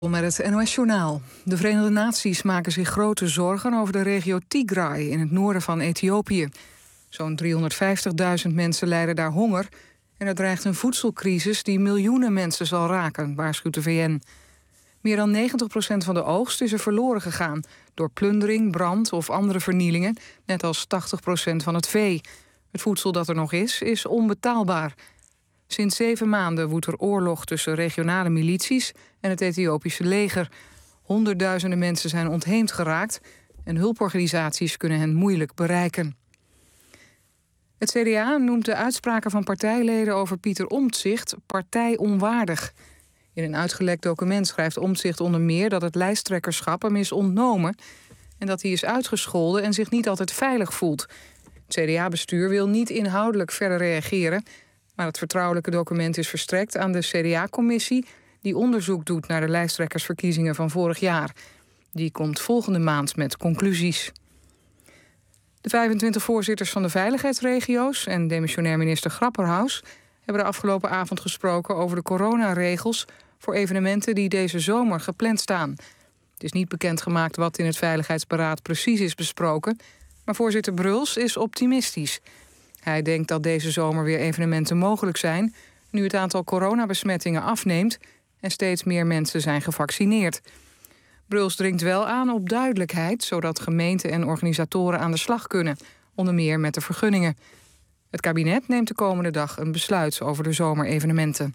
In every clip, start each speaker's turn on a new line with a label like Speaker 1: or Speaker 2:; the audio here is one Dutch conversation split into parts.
Speaker 1: Met het NOS-journaal. De Verenigde Naties maken zich grote zorgen over de regio Tigray in het noorden van Ethiopië. Zo'n 350.000 mensen lijden daar honger en er dreigt een voedselcrisis die miljoenen mensen zal raken, waarschuwt de VN. Meer dan 90% van de oogst is er verloren gegaan door plundering, brand of andere vernielingen, net als 80% van het vee. Het voedsel dat er nog is onbetaalbaar. Sinds 7 maanden woedt er oorlog tussen regionale milities en het Ethiopische leger. Honderdduizenden mensen zijn ontheemd geraakt en hulporganisaties kunnen hen moeilijk bereiken. Het CDA noemt de uitspraken van partijleden over Pieter Omtzigt partijonwaardig. In een uitgelekt document schrijft Omtzigt onder meer dat het lijsttrekkerschap hem is ontnomen en dat hij is uitgescholden en zich niet altijd veilig voelt. Het CDA-bestuur wil niet inhoudelijk verder reageren, maar het vertrouwelijke document is verstrekt aan de CDA-commissie die onderzoek doet naar de lijsttrekkersverkiezingen van vorig jaar. Die komt volgende maand met conclusies. De 25 voorzitters van de veiligheidsregio's en demissionair minister Grapperhaus hebben de afgelopen avond gesproken over de coronaregels voor evenementen die deze zomer gepland staan. Het is niet bekendgemaakt wat in het Veiligheidsberaad precies is besproken, maar voorzitter Bruls is optimistisch. Hij denkt dat deze zomer weer evenementen mogelijk zijn, nu het aantal coronabesmettingen afneemt en steeds meer mensen zijn gevaccineerd. Bruls dringt wel aan op duidelijkheid, zodat gemeenten en organisatoren aan de slag kunnen, onder meer met de vergunningen. Het kabinet neemt de komende dag een besluit over de zomerevenementen.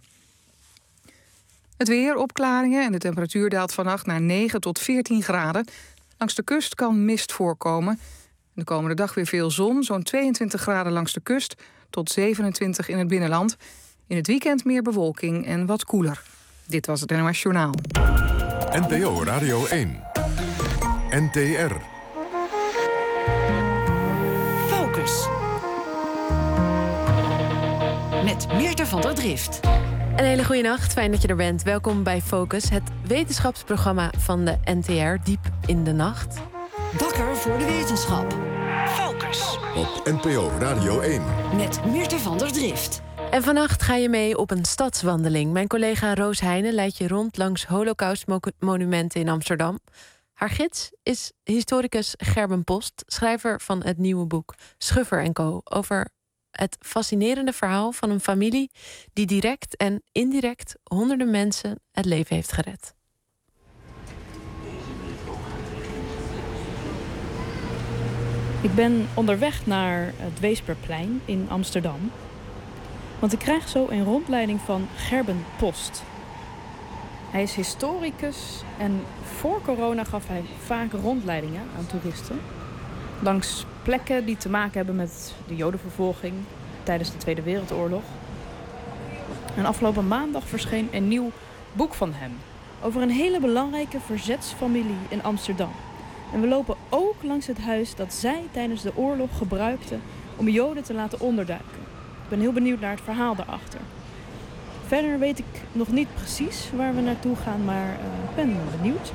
Speaker 1: Het weer, opklaringen en de temperatuur daalt vannacht naar 9 tot 14 graden. Langs de kust kan mist voorkomen. De komende dag weer veel zon, zo'n 22 graden langs de kust tot 27 in het binnenland. In het weekend meer bewolking en wat koeler. Dit was het NOS Journaal.
Speaker 2: NPO Radio 1. NTR.
Speaker 3: Focus. Met Meerte van der Drift.
Speaker 4: Een hele goede nacht, fijn dat je er bent. Welkom bij Focus, het wetenschapsprogramma van de NTR, diep in de nacht.
Speaker 3: Wakker voor de wetenschap. Focus.
Speaker 2: Op NPO Radio 1.
Speaker 3: Met Meerte van der Drift.
Speaker 4: En vannacht ga je mee op een stadswandeling. Mijn collega Roos Heijnen leidt je rond langs Holocaustmonumenten in Amsterdam. Haar gids is historicus Gerben Post, schrijver van het nieuwe boek Schuffer & Co. over het fascinerende verhaal van een familie die direct en indirect honderden mensen het leven heeft gered.
Speaker 5: Ik ben onderweg naar het Weesperplein in Amsterdam. Want ik krijg zo een rondleiding van Gerben Post. Hij is historicus en voor corona gaf hij vaak rondleidingen aan toeristen. Langs plekken die te maken hebben met de Jodenvervolging tijdens de Tweede Wereldoorlog. En afgelopen maandag verscheen een nieuw boek van hem over een hele belangrijke verzetsfamilie in Amsterdam. En we lopen ook langs het huis dat zij tijdens de oorlog gebruikten om Joden te laten onderduiken. Ik ben heel benieuwd naar het verhaal daarachter. Verder weet ik nog niet precies waar we naartoe gaan, maar ik ben benieuwd.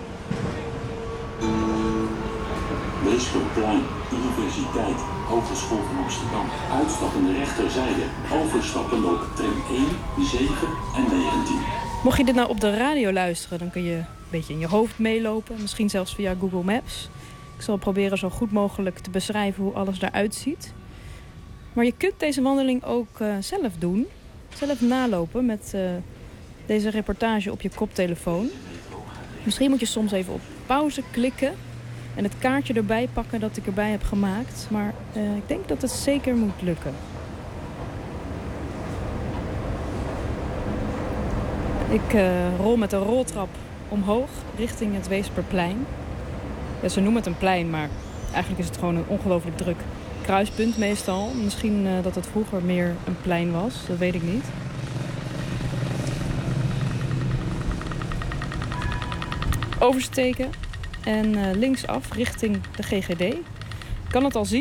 Speaker 6: Weesperplein, Universiteit, Hogeschool van Amsterdam. Uitstappende rechterzijde, overstappen op tram 1, 7 en 19.
Speaker 5: Mocht je dit nou op de radio luisteren, dan kun je een beetje in je hoofd meelopen. Misschien zelfs via Google Maps. Ik zal proberen zo goed mogelijk te beschrijven hoe alles eruit ziet. Maar je kunt deze wandeling ook zelf doen. Zelf nalopen met deze reportage op je koptelefoon. Misschien moet je soms even op pauze klikken en het kaartje erbij pakken dat ik erbij heb gemaakt. Maar ik denk dat het zeker moet lukken. Ik rol met een roltrap omhoog richting het Weesperplein. Ja, ze noemen het een plein, maar eigenlijk is het gewoon een ongelooflijk druk kruispunt meestal. Misschien dat het vroeger meer een plein was, dat weet ik niet. Oversteken en linksaf richting de GGD. Ik kan het al zien.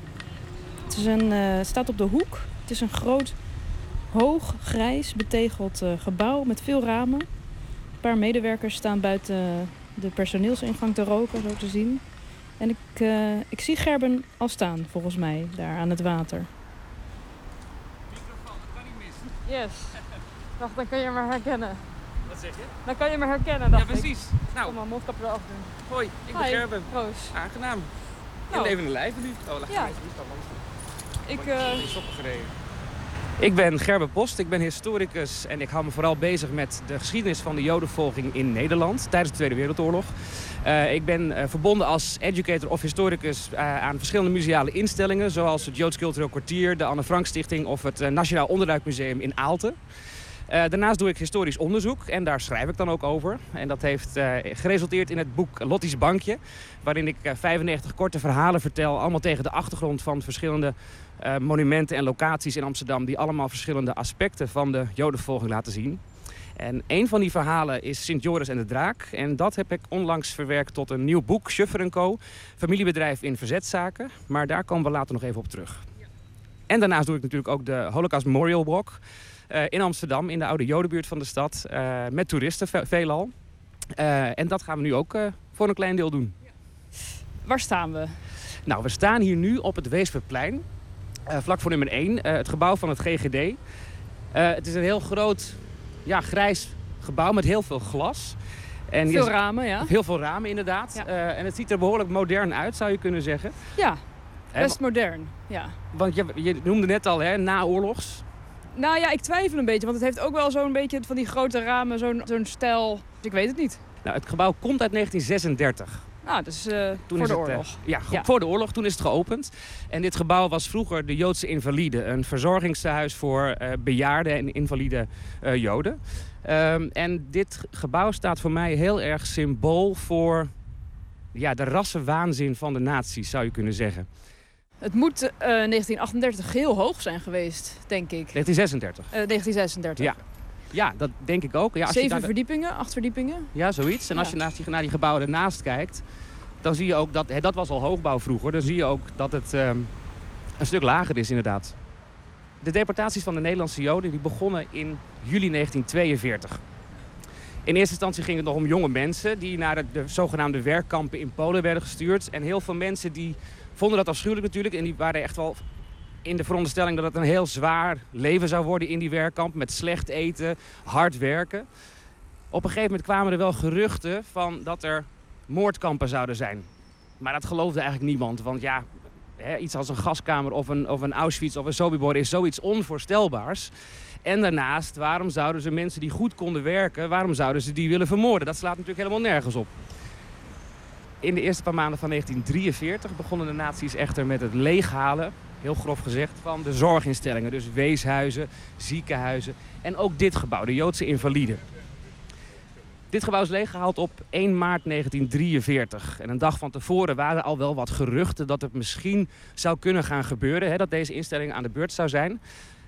Speaker 5: Het staat op de hoek. Het is een groot, hoog, grijs, betegeld gebouw met veel ramen. Een paar medewerkers staan buiten de personeelsingang te roken, zo te zien. En ik zie Gerben al staan, volgens mij, daar aan het water.
Speaker 4: Yes. Wacht, dan kun je maar herkennen.
Speaker 7: Wat zeg je?
Speaker 5: Dan kan je me herkennen, dacht
Speaker 7: Ja, precies.
Speaker 5: ik.
Speaker 7: Nou,
Speaker 5: Kom maar, mondkapje eraf doen.
Speaker 7: hoi, ik ben
Speaker 5: Hi,
Speaker 7: Gerben.
Speaker 5: Roos.
Speaker 7: Aangenaam.
Speaker 5: Nou.
Speaker 7: In levende lijven nu. Oh, laat
Speaker 5: Ja.
Speaker 7: even niet staan.
Speaker 5: Ik,
Speaker 7: In sokken gereden. Ik ben Gerben Post, ik ben historicus en ik hou me vooral bezig met de geschiedenis van de Jodenvervolging in Nederland tijdens de Tweede Wereldoorlog. Ik ben verbonden als educator of historicus aan verschillende museale instellingen, zoals het Joods Cultureel Kwartier, de Anne Frank Stichting of het Nationaal Onderduikmuseum in Aalten. Daarnaast doe ik historisch onderzoek en daar schrijf ik dan ook over. En dat heeft geresulteerd in het boek Lottie's Bankje, waarin ik 95 korte verhalen vertel, allemaal tegen de achtergrond van verschillende monumenten en locaties in Amsterdam, die allemaal verschillende aspecten van de Jodenvervolging laten zien. En een van die verhalen is Sint Joris en de Draak. En dat heb ik onlangs verwerkt tot een nieuw boek, Schuffer & Co. Familiebedrijf in verzetszaken. Maar daar komen we later nog even op terug. En daarnaast doe ik natuurlijk ook de Holocaust Memorial Walk in Amsterdam, in de oude Jodenbuurt van de stad. Met toeristen veelal. En dat gaan we nu ook voor een klein deel doen.
Speaker 5: waar staan we?
Speaker 7: Nou, we staan hier nu op het Weesperplein. Vlak voor nummer 1, het gebouw van het GGD. Het is een heel groot, grijs gebouw met heel veel glas. En
Speaker 5: Veel ramen, ja.
Speaker 7: Heel veel ramen, inderdaad.
Speaker 5: Ja.
Speaker 7: En het ziet er behoorlijk modern uit, zou je kunnen zeggen.
Speaker 5: Ja, best modern, ja.
Speaker 7: Want je noemde net al, naoorlogs.
Speaker 5: Nou ja, ik twijfel een beetje, want het heeft ook wel zo'n beetje van die grote ramen, zo'n stijl. Ik weet het niet.
Speaker 7: Nou, het gebouw komt uit 1936.
Speaker 5: Nou, dus
Speaker 7: Toen
Speaker 5: voor de
Speaker 7: is het,
Speaker 5: oorlog.
Speaker 7: Ja, voor de oorlog. Toen is het geopend. En dit gebouw was vroeger de Joodse Invalide. Een verzorgingstehuis voor bejaarde en invalide Joden. En dit gebouw staat voor mij heel erg symbool voor de rassenwaanzin van de nazi's, zou je kunnen zeggen.
Speaker 5: Het moet 1938 heel hoog zijn geweest, denk ik.
Speaker 7: 1936.
Speaker 5: 1936.
Speaker 7: Ja. Ja, dat denk ik ook. Ja, als
Speaker 5: 7 verdiepingen, 8 verdiepingen.
Speaker 7: Ja, zoiets. En als je naar die gebouwen ernaast kijkt, dan zie je ook dat was al hoogbouw vroeger. Dan zie je ook dat het een stuk lager is, inderdaad. De deportaties van de Nederlandse Joden die begonnen in juli 1942. In eerste instantie ging het nog om jonge mensen die naar de zogenaamde werkkampen in Polen werden gestuurd. En heel veel mensen die vonden dat afschuwelijk natuurlijk. En die waren echt wel in de veronderstelling dat het een heel zwaar leven zou worden in die werkkamp. Met slecht eten, hard werken. Op een gegeven moment kwamen er wel geruchten van dat er moordkampen zouden zijn. Maar dat geloofde eigenlijk niemand. Want iets als een gaskamer of een Auschwitz of een Sobibor is zoiets onvoorstelbaars. En daarnaast, waarom zouden ze mensen die goed konden werken, waarom zouden ze die willen vermoorden? Dat slaat natuurlijk helemaal nergens op. In de eerste paar maanden van 1943 begonnen de nazi's echter met het leeghalen, heel grof gezegd, van de zorginstellingen. Dus weeshuizen, ziekenhuizen en ook dit gebouw, de Joodse Invalide. Dit gebouw is leeggehaald op 1 maart 1943. En een dag van tevoren waren al wel wat geruchten dat het misschien zou kunnen gaan gebeuren. Dat deze instelling aan de beurt zou zijn.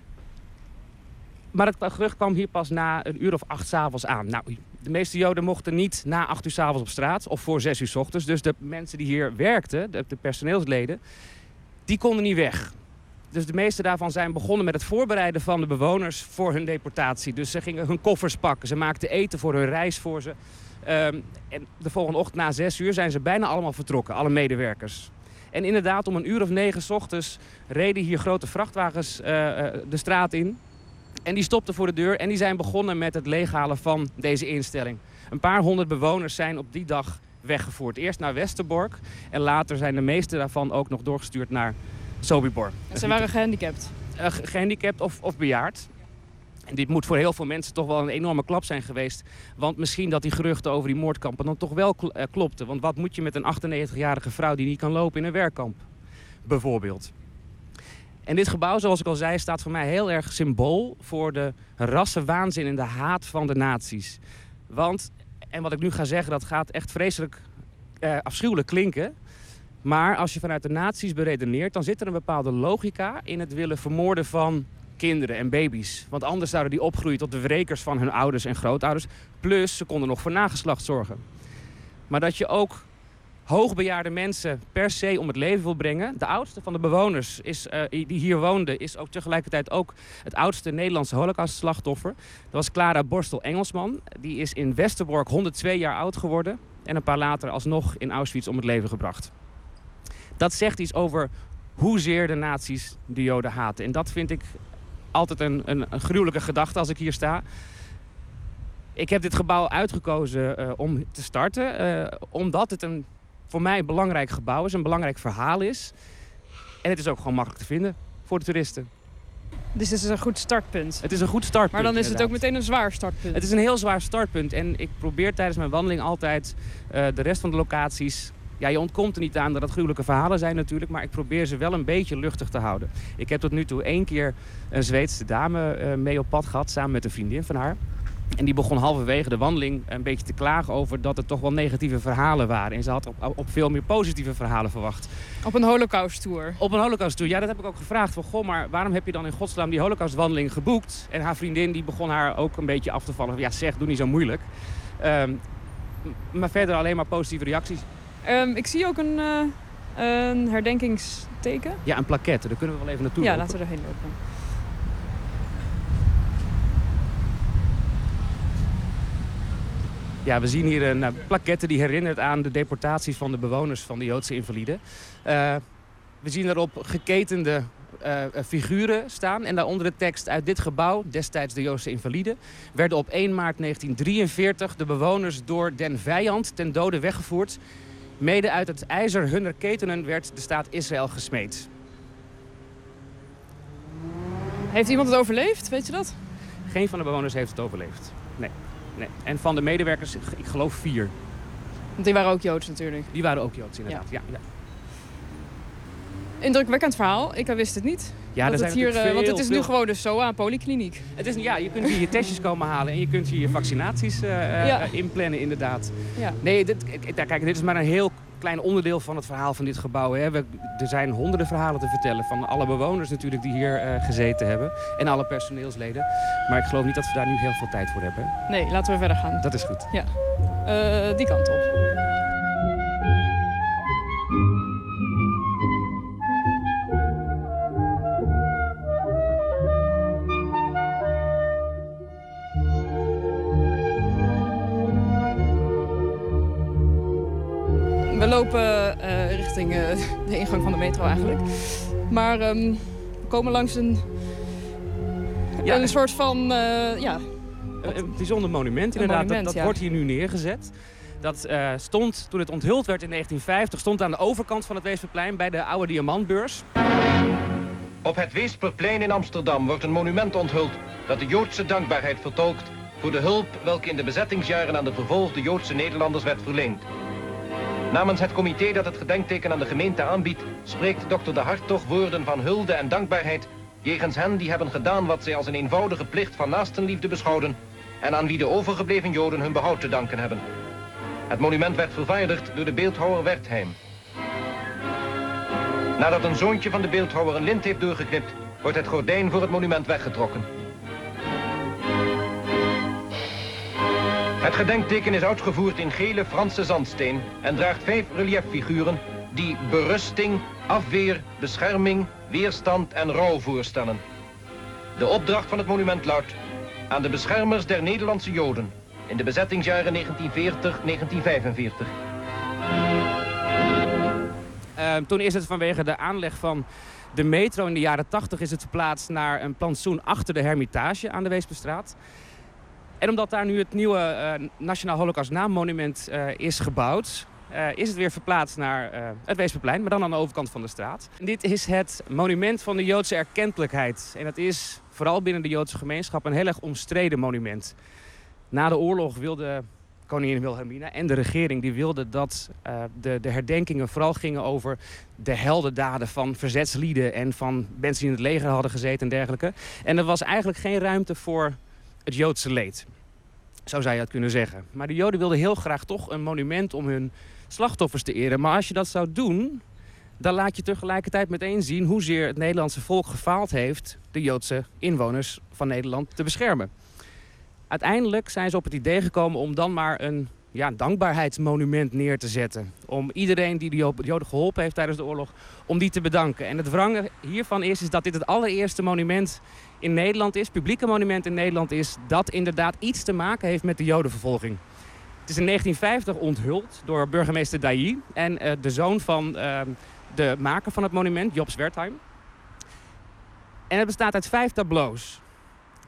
Speaker 7: Maar het gerucht kwam hier pas na 1 uur of 8 s'avonds aan. Nou, de meeste Joden mochten niet na 8 uur 's avonds op straat of voor 6 uur 's ochtends. Dus de mensen die hier werkten, de personeelsleden, die konden niet weg. Dus de meeste daarvan zijn begonnen met het voorbereiden van de bewoners voor hun deportatie. Dus ze gingen hun koffers pakken, ze maakten eten voor hun reis voor ze. En de volgende ochtend na 6 uur zijn ze bijna allemaal vertrokken, alle medewerkers. En inderdaad, om 1 uur of 9 's ochtends reden hier grote vrachtwagens de straat in. En die stopten voor de deur en die zijn begonnen met het leeghalen van deze instelling. Een paar honderd bewoners zijn op die dag weggevoerd. Eerst naar Westerbork en later zijn de meeste daarvan ook nog doorgestuurd naar Sobibor.
Speaker 5: Ze waren gehandicapt.
Speaker 7: Gehandicapt of bejaard. En dit moet voor heel veel mensen toch wel een enorme klap zijn geweest. Want misschien dat die geruchten over die moordkampen dan toch wel klopten. Want wat moet je met een 98-jarige vrouw die niet kan lopen in een werkkamp? Bijvoorbeeld. En dit gebouw, zoals ik al zei, staat voor mij heel erg symbool voor de rassenwaanzin en de haat van de nazi's. Want, en wat ik nu ga zeggen, dat gaat echt vreselijk afschuwelijk klinken. Maar als je vanuit de nazi's beredeneert, dan zit er een bepaalde logica in het willen vermoorden van kinderen en baby's. Want anders zouden die opgroeien tot de wrekers van hun ouders en grootouders. Plus, ze konden nog voor nageslacht zorgen. Maar dat je ook hoogbejaarde mensen per se om het leven wil brengen. De oudste van de bewoners die hier woonden is ook tegelijkertijd ook het oudste Nederlandse holocaustslachtoffer. Dat was Clara Borstel-Engelsman. Die is in Westerbork 102 jaar oud geworden en een paar later alsnog in Auschwitz om het leven gebracht. Dat zegt iets over hoezeer de nazi's de Joden haten. En dat vind ik altijd een gruwelijke gedachte als ik hier sta. Ik heb dit gebouw uitgekozen om te starten. Omdat het voor mij een belangrijk gebouw is, een belangrijk verhaal is. En het is ook gewoon makkelijk te vinden voor de toeristen.
Speaker 5: Dus het is een goed startpunt.
Speaker 7: Het is een goed startpunt.
Speaker 5: Maar dan is het
Speaker 7: inderdaad.
Speaker 5: ook meteen een zwaar startpunt.
Speaker 7: Het is een heel zwaar startpunt. En ik probeer tijdens mijn wandeling altijd de rest van de locaties... Ja, je ontkomt er niet aan dat het gruwelijke verhalen zijn natuurlijk... maar ik probeer ze wel een beetje luchtig te houden. Ik heb tot nu toe 1 keer een Zweedse dame mee op pad gehad... samen met een vriendin van haar. En die begon halverwege de wandeling een beetje te klagen over dat het toch wel negatieve verhalen waren. En ze had op veel meer positieve verhalen verwacht.
Speaker 5: Op een Holocaust-tour?
Speaker 7: Op een Holocaust-tour, ja, dat heb ik ook gevraagd. Van, goh, maar waarom heb je dan in godsnaam die Holocaust-wandeling geboekt? En haar vriendin die begon haar ook een beetje af te vallen. Ja, zeg, doe niet zo moeilijk. Maar verder alleen maar positieve reacties.
Speaker 5: Ik zie ook een herdenkingsteken.
Speaker 7: Ja, een plaquette. Daar kunnen we wel even naartoe
Speaker 5: Ja,
Speaker 7: lopen.
Speaker 5: laten we erheen lopen.
Speaker 7: Ja, we zien hier een plaquette die herinnert aan de deportaties van de bewoners van de Joodse invaliden. We zien daarop geketende figuren staan en daaronder de tekst: uit dit gebouw, destijds de Joodse invaliden, werden op 1 maart 1943 de bewoners door den vijand ten dode weggevoerd. Mede uit het ijzer hunner ketenen werd de staat Israël gesmeed.
Speaker 5: Heeft iemand het overleefd? Weet je dat?
Speaker 7: Geen van de bewoners heeft het overleefd. Nee. En van de medewerkers, ik geloof 4.
Speaker 5: Want die waren ook Joods natuurlijk.
Speaker 7: Die waren ook Joods, inderdaad. Ja.
Speaker 5: Indrukwekkend verhaal. Ik wist het niet.
Speaker 7: Ja,
Speaker 5: dat
Speaker 7: er
Speaker 5: het
Speaker 7: zijn
Speaker 5: hier, want het is nu
Speaker 7: veel...
Speaker 5: gewoon dus zo aan polykliniek.
Speaker 7: Het is, ja, je kunt hier je testjes komen halen en je kunt hier je vaccinaties inplannen, inderdaad.
Speaker 5: Ja.
Speaker 7: Nee, kijk, dit is maar een heel klein onderdeel van het verhaal van dit gebouw. Hè. Er zijn honderden verhalen te vertellen van alle bewoners natuurlijk die hier gezeten hebben. En alle personeelsleden. Maar ik geloof niet dat we daar nu heel veel tijd voor hebben.
Speaker 5: Nee, laten we verder gaan.
Speaker 7: Dat is goed.
Speaker 5: Ja. Die kant op. We lopen richting de ingang van de metro eigenlijk. Maar we komen langs een soort van...
Speaker 7: Een bijzonder monument inderdaad. Dat wordt hier nu neergezet. Dat stond, toen het onthuld werd in 1950, stond aan de overkant van het Weesperplein bij de oude Diamantbeurs.
Speaker 8: Op het Weesperplein in Amsterdam wordt een monument onthuld dat de Joodse dankbaarheid vertolkt voor de hulp welke in de bezettingsjaren aan de vervolgde Joodse Nederlanders werd verleend. Namens het comité dat het gedenkteken aan de gemeente aanbiedt, spreekt dokter De Hartog woorden van hulde en dankbaarheid jegens hen die hebben gedaan wat zij als een eenvoudige plicht van naastenliefde beschouwden en aan wie de overgebleven Joden hun behoud te danken hebben. Het monument werd vervaardigd door de beeldhouwer Wertheim. Nadat een zoontje van de beeldhouwer een lint heeft doorgeknipt, wordt het gordijn voor het monument weggetrokken. Het gedenkteken is uitgevoerd in gele Franse zandsteen en draagt 5 reliëffiguren die berusting, afweer, bescherming, weerstand en rouw voorstellen. De opdracht van het monument luidt: aan de beschermers der Nederlandse Joden in de bezettingsjaren 1940-1945.
Speaker 7: Toen is het vanwege de aanleg van de metro in de jaren 80 is het verplaatst naar een plantsoen achter de Hermitage aan de Weesperstraat. En omdat daar nu het nieuwe Nationaal Holocaust Naammonument is gebouwd, is het weer verplaatst naar het Weesperplein, maar dan aan de overkant van de straat. En dit is het monument van de Joodse erkentelijkheid. En dat is vooral binnen de Joodse gemeenschap een heel erg omstreden monument. Na de oorlog wilde koningin Wilhelmina en de regering die wilden dat de herdenkingen vooral gingen over de heldendaden van verzetslieden en van mensen die in het leger hadden gezeten en dergelijke. En er was eigenlijk geen ruimte voor het Joodse leed. Zo zou je dat kunnen zeggen. Maar de Joden wilden heel graag toch een monument om hun slachtoffers te eren. Maar als je dat zou doen, dan laat je tegelijkertijd meteen zien hoezeer het Nederlandse volk gefaald heeft de Joodse inwoners van Nederland te beschermen. Uiteindelijk zijn ze op het idee gekomen om dan maar een dankbaarheidsmonument neer te zetten. Om iedereen die de Joden geholpen heeft tijdens de oorlog, om die te bedanken. En het wrange hiervan is dat dit het allereerste monument in Nederland is, publieke monument in Nederland is, dat inderdaad iets te maken heeft met de Jodenvervolging. Het is in 1950 onthuld door burgemeester Dailly en de zoon van de maker van het monument, Job Wertheim. En het bestaat uit 5 tableaus.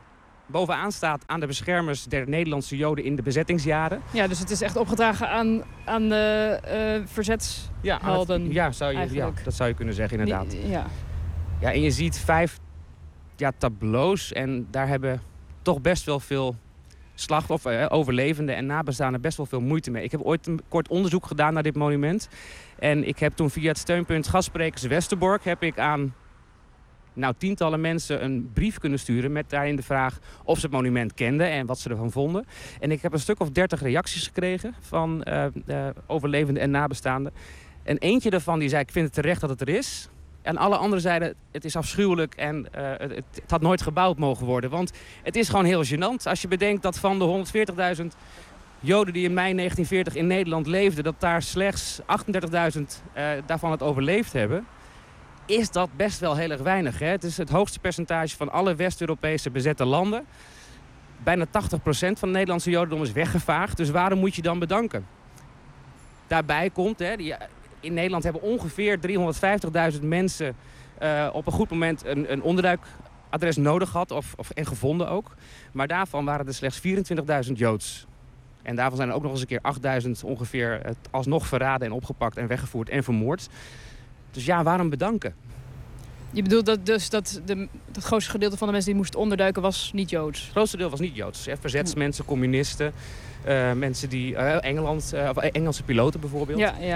Speaker 7: bovenaan staat aan de beschermers der Nederlandse Joden in de bezettingsjaren.
Speaker 5: Ja, dus het is echt opgedragen aan de verzetshelden.
Speaker 7: Ja, dat zou je kunnen zeggen inderdaad. Ja, en je ziet 5 tableaus en daar hebben toch best wel veel slachtoffers, overlevenden en nabestaanden best wel veel moeite mee. Ik heb ooit een kort onderzoek gedaan naar dit monument. En ik heb toen via het steunpunt Gastsprekers Westerbork heb ik aan tientallen mensen een brief kunnen sturen met daarin de vraag of ze het monument kenden en wat ze ervan vonden. En ik heb een stuk of 30 reacties gekregen van overlevenden en nabestaanden. En eentje daarvan die zei, ik vind het terecht dat het er is. En alle anderen zeiden, het is afschuwelijk en het had nooit gebouwd mogen worden. Want het is gewoon heel gênant. Als je bedenkt dat van de 140.000 Joden die in mei 1940 in Nederland leefden, dat daar slechts 38.000 daarvan het overleefd hebben, is dat best wel heel erg weinig. Hè? Het is het hoogste percentage van alle West-Europese bezette landen. Bijna 80% van de Nederlandse Jodendom is weggevaagd. Dus waarom moet je dan bedanken? Daarbij komt, in Nederland hebben ongeveer 350.000 mensen op een goed moment een onderduikadres nodig gehad. En gevonden ook. Maar daarvan waren er slechts 24.000 Joods. En daarvan zijn er ook nog eens een keer 8.000 ongeveer alsnog verraden en opgepakt en weggevoerd en vermoord. Dus ja, waarom bedanken?
Speaker 5: Je bedoelt dat dus dat het grootste gedeelte van de mensen die moesten onderduiken was niet Joods? Het
Speaker 7: grootste deel was niet Joods. Verzetsmensen, communisten, mensen die Engelse piloten bijvoorbeeld.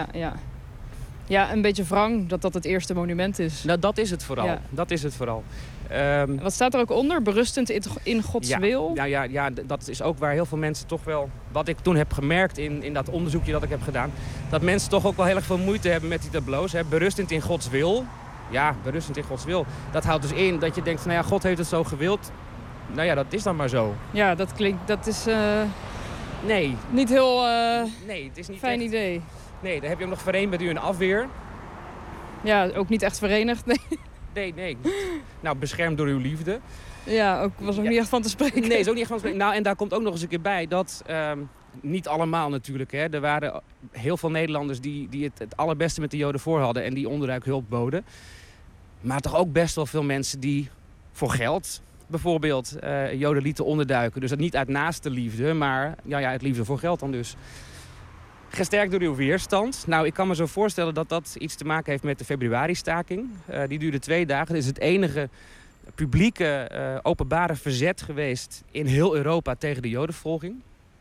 Speaker 5: Ja, een beetje wrang dat het eerste monument is.
Speaker 7: Nou, dat is het vooral. Ja. Dat is het vooral.
Speaker 5: Wat staat er ook onder? Berustend in Gods wil?
Speaker 7: Ja, dat is ook waar heel veel mensen toch wel... Wat ik toen heb gemerkt in dat onderzoekje dat ik heb gedaan, dat mensen toch ook wel heel erg veel moeite hebben met die tableaus. Hè. Berustend in Gods wil. Ja, berustend in Gods wil. Dat houdt dus in dat je denkt van, God heeft het zo gewild. Nou ja, dat is dan maar zo.
Speaker 5: Ja, dat is...
Speaker 7: Nee.
Speaker 5: Niet heel
Speaker 7: nee, het is niet
Speaker 5: fijn
Speaker 7: echt...
Speaker 5: idee.
Speaker 7: Nee, dan heb je hem nog verenigd met een afweer.
Speaker 5: Ja, ook niet echt verenigd,
Speaker 7: nee. Nee. Nou, beschermd door uw liefde.
Speaker 5: Ja, was ook niet echt van te spreken.
Speaker 7: Nee, is ook niet echt van te spreken. Nou, en daar komt ook nog eens een keer bij dat... niet allemaal natuurlijk. Hè. Er waren heel veel Nederlanders die het allerbeste met de Joden voor hadden en die onderduikhulp boden. Maar toch ook best wel veel mensen die voor geld bijvoorbeeld Joden lieten onderduiken. Dus dat niet uit naaste liefde, maar uit liefde voor geld dan dus. Gesterkt door uw weerstand. Nou, ik kan me zo voorstellen dat dat iets te maken heeft met de februari-staking. Die duurde 2 dagen. Het is het enige publieke, openbare verzet geweest in heel Europa tegen de Jodenvervolging.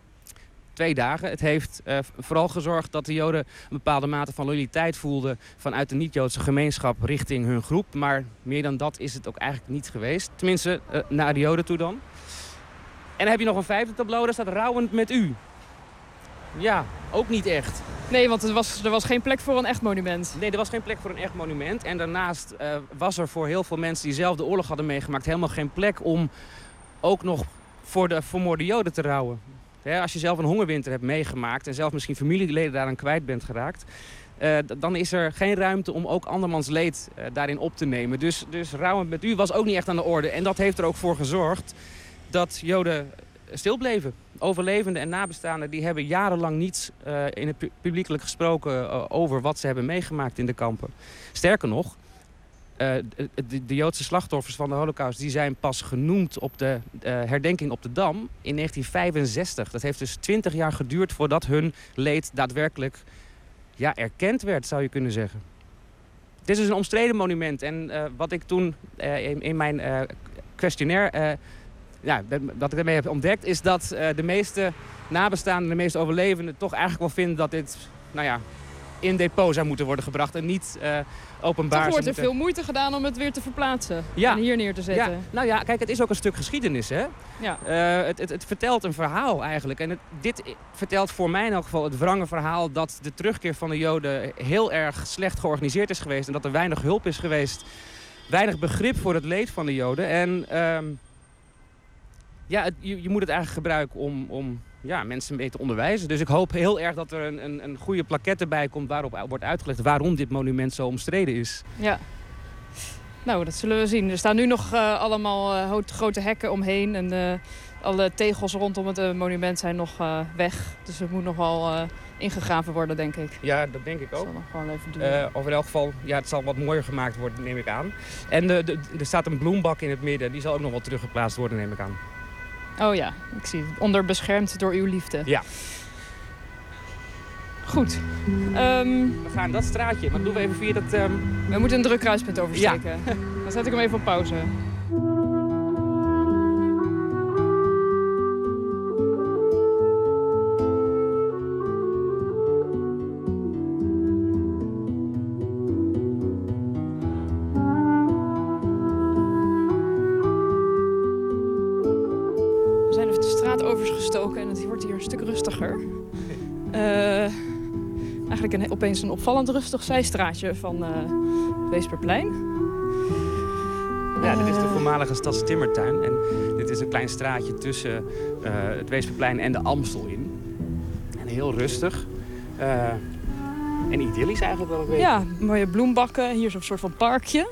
Speaker 7: 2 dagen. Het heeft vooral gezorgd dat de Joden een bepaalde mate van loyaliteit voelden vanuit de niet-Joodse gemeenschap richting hun groep. Maar meer dan dat is het ook eigenlijk niet geweest. Tenminste, naar de Joden toe dan. En dan heb je nog een 5e tableau, daar staat rouwend met u. Ja, ook niet echt.
Speaker 5: Nee, want er was geen plek voor een echt monument.
Speaker 7: Nee, er was geen plek voor een echt monument. En daarnaast was er voor heel veel mensen die zelf de oorlog hadden meegemaakt helemaal geen plek om ook nog voor de vermoorde Joden te rouwen. Als je zelf een hongerwinter hebt meegemaakt en zelf misschien familieleden daaraan kwijt bent geraakt, dan is er geen ruimte om ook andermans leed daarin op te nemen. Dus rouwend met u was ook niet echt aan de orde. En dat heeft er ook voor gezorgd dat Joden stil bleven. Overlevenden en nabestaanden die hebben jarenlang niets in het publiekelijk gesproken over wat ze hebben meegemaakt in de kampen. Sterker nog, de Joodse slachtoffers van de Holocaust die zijn pas genoemd op de herdenking op de Dam in 1965. Dat heeft dus 20 jaar geduurd voordat hun leed daadwerkelijk erkend werd, zou je kunnen zeggen. Het is dus een omstreden monument. En wat ik toen in mijn questionnaire... wat ik daarmee heb ontdekt is dat de meeste nabestaanden, de meeste overlevenden toch eigenlijk wel vinden dat dit in depot zou moeten worden gebracht en niet openbaar.
Speaker 5: Toch wordt er veel moeite gedaan om het weer te verplaatsen en hier neer te zetten.
Speaker 7: Ja. Kijk, het is ook een stuk geschiedenis, hè? Ja. Het vertelt een verhaal eigenlijk. En dit vertelt voor mij in elk geval het wrange verhaal dat de terugkeer van de Joden heel erg slecht georganiseerd is geweest en dat er weinig hulp is geweest, weinig begrip voor het leed van de Joden. En je moet het eigenlijk gebruiken om mensen mee te onderwijzen. Dus ik hoop heel erg dat er een goede plaquette bij komt waarop wordt uitgelegd waarom dit monument zo omstreden is.
Speaker 5: Ja. Nou, dat zullen we zien. Er staan nu nog allemaal grote hekken omheen en alle tegels rondom het monument zijn nog weg. Dus het moet nog wel ingegraven worden, denk ik.
Speaker 7: Ja, dat denk ik ook.
Speaker 5: Dat zal nog wel even duren.
Speaker 7: Of in elk geval, het zal wat mooier gemaakt worden, neem ik aan. En er staat een bloembak in het midden, die zal ook nog wel teruggeplaatst worden, neem ik aan.
Speaker 5: Oh ja, ik zie het. Onderbeschermd door uw liefde.
Speaker 7: Ja.
Speaker 5: Goed.
Speaker 7: We gaan dat straatje, maar doen we even via dat...
Speaker 5: We moeten een druk kruispunt oversteken. Ja. Dan zet ik hem even op pauze. We zijn even de straat overgestoken en het wordt hier een stuk rustiger. Eigenlijk opeens een opvallend rustig zijstraatje van het Weesperplein.
Speaker 7: Ja, dit is de voormalige stadstimmertuin. En dit is een klein straatje tussen het Weesperplein en de Amstel in. En heel rustig. En idyllisch eigenlijk wel een beetje.
Speaker 5: Ja, mooie bloembakken. Hier is een soort van parkje.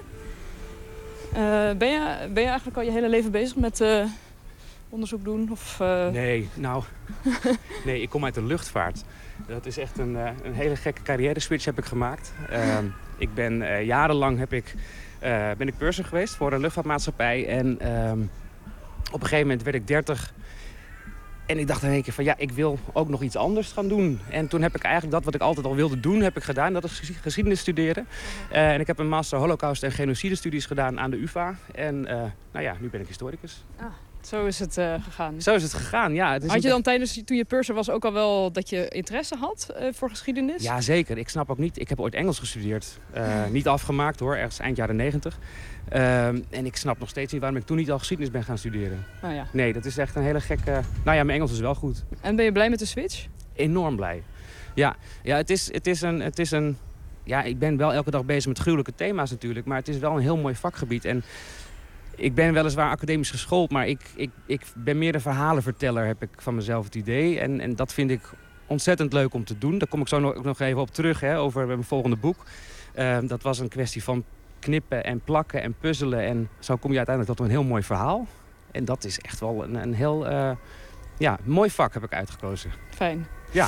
Speaker 5: Ben je eigenlijk al je hele leven bezig met onderzoek doen? Of,
Speaker 7: Nee, nee, ik kom uit de luchtvaart. Dat is echt een hele gekke carrière-switch heb ik gemaakt. Ik ben jarenlang ben ik purser geweest voor een luchtvaartmaatschappij. En op een gegeven moment werd ik 30. En ik dacht in één keer van ik wil ook nog iets anders gaan doen. En toen heb ik eigenlijk dat wat ik altijd al wilde doen, heb ik gedaan. Dat is geschiedenis studeren. En ik heb een master Holocaust en genocide studies gedaan aan de UvA. En nu ben ik historicus.
Speaker 5: Zo is het gegaan.
Speaker 7: Zo is het gegaan, ja.
Speaker 5: Had je dan toen je purser was ook al wel dat je interesse had voor geschiedenis?
Speaker 7: Ja, zeker. Ik snap ook niet. Ik heb ooit Engels gestudeerd. Niet afgemaakt hoor, ergens eind jaren 90. En ik snap nog steeds niet waarom ik toen niet al geschiedenis ben gaan studeren.
Speaker 5: Oh ja.
Speaker 7: Nee, dat is echt een hele gekke... mijn Engels is wel goed.
Speaker 5: En ben je blij met de switch?
Speaker 7: Enorm blij. Ja, het is een... Ja, ik ben wel elke dag bezig met gruwelijke thema's natuurlijk. Maar het is wel een heel mooi vakgebied. En ik ben weliswaar academisch geschoold, maar ik ben meer een verhalenverteller, heb ik van mezelf het idee. En dat vind ik ontzettend leuk om te doen. Daar kom ik zo nog even op terug, over mijn volgende boek. Dat was een kwestie van knippen en plakken en puzzelen. En zo kom je uiteindelijk tot een heel mooi verhaal. En dat is echt wel een heel mooi vak heb ik uitgekozen.
Speaker 5: Fijn.
Speaker 7: Ja.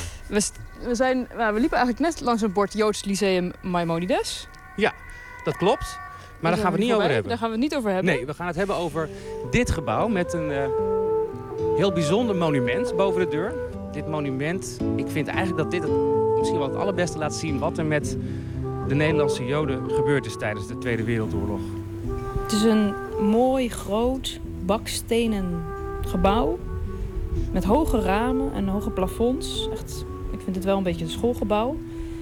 Speaker 5: We liepen eigenlijk net langs een bord Joods Lyceum Maimonides.
Speaker 7: Ja, dat klopt. Maar daar gaan we het niet over hebben.
Speaker 5: Daar gaan we het niet over hebben.
Speaker 7: Nee, we gaan het hebben over dit gebouw met een heel bijzonder monument boven de deur. Dit monument, ik vind eigenlijk dat dit misschien wel het allerbeste laat zien wat er met de Nederlandse Joden gebeurd is tijdens de Tweede Wereldoorlog.
Speaker 5: Het is een mooi, groot, bakstenen gebouw met hoge ramen en hoge plafonds. Echt, ik vind het wel een beetje een schoolgebouw.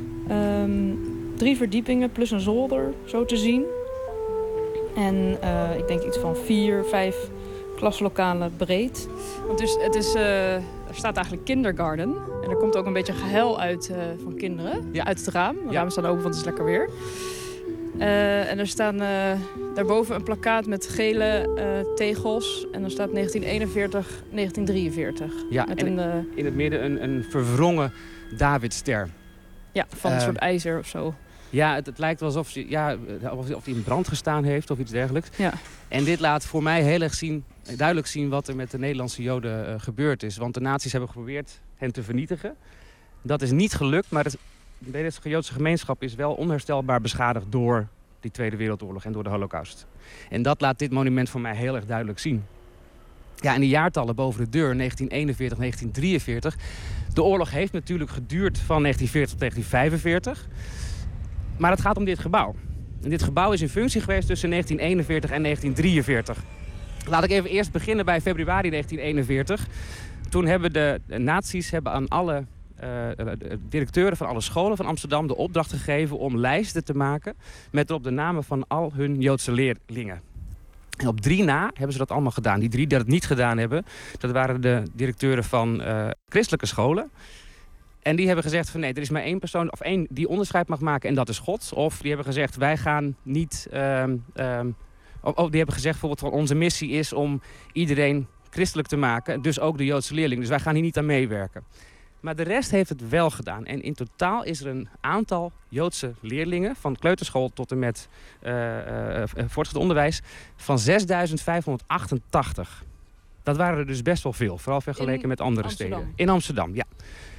Speaker 5: 3 verdiepingen plus een zolder, zo te zien. En ik denk iets van 4, 5 klaslokalen breed. Want dus er staat eigenlijk kindergarten. En er komt ook een beetje gehuil uit van kinderen. Ja. Uit het raam. De ramen staan open, want het is lekker weer. En er staan daarboven een plakkaat met gele tegels. En dan staat 1941, 1943.
Speaker 7: Ja,
Speaker 5: met
Speaker 7: in het midden een verwrongen Davidster.
Speaker 5: Ja, van een soort ijzer of zo.
Speaker 7: Ja, het lijkt wel alsof hij in brand gestaan heeft of iets dergelijks.
Speaker 5: Ja.
Speaker 7: En dit laat voor mij heel erg duidelijk zien wat er met de Nederlandse Joden gebeurd is. Want de nazi's hebben geprobeerd hen te vernietigen. Dat is niet gelukt, maar de Nederlandse Joodse gemeenschap is wel onherstelbaar beschadigd door die Tweede Wereldoorlog en door de Holocaust. En dat laat dit monument voor mij heel erg duidelijk zien. Ja, en de jaartallen boven de deur, 1941, 1943. De oorlog heeft natuurlijk geduurd van 1940 tot 1945. Maar het gaat om dit gebouw. En dit gebouw is in functie geweest tussen 1941 en 1943. Laat ik even eerst beginnen bij februari 1941. Toen hebben de nazi's aan alle directeuren van alle scholen van Amsterdam de opdracht gegeven om lijsten te maken met erop de namen van al hun Joodse leerlingen. En op 3 na hebben ze dat allemaal gedaan. Die 3 die dat niet gedaan hebben, dat waren de directeuren van christelijke scholen. En die hebben gezegd van nee, er is maar 1 persoon of 1 die onderscheid mag maken en dat is God. Of die hebben gezegd wij gaan niet... die hebben gezegd bijvoorbeeld van onze missie is om iedereen christelijk te maken. Dus ook de Joodse leerlingen. Dus wij gaan hier niet aan meewerken. Maar de rest heeft het wel gedaan. En in totaal is er een aantal Joodse leerlingen van kleuterschool tot en met voortgezet onderwijs van 6.588. Dat waren er dus best wel veel. Vooral vergeleken met andere steden. In Amsterdam, ja.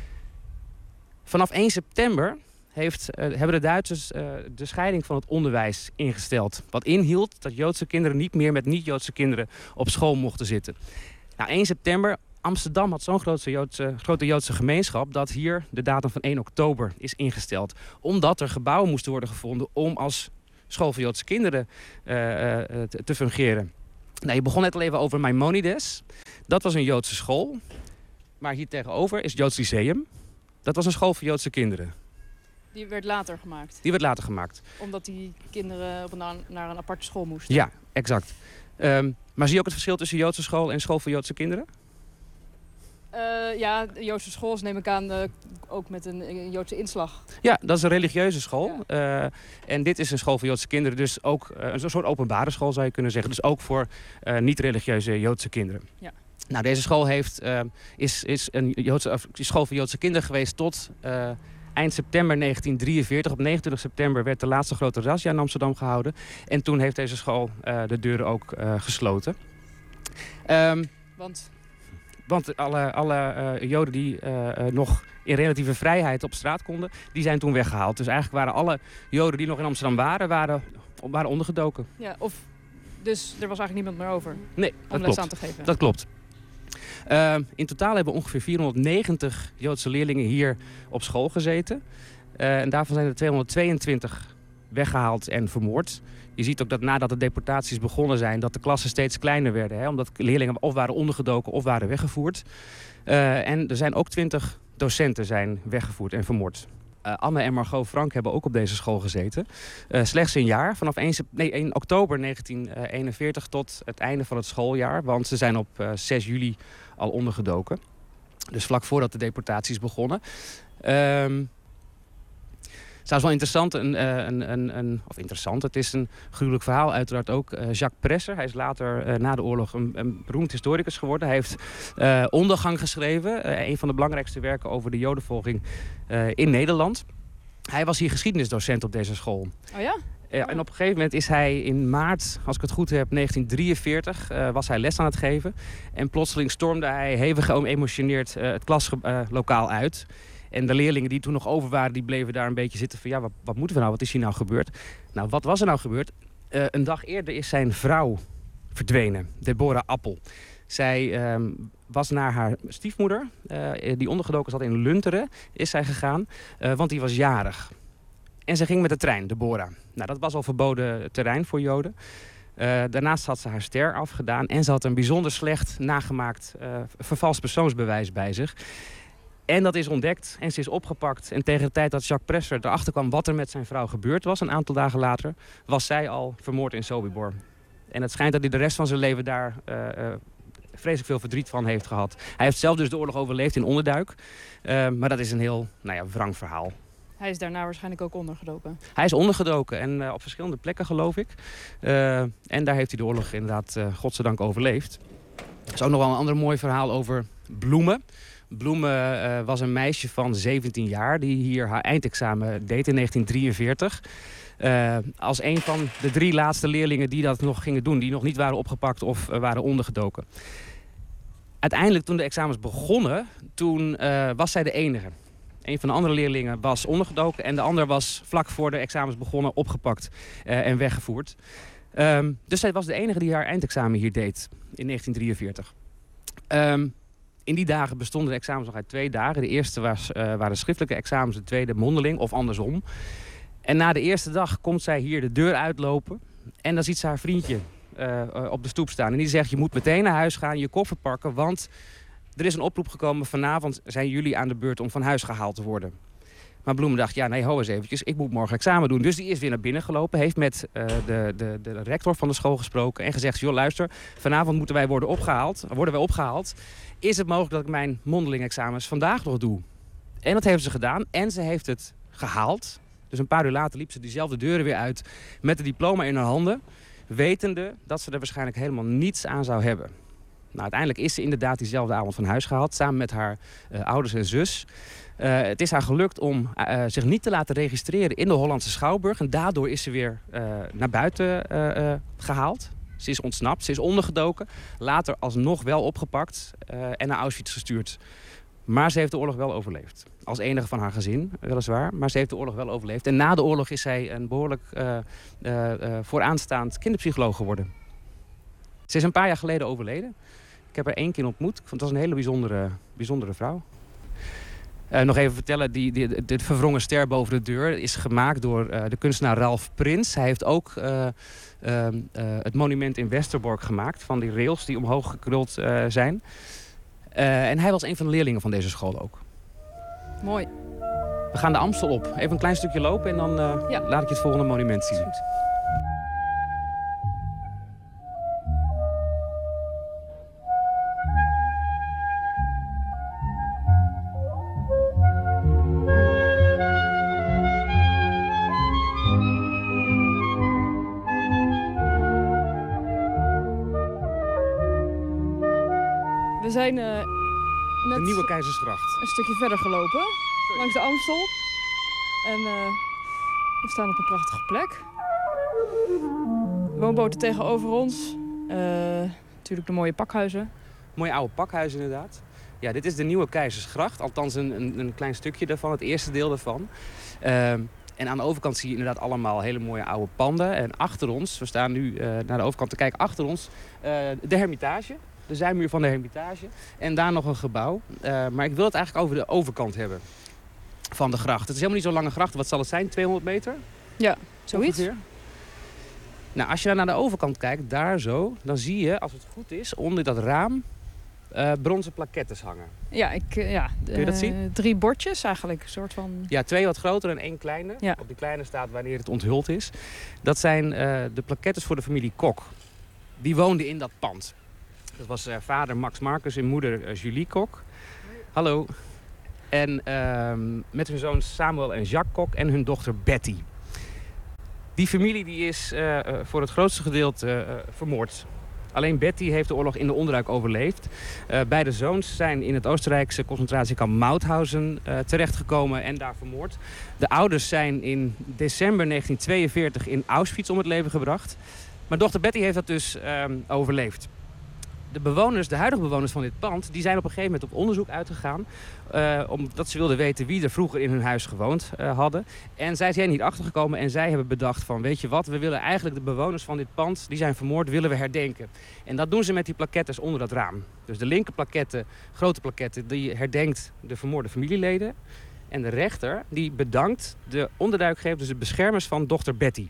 Speaker 7: Vanaf 1 september hebben de Duitsers de scheiding van het onderwijs ingesteld. Wat inhield dat Joodse kinderen niet meer met niet-Joodse kinderen op school mochten zitten. Nou, 1 september, Amsterdam had zo'n grote Joodse gemeenschap dat hier de datum van 1 oktober is ingesteld. Omdat er gebouwen moesten worden gevonden om als school voor Joodse kinderen te fungeren. Nou, je begon net al even over Maimonides. Dat was een Joodse school. Maar hier tegenover is het Joods Lyceum. Dat was een school voor Joodse kinderen.
Speaker 5: Die werd later gemaakt?
Speaker 7: Die werd later gemaakt.
Speaker 5: Omdat die kinderen naar een aparte school moesten?
Speaker 7: Ja, exact. Maar zie je ook het verschil tussen Joodse school en school voor Joodse kinderen?
Speaker 5: Ja, de Joodse school is, neem ik aan, ook met een Joodse inslag.
Speaker 7: Ja, dat is een religieuze school. Ja. En dit is een school voor Joodse kinderen. Dus ook een soort openbare school zou je kunnen zeggen. Dus ook voor niet-religieuze Joodse kinderen. Ja. Nou, deze school is een school voor Joodse kinderen geweest tot eind september 1943. Op 29 september werd de laatste grote razzia in Amsterdam gehouden. En toen heeft deze school de deuren ook gesloten. Want alle Joden die nog in relatieve vrijheid op straat konden, die zijn toen weggehaald. Dus eigenlijk waren alle Joden die nog in Amsterdam waren ondergedoken.
Speaker 5: Ja, dus er was eigenlijk niemand meer over
Speaker 7: om
Speaker 5: les aan te geven?
Speaker 7: Dat klopt. In totaal hebben ongeveer 490 Joodse leerlingen hier op school gezeten. En daarvan zijn er 222 weggehaald en vermoord. Je ziet ook dat nadat de deportaties begonnen zijn, dat de klassen steeds kleiner werden. Hè, omdat leerlingen of waren ondergedoken of waren weggevoerd. En er zijn ook 20 docenten zijn weggevoerd en vermoord. Anne en Margot Frank hebben ook op deze school gezeten. Slechts een jaar, vanaf 1 oktober 1941 tot het einde van het schooljaar. Want ze zijn op 6 juli al ondergedoken. Dus vlak voordat de deportaties begonnen. Het is wel interessant, het is een gruwelijk verhaal uiteraard ook. Jacques Presser, hij is later na de oorlog een beroemd historicus geworden. Hij heeft Ondergang geschreven, een van de belangrijkste werken over de jodenvolging in Nederland. Hij was hier geschiedenisdocent op deze school.
Speaker 5: Oh ja?
Speaker 7: En op een gegeven moment is hij in maart, als ik het goed heb, 1943, was hij les aan het geven. En plotseling stormde hij hevig geëmotioneerd het klaslokaal uit. En de leerlingen die toen nog over waren, die bleven daar een beetje zitten van ja, wat moeten we nou? Wat is hier nou gebeurd? Nou, wat was er nou gebeurd? Een dag eerder is zijn vrouw verdwenen, Deborah Appel. Zij was naar haar stiefmoeder, die ondergedoken zat in Lunteren, is zij gegaan, want die was jarig. En ze ging met de trein, Deborah. Nou, dat was al verboden terrein voor Joden. Daarnaast had ze haar ster afgedaan en ze had een bijzonder slecht nagemaakt vervalst persoonsbewijs bij zich. En dat is ontdekt en ze is opgepakt. En tegen de tijd dat Jacques Presser erachter kwam wat er met zijn vrouw gebeurd was, een aantal dagen later, was zij al vermoord in Sobibor. En het schijnt dat hij de rest van zijn leven daar vreselijk veel verdriet van heeft gehad. Hij heeft zelf dus de oorlog overleefd in Onderduik. Maar dat is een heel wrang verhaal.
Speaker 5: Hij is daarna waarschijnlijk ook ondergedoken. Hij
Speaker 7: is ondergedoken en op verschillende plekken, geloof ik. En daar heeft hij de oorlog inderdaad godzijdank overleefd. Er is ook nog wel een ander mooi verhaal over Bloemen. Bloemen was een meisje van 17 jaar die hier haar eindexamen deed in 1943. Als een van de 3 laatste leerlingen die dat nog gingen doen, die nog niet waren opgepakt of waren ondergedoken. Uiteindelijk, toen de examens begonnen, toen was zij de enige. Een van de andere leerlingen was ondergedoken en de ander was vlak voor de examens begonnen opgepakt en weggevoerd. Dus zij was de enige die haar eindexamen hier deed in 1943. In die dagen bestonden de examens nog uit 2 dagen. De eerste waren schriftelijke examens, de tweede mondeling of andersom. En na de eerste dag komt zij hier de deur uitlopen en dan ziet ze haar vriendje op de stoep staan. En die zegt, je moet meteen naar huis gaan, je koffer pakken, want er is een oproep gekomen, vanavond zijn jullie aan de beurt om van huis gehaald te worden. Maar Bloemen dacht, ja nee, hou eens eventjes, ik moet morgen examen doen. Dus die is weer naar binnen gelopen, heeft met de rector van de school gesproken en gezegd, joh luister, vanavond worden wij opgehaald. Is het mogelijk dat ik mijn mondeling examens vandaag nog doe? En dat heeft ze gedaan en ze heeft het gehaald. Dus een paar uur later liep ze diezelfde deuren weer uit met het diploma in haar handen, wetende dat ze er waarschijnlijk helemaal niets aan zou hebben. Nou, uiteindelijk is ze inderdaad diezelfde avond van huis gehaald, samen met haar ouders en zus. Het is haar gelukt om zich niet te laten registreren in de Hollandse Schouwburg. En daardoor is ze weer naar buiten gehaald. Ze is ontsnapt, ze is ondergedoken. Later alsnog wel opgepakt en naar Auschwitz gestuurd. Maar ze heeft de oorlog wel overleefd. Als enige van haar gezin, weliswaar. Maar ze heeft de oorlog wel overleefd. En na de oorlog is zij een behoorlijk vooraanstaand kinderpsycholoog geworden. Ze is een paar jaar geleden overleden. Ik heb haar 1 keer ontmoet. Ik vond het een hele bijzondere vrouw. Nog even vertellen, de verwrongen ster boven de deur is gemaakt door de kunstenaar Ralph Prins. Hij heeft ook het monument in Westerbork gemaakt, van die rails die omhoog gekruld zijn. En hij was een van de leerlingen van deze school ook.
Speaker 5: Mooi.
Speaker 7: We gaan de Amstel op. Even een klein stukje lopen en dan laat ik je het volgende monument zien.
Speaker 5: Goed. We zijn net
Speaker 7: De Nieuwe Keizersgracht.
Speaker 5: een stukje verder gelopen, langs de Amstel. En we staan op een prachtige plek. Woonboten tegenover ons. Natuurlijk de mooie pakhuizen.
Speaker 7: Mooie oude pakhuis inderdaad. Ja, dit is de Nieuwe Keizersgracht. Althans een klein stukje daarvan, het eerste deel daarvan. En aan de overkant zie je inderdaad allemaal hele mooie oude panden. En achter ons, we staan nu naar de overkant te kijken, achter ons de Hermitage. De zijmuur van de Hermitage. En daar nog een gebouw. Maar ik wil het eigenlijk over de overkant hebben van de gracht. Het is helemaal niet zo'n lange gracht. Wat zal het zijn? 200 meter?
Speaker 5: Ja, zoiets.
Speaker 7: Ongeveer. Nou, als je dan naar de overkant kijkt, daar zo, dan zie je, als het goed is, onder dat raam bronzen plaquettes hangen.
Speaker 5: Ja,
Speaker 7: Kun je dat zien?
Speaker 5: 3 bordjes eigenlijk, een soort van...
Speaker 7: Ja, 2 wat groter en 1 kleiner.
Speaker 5: Ja.
Speaker 7: Op die kleine staat wanneer het onthuld is. Dat zijn de plaquettes voor de familie Kok. Die woonde in dat pand. Dat was vader Max Marcus en moeder Julie Kok. Hallo. En met hun zoons Samuel en Jacques Kok en hun dochter Betty. Die familie die is voor het grootste gedeelte vermoord. Alleen Betty heeft de oorlog in de onderduik overleefd. Beide zoons zijn in het Oostenrijkse concentratiekamp Mauthausen terechtgekomen en daar vermoord. De ouders zijn in december 1942 in Auschwitz om het leven gebracht. Maar dochter Betty heeft dat dus overleefd. De huidige bewoners van dit pand, die zijn op een gegeven moment op onderzoek uitgegaan. Omdat ze wilden weten wie er vroeger in hun huis gewoond hadden. En zij zijn hier achtergekomen en zij hebben bedacht van, weet je wat, we willen eigenlijk de bewoners van dit pand, die zijn vermoord, willen we herdenken. En dat doen ze met die plaquettes onder dat raam. Dus de linker plaquette, grote plaquette, die herdenkt de vermoorde familieleden. En de rechter, die bedankt de onderduikgevers, dus de beschermers van dochter Betty.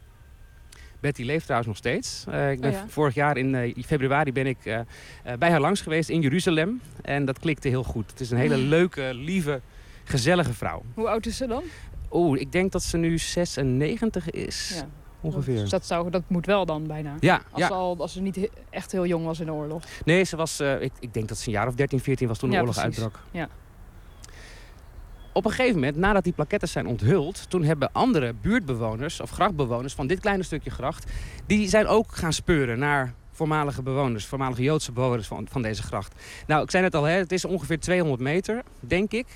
Speaker 7: Betty leeft trouwens nog steeds. Vorig jaar in februari ben ik bij haar langs geweest in Jeruzalem. En dat klikte heel goed. Het is een hele leuke, lieve, gezellige vrouw.
Speaker 5: Hoe oud is ze dan?
Speaker 7: Ik denk dat ze nu 96 is. Ja. Ongeveer.
Speaker 5: Dus dat moet wel dan bijna.
Speaker 7: Ja,
Speaker 5: als ze niet echt heel jong was in de oorlog.
Speaker 7: Nee, ze was, ik denk dat ze een jaar of 13, 14 was toen de oorlog uitbrak.
Speaker 5: Ja.
Speaker 7: Op een gegeven moment, nadat die plaquettes zijn onthuld, toen hebben andere buurtbewoners of grachtbewoners van dit kleine stukje gracht, die zijn ook gaan speuren naar voormalige Joodse bewoners van deze gracht. Nou, ik zei net al, het is ongeveer 200 meter, denk ik.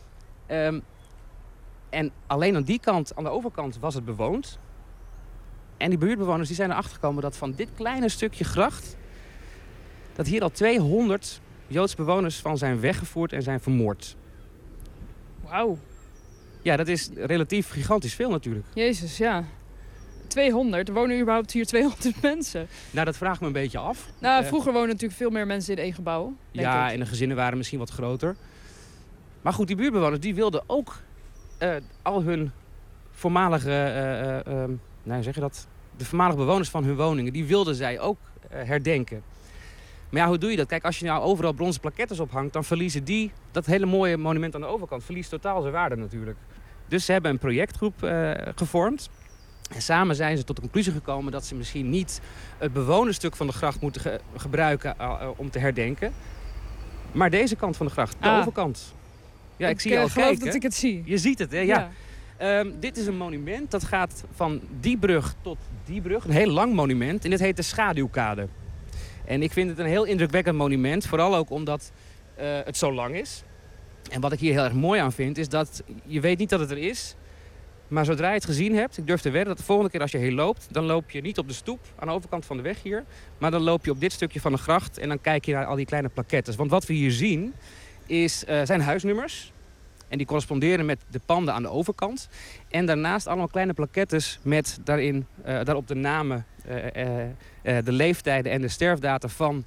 Speaker 7: En alleen aan die kant, aan de overkant, was het bewoond. En die buurtbewoners die zijn erachter gekomen dat van dit kleine stukje gracht, dat hier al 200 Joodse bewoners van zijn weggevoerd en zijn vermoord.
Speaker 5: Wauw.
Speaker 7: Ja, dat is relatief gigantisch veel natuurlijk.
Speaker 5: Jezus, ja. 200. Er wonen überhaupt hier 200 mensen.
Speaker 7: Nou, dat vraag ik me een beetje af.
Speaker 5: Nou, vroeger woonden natuurlijk veel meer mensen in één gebouw.
Speaker 7: Ja, en de gezinnen waren misschien wat groter. Maar goed, die buurtbewoners die wilden ook al hun voormalige, zeg je dat? De voormalige bewoners van hun woningen, die wilden zij ook herdenken. Maar ja, hoe doe je dat? Kijk, als je nou overal bronzen plaquettes ophangt, dan verliezen dat hele mooie monument aan de overkant verliest totaal zijn waarde natuurlijk. Dus ze hebben een projectgroep gevormd. En samen zijn ze tot de conclusie gekomen dat ze misschien niet het bewonerstuk van de gracht moeten gebruiken om te herdenken. Maar deze kant van de gracht, de overkant. Ja, ik zie je al kijken. Ik geloof
Speaker 5: dat ik het zie.
Speaker 7: Je ziet het, hè? Ja. Dit is een monument dat gaat van die brug tot die brug. Een heel lang monument. En dit heet de Schaduwkade. En ik vind het een heel indrukwekkend monument. Vooral ook omdat het zo lang is. En wat ik hier heel erg mooi aan vind, is dat je weet niet dat het er is. Maar zodra je het gezien hebt, ik durf te wedden dat de volgende keer als je hier loopt, dan loop je niet op de stoep aan de overkant van de weg hier. Maar dan loop je op dit stukje van de gracht en dan kijk je naar al die kleine plaquettes. Want wat we hier zien zijn huisnummers. En die corresponderen met de panden aan de overkant. En daarnaast allemaal kleine plaquettes met daarop de namen, de leeftijden en de sterfdata van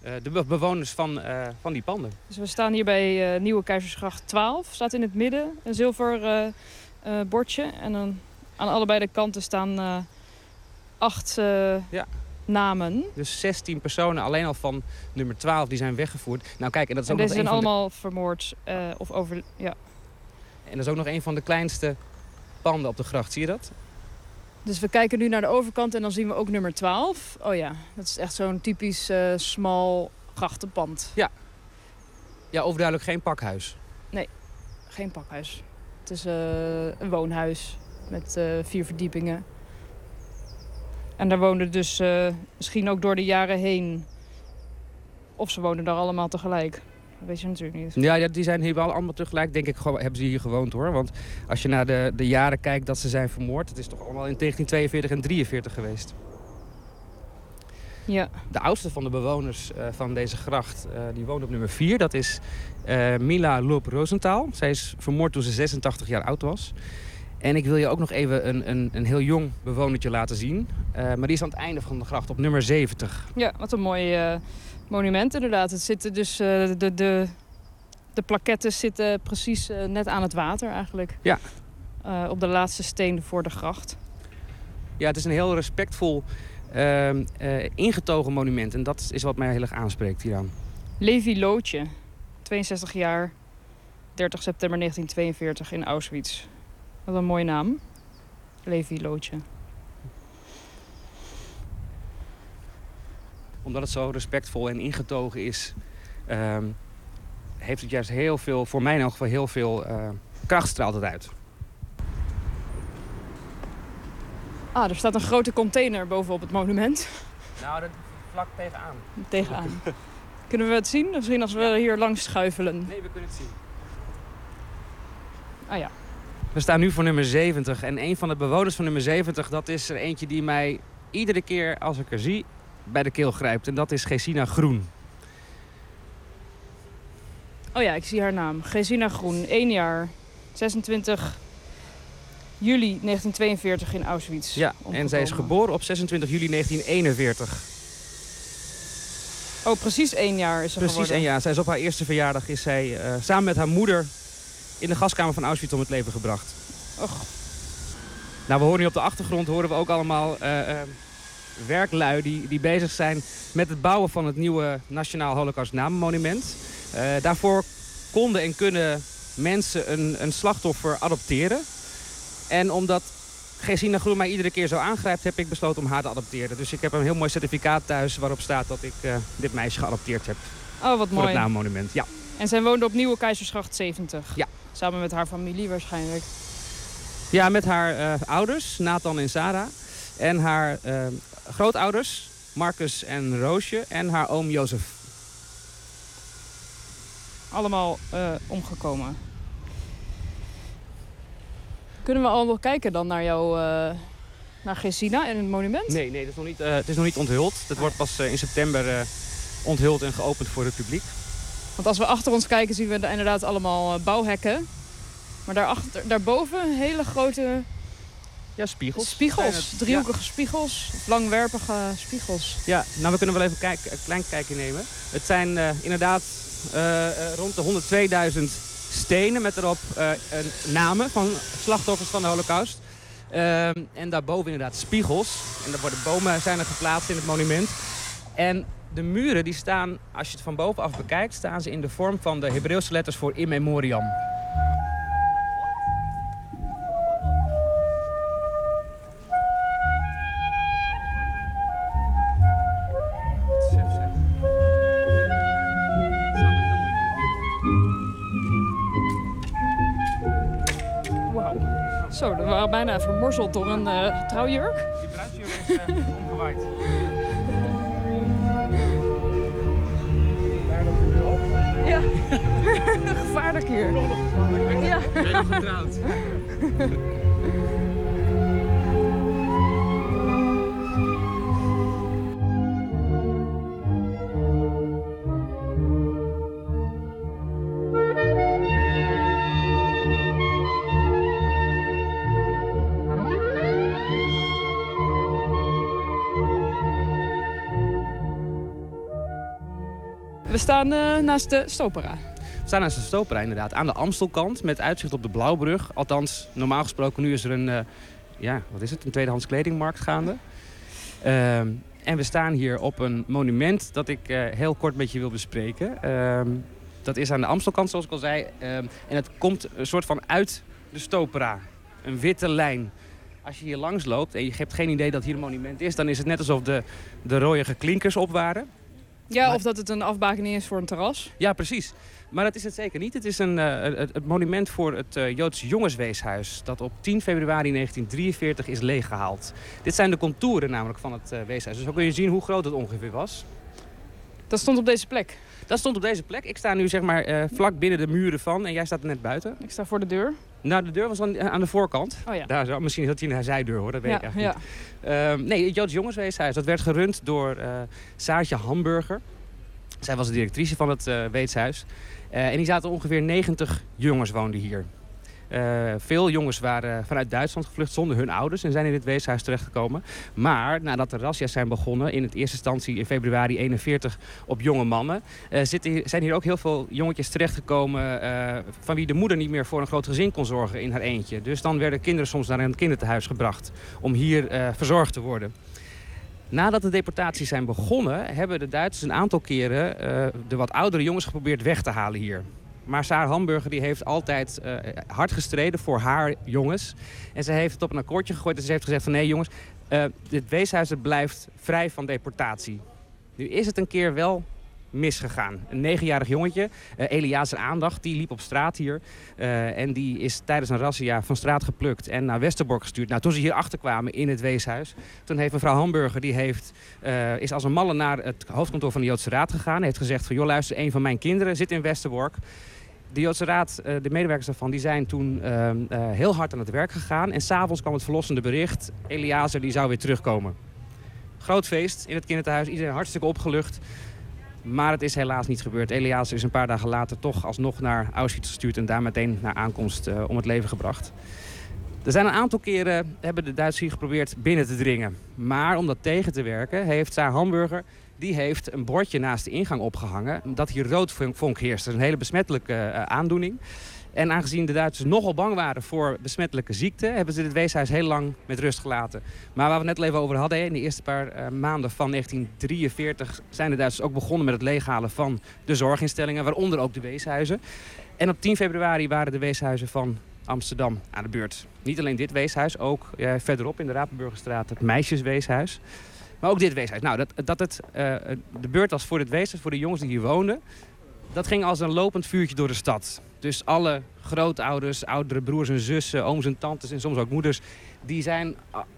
Speaker 7: de bewoners van die panden.
Speaker 5: Dus we staan hier bij Nieuwe Keizersgracht 12. Staat in het midden een zilver bordje. En dan aan allebei de kanten staan 8 namen.
Speaker 7: Dus 16 personen alleen al van nummer 12 die zijn weggevoerd. Nou kijk, en dat is ook
Speaker 5: deze
Speaker 7: nog
Speaker 5: zijn
Speaker 7: een van
Speaker 5: allemaal vermoord of over... Ja.
Speaker 7: En dat is ook nog een van de kleinste panden op de gracht. Zie je dat?
Speaker 5: Dus we kijken nu naar de overkant en dan zien we ook nummer 12. Oh ja, dat is echt zo'n typisch smal grachtenpand.
Speaker 7: Ja, overduidelijk geen pakhuis.
Speaker 5: Nee, geen pakhuis. Het is een woonhuis met 4 verdiepingen. En daar woonden dus misschien ook door de jaren heen... Of ze woonden daar allemaal tegelijk. Dat weet je natuurlijk niet.
Speaker 7: Ja, die zijn hier wel allemaal tegelijk. Denk ik, hebben ze hier gewoond hoor. Want als je naar de jaren kijkt dat ze zijn vermoord... het is toch allemaal in 1942 en 1943 geweest.
Speaker 5: Ja.
Speaker 7: De oudste van de bewoners van deze gracht, die woont op nummer 4. Dat is Mila Loop Rosenthal. Zij is vermoord toen ze 86 jaar oud was. En ik wil je ook nog even een heel jong bewonertje laten zien. Maar die is aan het einde van de gracht op nummer 70.
Speaker 5: Ja, wat een mooi monument inderdaad. Het zitten dus, de plakettes zitten precies net aan het water eigenlijk.
Speaker 7: Ja.
Speaker 5: Op de laatste steen voor de gracht.
Speaker 7: Ja, het is een heel respectvol ingetogen monument. En dat is wat mij heel erg aanspreekt hieraan.
Speaker 5: Levi Lootje, 62 jaar, 30 september 1942 in Auschwitz. Wat een mooie naam. Levi Lootje.
Speaker 7: Omdat het zo respectvol en ingetogen is... heeft het juist heel veel, voor mij in elk geval heel veel kracht straalt het uit.
Speaker 5: Ah, er staat een grote container bovenop het monument.
Speaker 7: Nou, dat vlak tegenaan.
Speaker 5: Tegenaan. Kunnen we het zien? Misschien als we hier langs schuifelen.
Speaker 7: Nee, we kunnen het zien.
Speaker 5: Ah ja.
Speaker 7: We staan nu voor nummer 70. En een van de bewoners van nummer 70... dat is er eentje die mij iedere keer als ik er zie... bij de keel grijpt. En dat is Gesina Groen.
Speaker 5: Oh ja, ik zie haar naam. Gesina Groen, 1 jaar. 26 juli 1942 in Auschwitz.
Speaker 7: Ja,
Speaker 5: omgekomen.
Speaker 7: en zij is geboren op 26 juli 1941.
Speaker 5: Oh, precies 1 jaar is ze
Speaker 7: Precies
Speaker 5: geworden.
Speaker 7: 1 jaar. Zij is op haar eerste verjaardag is zij samen met haar moeder... in de gaskamer van Auschwitz om het leven gebracht.
Speaker 5: Och.
Speaker 7: Nou, we horen nu op de achtergrond horen we ook allemaal werklui die bezig zijn met het bouwen van het nieuwe Nationaal Holocaust Namenmonument. Daarvoor konden en kunnen mensen een slachtoffer adopteren. En omdat Gesina Groen mij iedere keer zo aangrijpt, heb ik besloten om haar te adopteren. Dus ik heb een heel mooi certificaat thuis waarop staat dat ik dit meisje geadopteerd heb.
Speaker 5: Oh, wat
Speaker 7: voor
Speaker 5: mooi.
Speaker 7: het Namenmonument, ja.
Speaker 5: En zij woonde op Nieuwe Keizersgracht 70.
Speaker 7: Ja.
Speaker 5: Samen met haar familie waarschijnlijk.
Speaker 7: Ja, met haar ouders, Nathan en Sarah. En haar grootouders, Marcus en Roosje. En haar oom Jozef.
Speaker 5: Allemaal omgekomen. Kunnen we al nog kijken dan naar jou, naar Gesina en het monument?
Speaker 7: Nee, het is nog niet onthuld. Het wordt pas in september onthuld en geopend voor het publiek.
Speaker 5: Want als we achter ons kijken zien we inderdaad allemaal bouwhekken. Maar daarboven hele grote
Speaker 7: spiegels.
Speaker 5: Driehoekige spiegels, langwerpige spiegels.
Speaker 7: Ja, nou we kunnen wel even een klein kijkje nemen. Het zijn inderdaad rond de 102.000 stenen met erop namen van slachtoffers van de Holocaust. En daarboven inderdaad spiegels. En bomen zijn er geplaatst in het monument. En de muren die staan, als je het van bovenaf bekijkt, staan ze in de vorm van de Hebreeuwse letters voor in memoriam.
Speaker 5: Zo, we waren bijna vermorzeld door een trouwjurk.
Speaker 7: Die bruidsjurk is omgewaaid.
Speaker 5: Ja, gevaarlijk hier. Ja.
Speaker 7: Ik ben nog getrouwd.
Speaker 5: We staan naast de Stopera.
Speaker 7: We staan naast de Stopera inderdaad, aan de Amstelkant met uitzicht op de Blauwbrug. Althans, normaal gesproken, nu is er een tweedehands kledingmarkt gaande. En we staan hier op een monument dat ik heel kort met je wil bespreken. Dat is aan de Amstelkant, zoals ik al zei. En het komt een soort van uit de Stopera. Een witte lijn. Als je hier langs loopt en je hebt geen idee dat hier een monument is, dan is het net alsof de rode klinkers op waren.
Speaker 5: Ja, of dat het een afbakening is voor een terras.
Speaker 7: Ja, precies. Maar dat is het zeker niet. Het is het monument voor het Joodse jongensweeshuis dat op 10 februari 1943 is leeggehaald. Dit zijn de contouren namelijk van het weeshuis. Dus zo kun je zien hoe groot het ongeveer was.
Speaker 5: Dat stond op deze plek?
Speaker 7: Dat stond op deze plek. Ik sta nu zeg maar vlak binnen de muren van en jij staat er net buiten.
Speaker 5: Ik sta voor de deur.
Speaker 7: Nou, de deur was aan de voorkant.
Speaker 5: Oh ja.
Speaker 7: Daar zo, misschien is dat hier een zijdeur hoor, dat weet ik eigenlijk niet. Nee, het Joods jongensweeshuis, dat werd gerund door Saartje Hamburger. Zij was de directrice van het weeshuis. En die zaten ongeveer 90 jongens woonden hier. Veel jongens waren vanuit Duitsland gevlucht zonder hun ouders en zijn in dit weeshuis terechtgekomen. Maar nadat de razzia's zijn begonnen, in het eerste instantie in februari 41 op jonge mannen, zijn hier ook heel veel jongetjes terechtgekomen van wie de moeder niet meer voor een groot gezin kon zorgen in haar eentje. Dus dan werden kinderen soms naar een kindertehuis gebracht om hier verzorgd te worden. Nadat de deportaties zijn begonnen, hebben de Duitsers een aantal keren de wat oudere jongens geprobeerd weg te halen hier. Maar Saar Hamburger die heeft altijd hard gestreden voor haar jongens. En ze heeft het op een akkoordje gegooid en ze heeft gezegd van nee jongens, dit weeshuis het blijft vrij van deportatie. Nu is het een keer wel misgegaan. Een 9-jarig jongetje, Eliazer Aandacht, die liep op straat hier. En die is tijdens een razzia van straat geplukt en naar Westerbork gestuurd. Nou, toen ze hier achterkwamen in het weeshuis, toen heeft mevrouw Hamburger, is als een malle naar het hoofdkantoor van de Joodse Raad gegaan. Heeft gezegd van, joh luister, een van mijn kinderen zit in Westerbork. De Joodse Raad, de medewerkers daarvan, die zijn toen heel hard aan het werk gegaan. En 's avonds kwam het verlossende bericht, Eliazer die zou weer terugkomen. Groot feest in het kinderthuis, iedereen hartstikke opgelucht. Maar het is helaas niet gebeurd. Eliazer is een paar dagen later toch alsnog naar Auschwitz gestuurd en daar meteen naar aankomst om het leven gebracht. Er zijn een aantal keren hebben de Duitsers hier geprobeerd binnen te dringen. Maar om dat tegen te werken heeft Saar Hamburger een bordje naast de ingang opgehangen dat hier roodvonk heerst. Dat is een hele besmettelijke aandoening. En aangezien de Duitsers nogal bang waren voor besmettelijke ziekten, hebben ze dit weeshuis heel lang met rust gelaten. Maar waar we het net even over hadden, in de eerste paar maanden van 1943 zijn de Duitsers ook begonnen met het leeghalen van de zorginstellingen, waaronder ook de weeshuizen. En op 10 februari waren de weeshuizen van Amsterdam aan de beurt. Niet alleen dit weeshuis, ook verderop in de Rapenburgerstraat het Meisjesweeshuis. Maar ook dit weeshuis. Nou, dat het de beurt was voor dit weeshuis, voor de jongens die hier woonden, dat ging als een lopend vuurtje door de stad. Dus alle grootouders, oudere broers en zussen, ooms en tantes en soms ook moeders, die zijn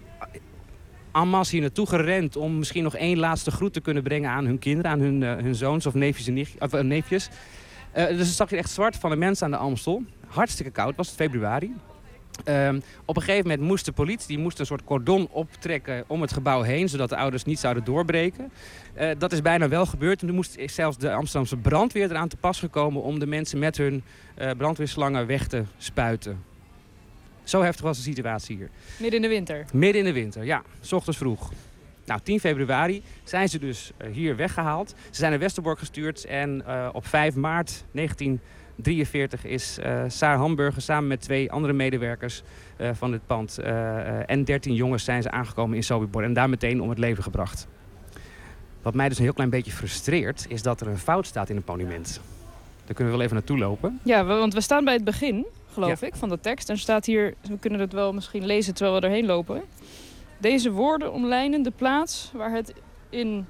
Speaker 7: en masse hier naartoe gerend om misschien nog één laatste groet te kunnen brengen aan hun kinderen, aan hun zoons of neefjes en neefjes. Dus het zag je echt zwart van de mensen aan de Amstel. Hartstikke koud was het, februari. Op een gegeven moment moest de politie een soort cordon optrekken om het gebouw heen, zodat de ouders niet zouden doorbreken. Dat is bijna wel gebeurd. En toen moest zelfs de Amsterdamse brandweer eraan te pas gekomen om de mensen met hun brandweerslangen weg te spuiten. Zo heftig was de situatie hier.
Speaker 5: Midden in de winter?
Speaker 7: Midden in de winter, ja. 's Ochtends vroeg. Nou, 10 februari zijn ze dus hier weggehaald. Ze zijn naar Westerbork gestuurd en op 5 maart 1943 is Saar Hamburger samen met 2 andere medewerkers van dit pand en 13 jongens zijn ze aangekomen in Sobibor en daar meteen om het leven gebracht. Wat mij dus een heel klein beetje frustreert is dat er een fout staat in het monument. Daar kunnen we wel even naartoe lopen.
Speaker 5: Ja, want we staan bij het begin, geloof ik, van de tekst. En er staat hier, we kunnen het wel misschien lezen terwijl we erheen lopen. Deze woorden omlijnen de plaats waar het in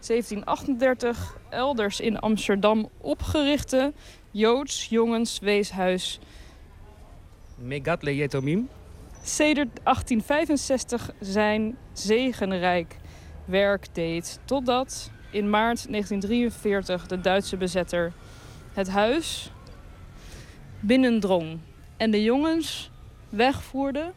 Speaker 5: 1738 elders in Amsterdam opgerichte Joods jongensweeshuis
Speaker 7: Megat le Yetomim.
Speaker 5: sedert 1865 zijn zegenrijk werk deed. Totdat in maart 1943 de Duitse bezetter het huis binnendrong en de jongens wegvoerde.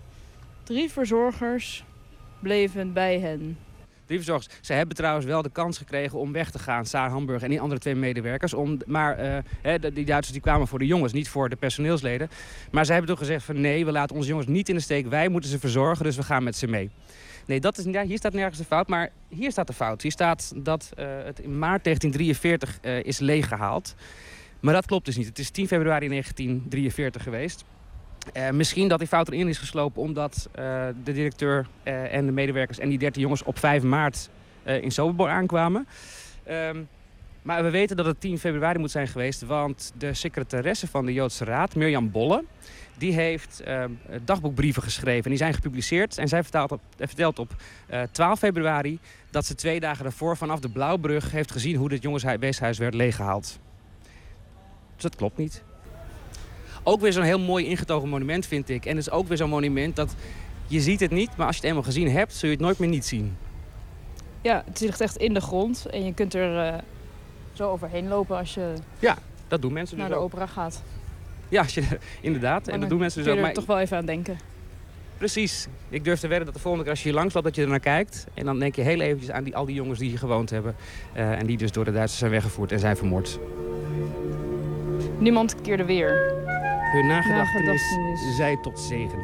Speaker 5: 3 verzorgers bleven bij hen.
Speaker 7: 3 verzorgers. Ze hebben trouwens wel de kans gekregen om weg te gaan, Saar Hamburger en die andere 2 medewerkers. Maar die Duitsers die kwamen voor de jongens, niet voor de personeelsleden. Maar ze hebben toch gezegd van nee, we laten onze jongens niet in de steek. Wij moeten ze verzorgen, dus we gaan met ze mee. Nee, hier staat nergens de fout, maar hier staat de fout. Hier staat dat het in maart 1943 is leeggehaald. Maar dat klopt dus niet. Het is 10 februari 1943 geweest. Misschien dat die fout erin is geslopen omdat de directeur en de medewerkers en die 13 jongens op 5 maart in Sobibor aankwamen. Maar we weten dat het 10 februari moet zijn geweest, want de secretaresse van de Joodse Raad, Mirjam Bolle, die heeft dagboekbrieven geschreven. En die zijn gepubliceerd. En zij vertelt op 12 februari dat ze 2 dagen daarvoor vanaf de Blauwbrug heeft gezien hoe dit jongensweeshuis werd leeggehaald. Dus dat klopt niet. Ook weer zo'n heel mooi ingetogen monument, vind ik. En het is ook weer zo'n monument dat je ziet het niet, maar als je het eenmaal gezien hebt, zul je het nooit meer niet zien.
Speaker 5: Ja, het ligt echt in de grond en je kunt er zo overheen lopen als je
Speaker 7: Dat doen mensen dus
Speaker 5: naar de
Speaker 7: ook.
Speaker 5: opera gaat.
Speaker 7: Ja, inderdaad. En dat doen mensen dus ook.
Speaker 5: Kun je
Speaker 7: Maar
Speaker 5: er toch wel even aan denken.
Speaker 7: precies. Ik durf te wedden dat de volgende keer als je hier langs loopt, dat je er naar kijkt. En dan denk je heel eventjes aan al die jongens die hier gewoond hebben. En die dus door de Duitsers zijn weggevoerd en zijn vermoord.
Speaker 5: Niemand keerde weer.
Speaker 7: Hun nagedachtenis
Speaker 5: Nagedachtenis.
Speaker 7: zij tot zegen.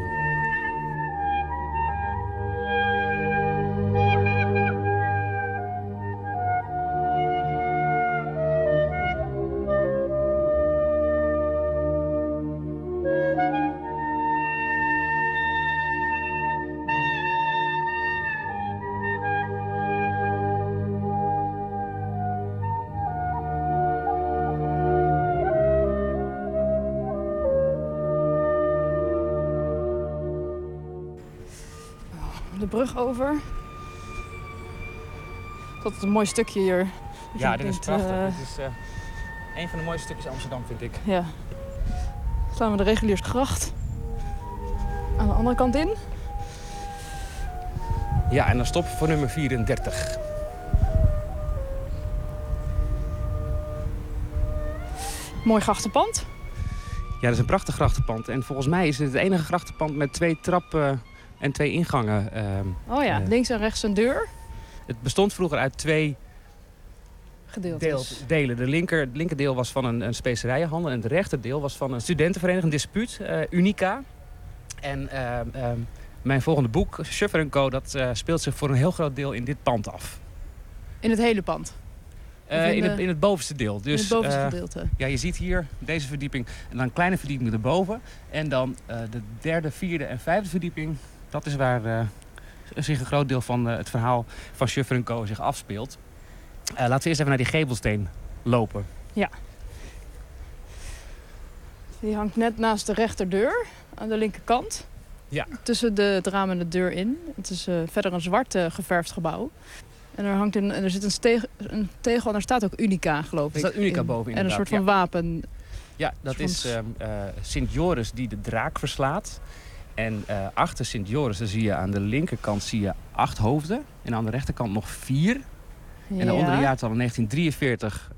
Speaker 5: De brug over. Dat is een mooi stukje hier.
Speaker 7: Ja, dit is prachtig. Dit is een van de mooiste stukjes Amsterdam, vind ik.
Speaker 5: Ja. Slaan we de Reguliersgracht aan de andere kant in.
Speaker 7: Ja, en dan stoppen we voor nummer 34.
Speaker 5: Mooi grachtenpand.
Speaker 7: Ja, dat is een prachtig grachtenpand. En volgens mij is het het enige grachtenpand met 2 trappen en 2 ingangen.
Speaker 5: Oh ja, links en rechts een deur.
Speaker 7: Het bestond vroeger uit 2
Speaker 5: Gedeeltes.
Speaker 7: delen. Het linkerdeel was van een specerijenhandel en het rechterdeel was van een studentenvereniging, een dispuut, Unica. En mijn volgende boek, Schuffer & Co., dat speelt zich voor een heel groot deel in dit pand af.
Speaker 5: In het hele pand?
Speaker 7: In het bovenste deel. Dus,
Speaker 5: in het bovenste gedeelte?
Speaker 7: Ja, je ziet hier deze verdieping en dan een kleine verdieping erboven. En dan de 3e, 4e en 5e verdieping. Dat is waar zich een groot deel van het verhaal van Schuffer & Co. zich afspeelt. Laten we eerst even naar die gevelsteen lopen.
Speaker 5: Ja. Die hangt net naast de rechterdeur aan de linkerkant.
Speaker 7: Ja.
Speaker 5: Tussen het raam en de deur in. Het is verder een zwart geverfd gebouw. En er zit een tegel en er staat ook Unica, geloof ik.
Speaker 7: Er staat Unica boven,
Speaker 5: en een soort van wapen.
Speaker 7: Ja, dat is Sint Joris die de draak verslaat. En achter Sint Joris zie je aan de linkerkant 8 hoofden. En aan de rechterkant nog 4.
Speaker 5: Ja.
Speaker 7: En onder de jaartallen 1943,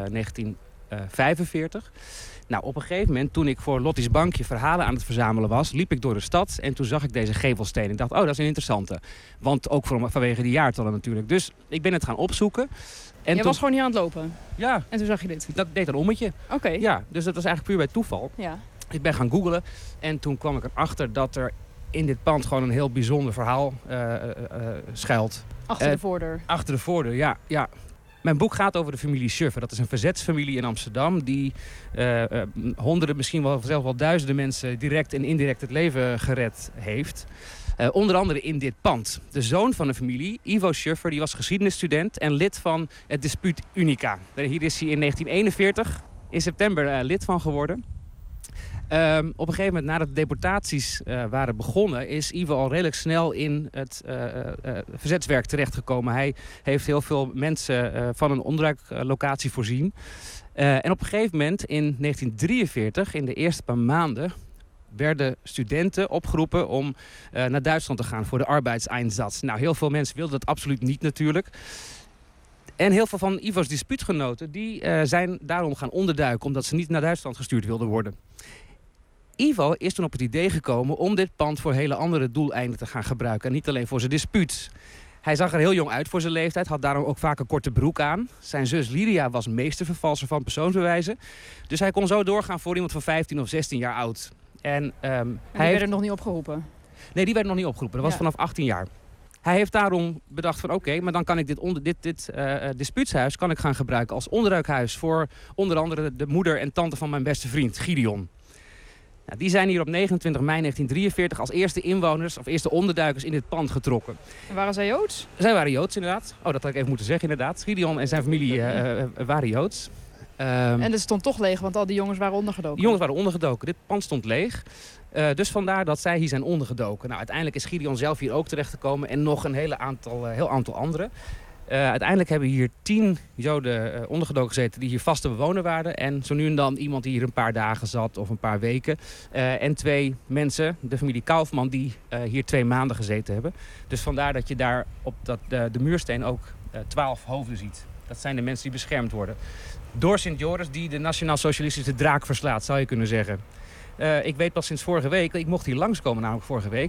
Speaker 7: 1945. Nou, op een gegeven moment, toen ik voor Lottie's Bankje verhalen aan het verzamelen was, liep ik door de stad en toen zag ik deze gevelsteen. Ik dacht, oh, dat is een interessante. Want ook vanwege die jaartallen natuurlijk. Dus ik ben het gaan opzoeken. En
Speaker 5: Jij was gewoon hier aan het lopen?
Speaker 7: Ja.
Speaker 5: En toen zag je dit?
Speaker 7: Dat deed een ommetje.
Speaker 5: Oké.
Speaker 7: Ja, dus dat was eigenlijk puur bij toeval.
Speaker 5: Ja.
Speaker 7: Ik ben gaan googlen en toen kwam ik erachter dat er in dit pand gewoon een heel bijzonder verhaal schuilt.
Speaker 5: Achter de voordeur?
Speaker 7: Achter de voordeur, ja. Mijn boek gaat over de familie Schuffer. Dat is een verzetsfamilie in Amsterdam die honderden, misschien wel zelfs wel duizenden mensen direct en indirect het leven gered heeft. Onder andere in dit pand. De zoon van de familie, Ivo Schuffer, die was geschiedenisstudent en lid van het dispuut Unica. Hier is hij in 1941 in september lid van geworden. Op een gegeven moment, nadat de deportaties waren begonnen, is Ivo al redelijk snel in het verzetswerk terechtgekomen. Hij heeft heel veel mensen van een onderduiklocatie voorzien. En op een gegeven moment, in 1943, in de eerste paar maanden, werden studenten opgeroepen om naar Duitsland te gaan voor de arbeidseinsatz. Nou, heel veel mensen wilden dat absoluut niet natuurlijk. En heel veel van Ivo's dispuutgenoten die zijn daarom gaan onderduiken, omdat ze niet naar Duitsland gestuurd wilden worden. Ivo is toen op het idee gekomen om dit pand voor hele andere doeleinden te gaan gebruiken. En niet alleen voor zijn dispuut. Hij zag er heel jong uit voor zijn leeftijd, had daarom ook vaak een korte broek aan. Zijn zus Lydia was meestervervalser van persoonsbewijzen. Dus hij kon zo doorgaan voor iemand van 15 of 16 jaar oud. En
Speaker 5: die werden nog niet opgeroepen?
Speaker 7: Nee, die werden nog niet opgeroepen. Dat was vanaf 18 jaar. Hij heeft daarom bedacht van oké, maar dan kan ik dit dispuutshuis kan ik gaan gebruiken als onderduikhuis voor onder andere de moeder en tante van mijn beste vriend, Gideon. Nou, die zijn hier op 29 mei 1943 als eerste inwoners of eerste onderduikers in dit pand getrokken.
Speaker 5: En waren zij Joods?
Speaker 7: Zij waren Joods inderdaad. Oh, dat had ik even moeten zeggen inderdaad. Gideon en zijn familie waren Joods.
Speaker 5: En het stond toch leeg, want al die jongens waren ondergedoken.
Speaker 7: Die jongens waren ondergedoken. Dit pand stond leeg. Dus vandaar dat zij hier zijn ondergedoken. Nou, uiteindelijk is Gideon zelf hier ook terechtgekomen en nog een heel aantal anderen. Uiteindelijk hebben hier 10 Joden ondergedoken gezeten die hier vaste bewoner waren. En zo nu en dan iemand die hier een paar dagen zat of een paar weken. En 2 mensen, de familie Kaufman, die hier 2 maanden gezeten hebben. Dus vandaar dat je daar op de muursteen ook 12 hoofden ziet. Dat zijn de mensen die beschermd worden. Door Sint Joris die de nationaal-socialistische draak verslaat, zou je kunnen zeggen. Ik weet pas sinds vorige week, ik mocht hier langskomen namelijk vorige week.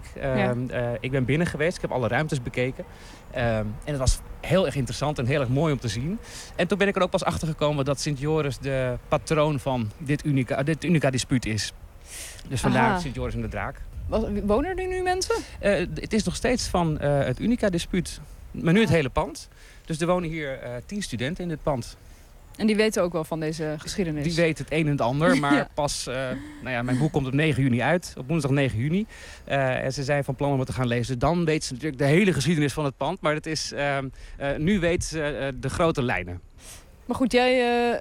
Speaker 7: Ik ben binnen geweest, ik heb alle ruimtes bekeken. En het was heel erg interessant en heel erg mooi om te zien. En toen ben ik er ook pas achter gekomen dat Sint Joris de patroon van dit Unica-dispuut is. Dus vandaar Sint Joris en de draak.
Speaker 5: Wonen er nu mensen?
Speaker 7: Het is nog steeds van het Unica-dispuut. Maar nu het hele pand. Dus er wonen hier 10 studenten in dit pand.
Speaker 5: En die weten ook wel van deze geschiedenis?
Speaker 7: Die weten het een en het ander, maar pas... mijn boek komt op 9 juni uit, op woensdag 9 juni. En ze zijn van plan om het te gaan lezen. Dan weten ze natuurlijk de hele geschiedenis van het pand. Maar het is, nu weten ze de grote lijnen.
Speaker 5: Maar goed, jij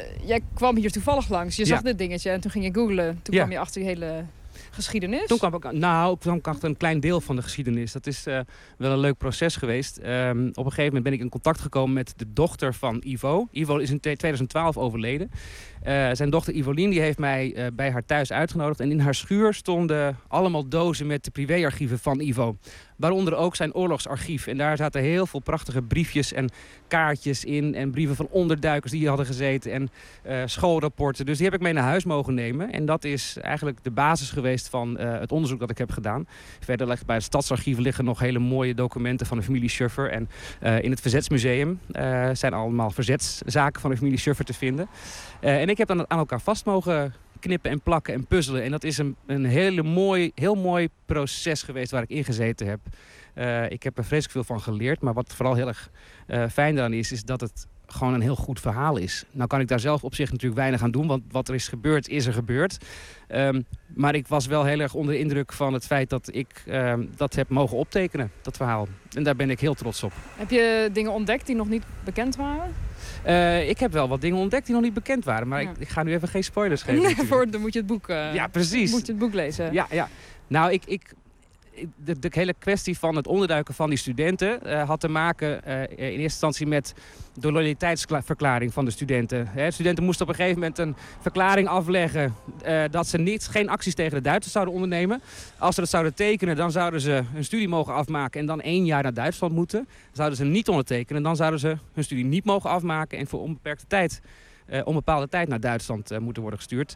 Speaker 5: kwam hier toevallig langs. Je zag dit dingetje en toen ging je googlen. Toen kwam je achter die hele geschiedenis.
Speaker 7: Toen kwam ik achter een klein deel van de geschiedenis. Dat is wel een leuk proces geweest. Op een gegeven moment ben ik in contact gekomen met de dochter van Ivo. Ivo is in 2012 overleden. Zijn dochter Ivolien die heeft mij bij haar thuis uitgenodigd. En in haar schuur stonden allemaal dozen met de privéarchieven van Ivo. Waaronder ook zijn oorlogsarchief. En daar zaten heel veel prachtige briefjes en kaartjes in. En brieven van onderduikers die hier hadden gezeten. En schoolrapporten. Dus die heb ik mee naar huis mogen nemen. En dat is eigenlijk de basis geweest van het onderzoek dat ik heb gedaan. Verder bij het Stadsarchief liggen nog hele mooie documenten van de familie Schuffer. En in het Verzetsmuseum zijn allemaal verzetszaken van de familie Schuffer te vinden. En ik heb dan aan elkaar vast mogen knippen en plakken en puzzelen. En dat is een heel mooi proces geweest waar ik in gezeten heb. Ik heb er vreselijk veel van geleerd. Maar wat vooral heel erg fijn daaraan is dat het gewoon een heel goed verhaal is. Nou kan ik daar zelf op zich natuurlijk weinig aan doen. Want wat er is gebeurd, is er gebeurd. Maar ik was wel heel erg onder de indruk van het feit dat ik dat heb mogen optekenen, dat verhaal. En daar ben ik heel trots op.
Speaker 5: Heb je dingen ontdekt die nog niet bekend waren?
Speaker 7: Ik heb wel wat dingen ontdekt die nog niet bekend waren. Maar ik ga nu even geen spoilers geven.
Speaker 5: Nee, dan moet je het boek,
Speaker 7: ja, precies.
Speaker 5: Moet je het boek lezen.
Speaker 7: Ja. Nou, de hele kwestie van het onderduiken van die studenten had te maken in eerste instantie met de loyaliteitsverklaring van de studenten. Studenten moesten op een gegeven moment een verklaring afleggen dat ze geen acties tegen de Duitsers zouden ondernemen. Als ze dat zouden tekenen, dan zouden ze hun studie mogen afmaken en dan 1 jaar naar Duitsland moeten. Zouden ze niet ondertekenen, dan zouden ze hun studie niet mogen afmaken en voor onbepaalde tijd naar Duitsland moeten worden gestuurd.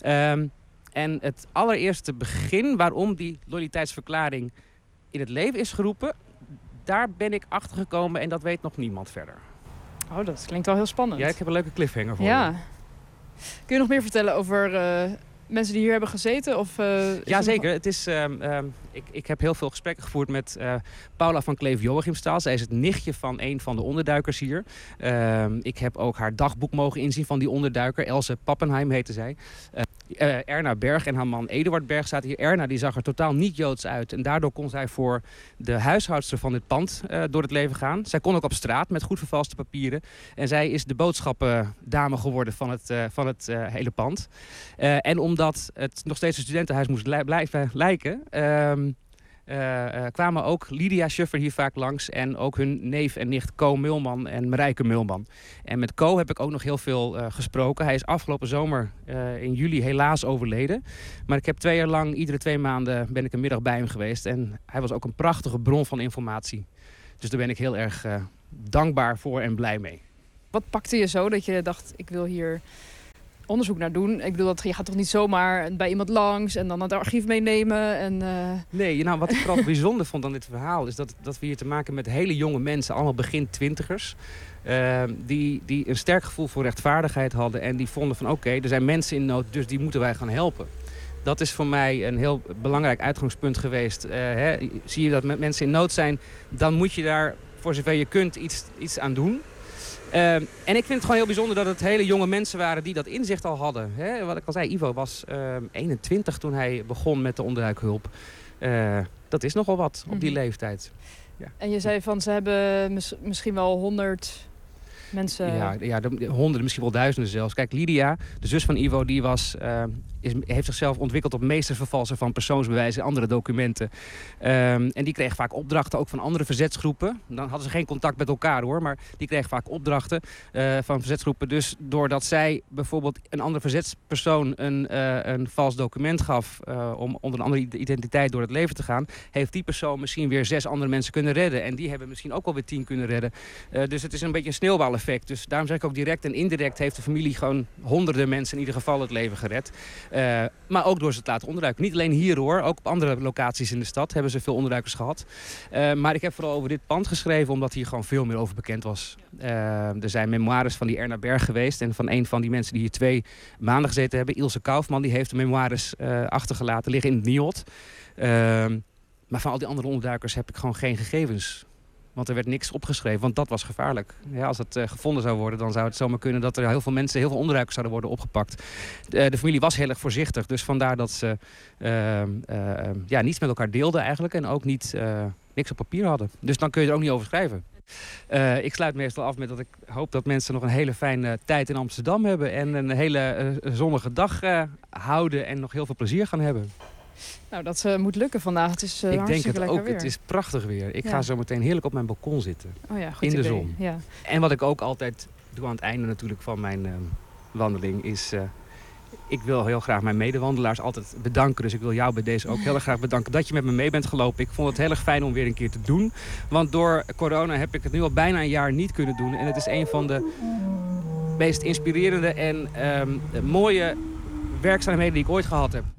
Speaker 7: En het allereerste begin waarom die loyaliteitsverklaring in het leven is geroepen, daar ben ik achter gekomen en dat weet nog niemand verder.
Speaker 5: Oh, dat klinkt wel heel spannend.
Speaker 7: Ja, ik heb een leuke cliffhanger voor je.
Speaker 5: Kun je nog meer vertellen over mensen die hier hebben gezeten?
Speaker 7: Ja, zeker. Het is, ik heb heel veel gesprekken gevoerd met Paula van Kleef-Joachimsthal. Zij is het nichtje van een van de onderduikers hier. Ik heb ook haar dagboek mogen inzien van die onderduiker. Else Pappenheim heette zij. Erna Berg en haar man Eduard Berg zaten hier. Erna die zag er totaal niet Joods uit. En daardoor kon zij voor de huishoudster van dit pand door het leven gaan. Zij kon ook op straat met goed vervalste papieren. En zij is de boodschappendame geworden van het hele pand. En omdat het nog steeds een studentenhuis moest blijven lijken, kwamen ook Lydia Schuffer hier vaak langs. En ook hun neef en nicht Co Mulman en Marijke Mulman. En met Co heb ik ook nog heel veel gesproken. Hij is afgelopen zomer in juli helaas overleden. Maar ik heb 2 jaar lang, iedere 2 maanden ben ik een middag bij hem geweest. En hij was ook een prachtige bron van informatie. Dus daar ben ik heel erg dankbaar voor en blij mee.
Speaker 5: Wat pakte je zo dat je dacht, ik wil hier onderzoek naar doen? Ik bedoel, je gaat toch niet zomaar bij iemand langs en dan het archief meenemen?
Speaker 7: Nee, nou, wat ik vooral bijzonder vond aan dit verhaal is dat we hier te maken met hele jonge mensen, allemaal begin 20ers. Die een sterk gevoel voor rechtvaardigheid hadden en die vonden van oké, er zijn mensen in nood, dus die moeten wij gaan helpen. Dat is voor mij een heel belangrijk uitgangspunt geweest. Zie je dat mensen in nood zijn, dan moet je daar voor zover je kunt iets aan doen. En ik vind het gewoon heel bijzonder dat het hele jonge mensen waren die dat inzicht al hadden. Wat ik al zei, Ivo was 21 toen hij begon met de onderduikhulp. Dat is nogal wat op die leeftijd. Ja.
Speaker 5: En je zei van ze hebben misschien wel 100 mensen...
Speaker 7: Ja, honderden, misschien wel duizenden zelfs. Kijk, Lydia, de zus van Ivo, die heeft zichzelf ontwikkeld op meestervervalser van persoonsbewijzen en andere documenten. En die kreeg vaak opdrachten ook van andere verzetsgroepen. Dan hadden ze geen contact met elkaar hoor, maar die kreeg vaak opdrachten van verzetsgroepen. Dus doordat zij bijvoorbeeld een andere verzetspersoon een vals document gaf om onder een andere identiteit door het leven te gaan, heeft die persoon misschien weer 6 andere mensen kunnen redden. En die hebben misschien ook alweer 10 kunnen redden. Dus het is een beetje een sneeuwbaleffect. Dus daarom zeg ik ook direct en indirect heeft de familie gewoon honderden mensen in ieder geval het leven gered. Maar ook door ze te laten onderduiken. Niet alleen hier hoor, ook op andere locaties in de stad hebben ze veel onderduikers gehad. Maar ik heb vooral over dit pand geschreven omdat hier gewoon veel meer over bekend was. Er zijn memoires van die Erna Berg geweest en van een van die mensen die hier 2 maanden gezeten hebben, Ilse Kaufman, die heeft de memoires achtergelaten liggen in het NIOD. Maar van al die andere onderduikers heb ik gewoon geen gegevens. Want er werd niks opgeschreven, want dat was gevaarlijk. Ja, als het gevonden zou worden, dan zou het zomaar kunnen dat er heel veel mensen, heel veel onderduikers zouden worden opgepakt. De familie was heel erg voorzichtig, dus vandaar dat ze niets met elkaar deelden eigenlijk en ook niks op papier hadden. Dus dan kun je er ook niet over schrijven. Ik sluit meestal af met dat ik hoop dat mensen nog een hele fijne tijd in Amsterdam hebben en een hele zonnige dag houden en nog heel veel plezier gaan hebben.
Speaker 5: Nou, dat moet lukken vandaag. Het is
Speaker 7: ik denk het ook.
Speaker 5: weer.
Speaker 7: Het is prachtig weer. Ik ga zo meteen heerlijk op mijn balkon zitten.
Speaker 5: Oh ja, goed
Speaker 7: in de
Speaker 5: idee.
Speaker 7: zon.
Speaker 5: Ja.
Speaker 7: En wat ik ook altijd doe aan het einde natuurlijk van mijn wandeling is... ik wil heel graag mijn medewandelaars altijd bedanken. Dus ik wil jou bij deze ook heel erg graag bedanken dat je met me mee bent gelopen. Ik vond het heel erg fijn om weer een keer te doen. Want door corona heb ik het nu al bijna een jaar niet kunnen doen. En het is een van de meest inspirerende en mooie werkzaamheden die ik ooit gehad heb.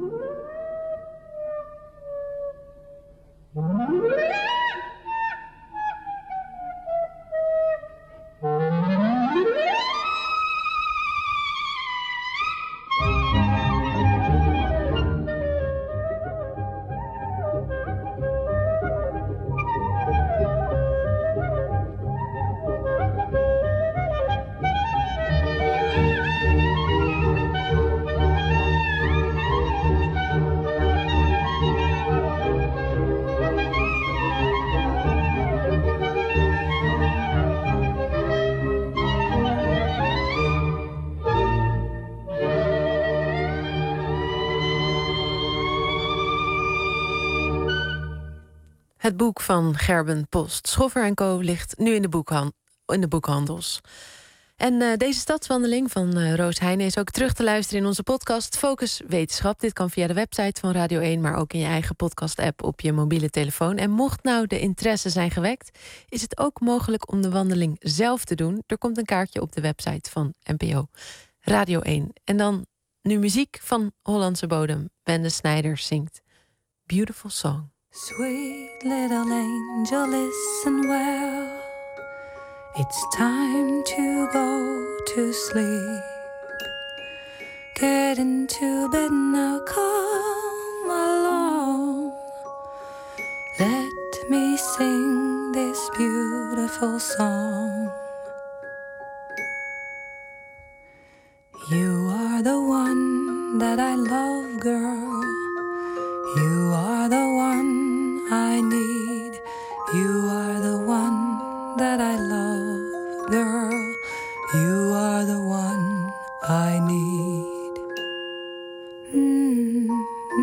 Speaker 4: Het boek van Gerben Post, Schoffer & Co. ligt nu in de boekhandels. En deze stadswandeling van Roos Heijnen is ook terug te luisteren in onze podcast Focus Wetenschap. Dit kan via de website van Radio 1, maar ook in je eigen podcast-app op je mobiele telefoon. En mocht nou de interesse zijn gewekt, is het ook mogelijk om de wandeling zelf te doen. Er komt een kaartje op de website van NPO Radio 1. En dan nu muziek van Hollandse bodem. Wende Snijders zingt Beautiful Song.
Speaker 9: Sweet little angel, listen well. It's time to go to sleep. Get into bed now, come along. Let me sing this beautiful song. You are the one that I love, girl. You are the one I need. You are the one that I love, girl. You are the one I need. Mm-hmm.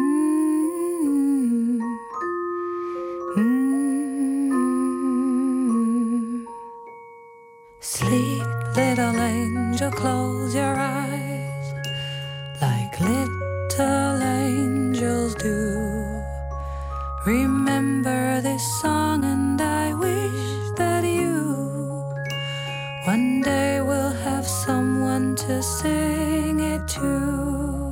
Speaker 9: Mm-hmm. Sleep, little angel, close your eyes like little angels do. Remember this song, and I wish that you one day will have someone to sing it to.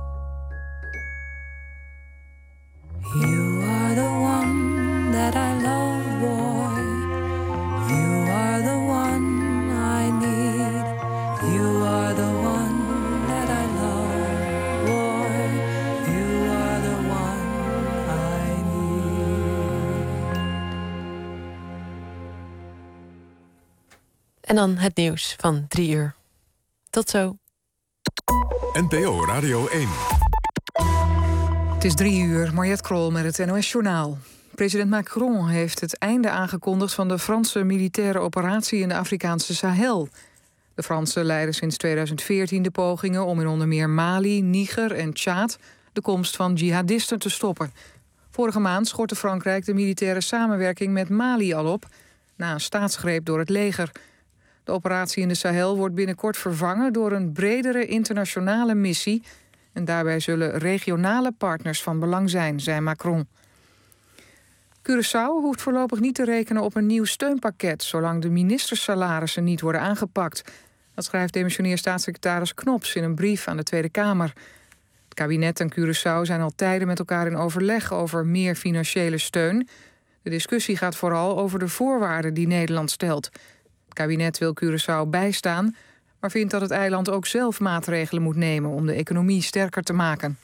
Speaker 9: You are the one that I love, boy. You are the one I need. You are the one that I love, boy.
Speaker 4: En dan het nieuws van 3 uur. Tot zo.
Speaker 2: NPO Radio 1.
Speaker 1: Het is 3 uur, Mariette Krol met het NOS-journaal. President Macron heeft het einde aangekondigd van de Franse militaire operatie in de Afrikaanse Sahel. De Fransen leiden sinds 2014 de pogingen om in onder meer Mali, Niger en Tjaad de komst van jihadisten te stoppen. Vorige maand schortte Frankrijk de militaire samenwerking met Mali al op, na een staatsgreep door het leger. De operatie in de Sahel wordt binnenkort vervangen door een bredere internationale missie, en daarbij zullen regionale partners van belang zijn, zei Macron. Curaçao hoeft voorlopig niet te rekenen op een nieuw steunpakket, zolang de ministersalarissen niet worden aangepakt. Dat schrijft demissionair staatssecretaris Knops in een brief aan de Tweede Kamer. Het kabinet en Curaçao zijn al tijden met elkaar in overleg over meer financiële steun. De discussie gaat vooral over de voorwaarden die Nederland stelt. Het kabinet wil Curaçao bijstaan, maar vindt dat het eiland ook zelf maatregelen moet nemen om de economie sterker te maken.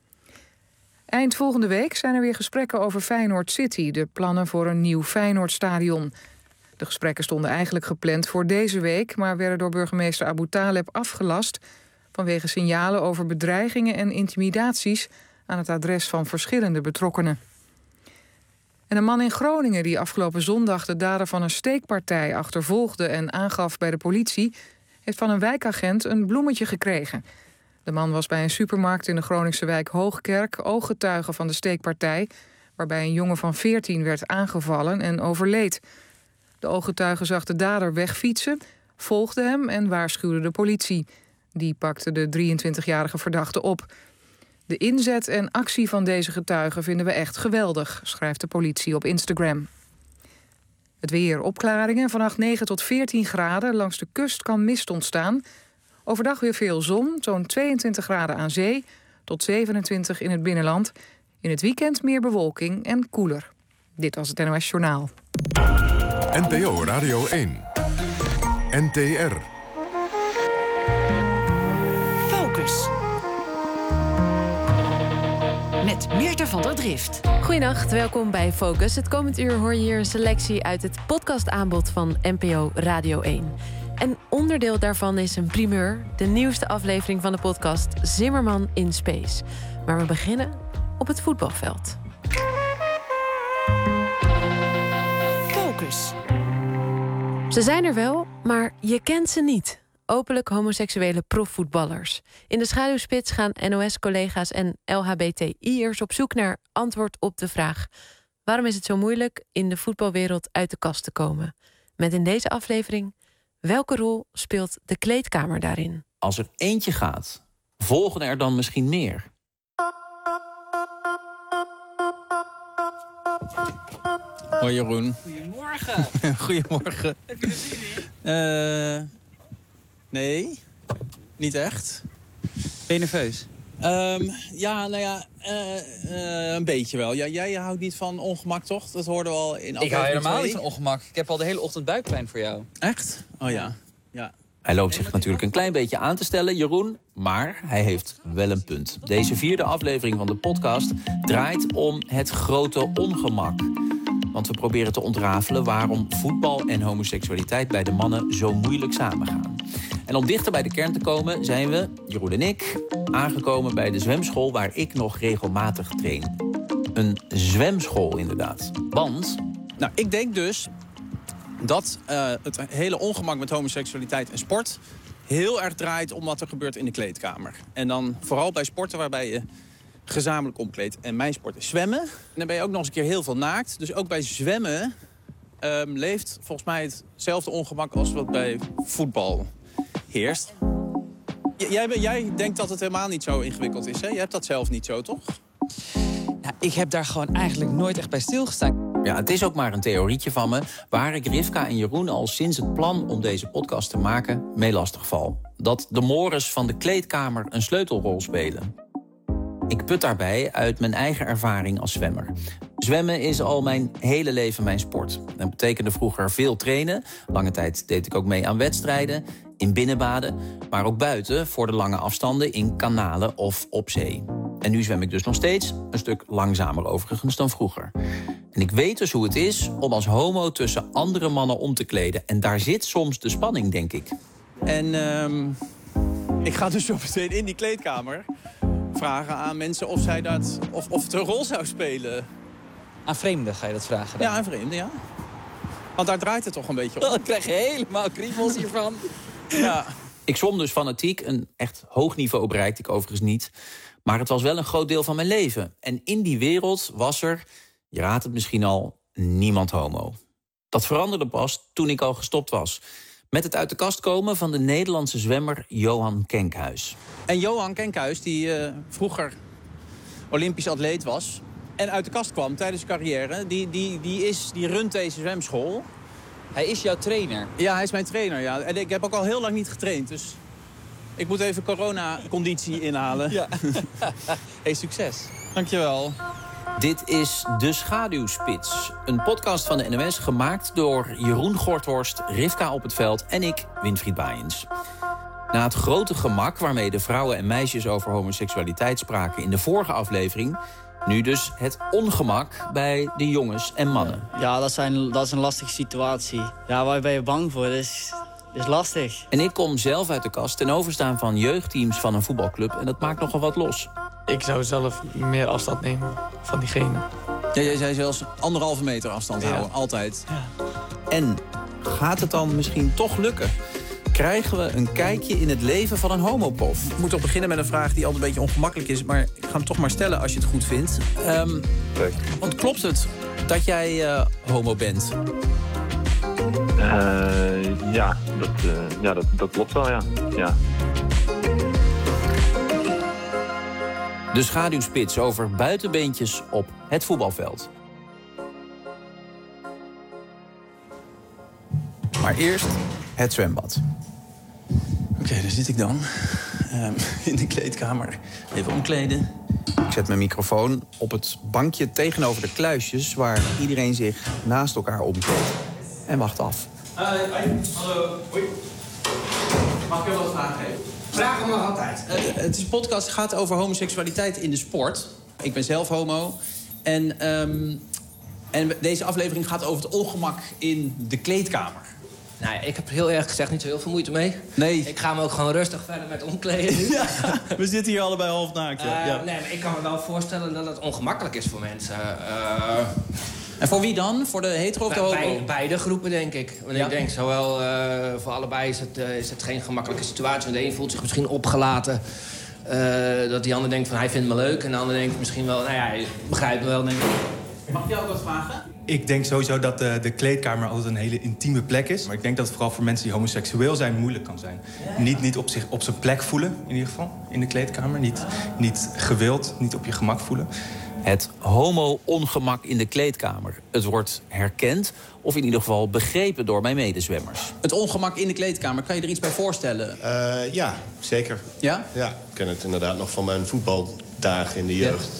Speaker 1: Eind volgende week zijn er weer gesprekken over Feyenoord City, de plannen voor een nieuw Feyenoordstadion. De gesprekken stonden eigenlijk gepland voor deze week, maar werden door burgemeester Abu Taleb afgelast vanwege signalen over bedreigingen en intimidaties aan het adres van verschillende betrokkenen. En een man in Groningen die afgelopen zondag de dader van een steekpartij achtervolgde en aangaf bij de politie, heeft van een wijkagent een bloemetje gekregen. De man was bij een supermarkt in de Groningse wijk Hoogkerk ooggetuige van de steekpartij, waarbij een jongen van 14 werd aangevallen en overleed. De ooggetuige zag de dader wegfietsen, volgde hem en waarschuwde de politie. Die pakte de 23-jarige verdachte op. De inzet en actie van deze getuigen vinden we echt geweldig, schrijft de politie op Instagram. Het weer, opklaringen, vannacht 9 tot 14 graden. Langs de kust kan mist ontstaan. Overdag weer veel zon, zo'n 22 graden aan zee, tot 27 in het binnenland. In het weekend meer bewolking en koeler. Dit was het NOS Journaal.
Speaker 2: NPO Radio 1. NTR.
Speaker 3: Focus. Met Meerte van der Drift.
Speaker 4: Goedenacht, welkom bij Focus. Het komend uur hoor je hier een selectie uit het podcastaanbod van NPO Radio 1. En onderdeel daarvan is een primeur, de nieuwste aflevering van de podcast Zimmerman in Space. Maar we beginnen op het voetbalveld.
Speaker 3: Focus.
Speaker 4: Ze zijn er wel, maar je kent ze niet. Openlijk homoseksuele profvoetballers. In de schaduwspits gaan NOS-collega's en LHBTI'ers op zoek naar antwoord op de vraag: waarom is het zo moeilijk in de voetbalwereld uit de kast te komen? Met in deze aflevering: welke rol speelt de kleedkamer daarin?
Speaker 10: Als er eentje gaat, volgen er dan misschien meer? Hoi Jeroen.
Speaker 11: Goedemorgen.
Speaker 10: Goedemorgen.
Speaker 11: Heb je er zin in?
Speaker 10: Nee, niet echt.
Speaker 11: Ben je nerveus?
Speaker 10: Een beetje wel. Ja, jij houdt niet van ongemak, toch? Dat hoorden we al in aflevering 2.
Speaker 11: Ik hou helemaal niet van ongemak. Ik heb al de hele ochtend buikpijn voor jou.
Speaker 10: Echt? Oh ja. Hij loopt zich natuurlijk een klein beetje aan te stellen, Jeroen. Maar hij heeft wel een punt. Deze 4e aflevering van de podcast draait om het grote ongemak. Want we proberen te ontrafelen waarom voetbal en homoseksualiteit bij de mannen zo moeilijk samengaan. En om dichter bij de kern te komen zijn we, Jeroen en ik, aangekomen bij de zwemschool waar ik nog regelmatig train. Een zwemschool inderdaad. Want, ik denk dus dat het hele ongemak met homoseksualiteit en sport heel erg draait om wat er gebeurt in de kleedkamer. En dan vooral bij sporten waarbij je gezamenlijk omkleedt. En mijn sport is zwemmen. En dan ben je ook nog eens een keer heel veel naakt. Dus ook bij zwemmen leeft volgens mij hetzelfde ongemak als wat bij voetbal heerst. Jij denkt dat het helemaal niet zo ingewikkeld is, hè? Je hebt dat zelf niet zo, toch?
Speaker 11: Nou, ik heb daar gewoon eigenlijk nooit echt bij stilgestaan.
Speaker 10: Ja, het is ook maar een theorietje van me, waar ik Rivka en Jeroen al sinds het plan om deze podcast te maken mee lastigval. Dat de mores van de kleedkamer een sleutelrol spelen. Ik put daarbij uit mijn eigen ervaring als zwemmer. Zwemmen is al mijn hele leven mijn sport. Dat betekende vroeger veel trainen. Lange tijd deed ik ook mee aan wedstrijden, in binnenbaden, maar ook buiten voor de lange afstanden in kanalen of op zee. En nu zwem ik dus nog steeds, een stuk langzamer overigens dan vroeger. En ik weet dus hoe het is om als homo tussen andere mannen om te kleden. En daar zit soms de spanning, denk ik.
Speaker 12: En ik ga dus zo meteen in die kleedkamer vragen aan mensen of zij dat of het een rol zou spelen.
Speaker 11: Aan vreemden ga je dat vragen?
Speaker 12: Ja, aan vreemden, ja. Want daar draait het toch een beetje om.
Speaker 11: Ik krijg helemaal kriebels hiervan.
Speaker 12: Ja.
Speaker 10: Ik zwom dus fanatiek. Een echt hoog niveau bereikte ik overigens niet. Maar het was wel een groot deel van mijn leven. En in die wereld was er, je raadt het misschien al, niemand homo. Dat veranderde pas toen ik al gestopt was. Met het uit de kast komen van de Nederlandse zwemmer Johan Kenkhuis.
Speaker 12: En Johan Kenkhuis, die vroeger Olympisch atleet was en uit de kast kwam tijdens zijn carrière, die runt deze zwemschool.
Speaker 11: Hij is jouw trainer?
Speaker 12: Ja, hij is mijn trainer, ja. En ik heb ook al heel lang niet getraind, dus ik moet even corona-conditie inhalen.
Speaker 11: Ja. Hey, succes.
Speaker 12: Dankjewel.
Speaker 10: Dit is De Schaduwspits. Een podcast van de NOS gemaakt door Jeroen Gorthorst, Rivka Op het Veld en ik, Winfried Baaiens. Na het grote gemak waarmee de vrouwen en meisjes over homoseksualiteit spraken in de vorige aflevering, nu dus het ongemak bij de jongens en mannen.
Speaker 13: Ja, dat is een lastige situatie. Ja, waar ben je bang voor? Dat is lastig.
Speaker 10: En ik kom zelf uit de kast ten overstaan van jeugdteams van een voetbalclub en dat maakt nogal wat los.
Speaker 14: Ik zou zelf meer afstand nemen van diegene.
Speaker 12: Ja, jij zei zelfs 1,5 meter afstand houden, altijd.
Speaker 10: Ja. En gaat het dan misschien toch lukken? Krijgen we een kijkje in het leven van een homopof? Ik moet toch beginnen met een vraag die altijd een beetje ongemakkelijk is, maar ik ga hem toch maar stellen als je het goed vindt. Want klopt het dat jij homo bent?
Speaker 15: Dat klopt wel, ja.
Speaker 10: De Schaduwspits over buitenbeentjes op het voetbalveld. Maar eerst het zwembad.
Speaker 12: Oké, daar zit ik dan. In de kleedkamer. Even omkleden.
Speaker 10: Ik zet mijn microfoon op het bankje tegenover de kluisjes waar iedereen zich naast elkaar omkleedt. En wacht af.
Speaker 16: Hallo, hoi. Mag ik je wel wat vragen geven? Vragen mag altijd.
Speaker 12: Het is een podcast die gaat over homoseksualiteit in de sport. Ik ben zelf homo. En deze aflevering gaat over het ongemak in de kleedkamer.
Speaker 16: Nou ja, ik heb heel erg gezegd niet zo heel veel moeite mee.
Speaker 12: Nee.
Speaker 16: Ik ga me ook gewoon rustig verder met omkleden.
Speaker 12: Ja, we zitten hier allebei half naakt. Ja.
Speaker 16: Nee, maar ik kan me wel voorstellen dat het ongemakkelijk is voor mensen.
Speaker 12: En voor wie dan? Voor de hetero of de homo?
Speaker 16: Beide groepen, denk ik. Want ik denk, zowel voor allebei is het geen gemakkelijke situatie. Want de een voelt zich misschien opgelaten. Dat die ander denkt van, hij vindt me leuk. En de ander denkt misschien wel, nou ja, je begrijpt me wel, denk ik.
Speaker 12: Mag ik jou ook wat vragen?
Speaker 17: Ik denk sowieso dat de kleedkamer altijd een hele intieme plek is. Maar ik denk dat het vooral voor mensen die homoseksueel zijn moeilijk kan zijn. Ja. Niet op zijn plek voelen, in ieder geval, in de kleedkamer. Niet gewild, niet op je gemak voelen.
Speaker 10: Het homo-ongemak in de kleedkamer. Het wordt herkend, of in ieder geval begrepen door mijn medezwemmers.
Speaker 12: Het ongemak in de kleedkamer, kan je er iets bij voorstellen?
Speaker 18: Ja, zeker.
Speaker 12: Ja?
Speaker 18: Ja, ik ken het inderdaad nog van mijn voetbaldagen in de jeugd.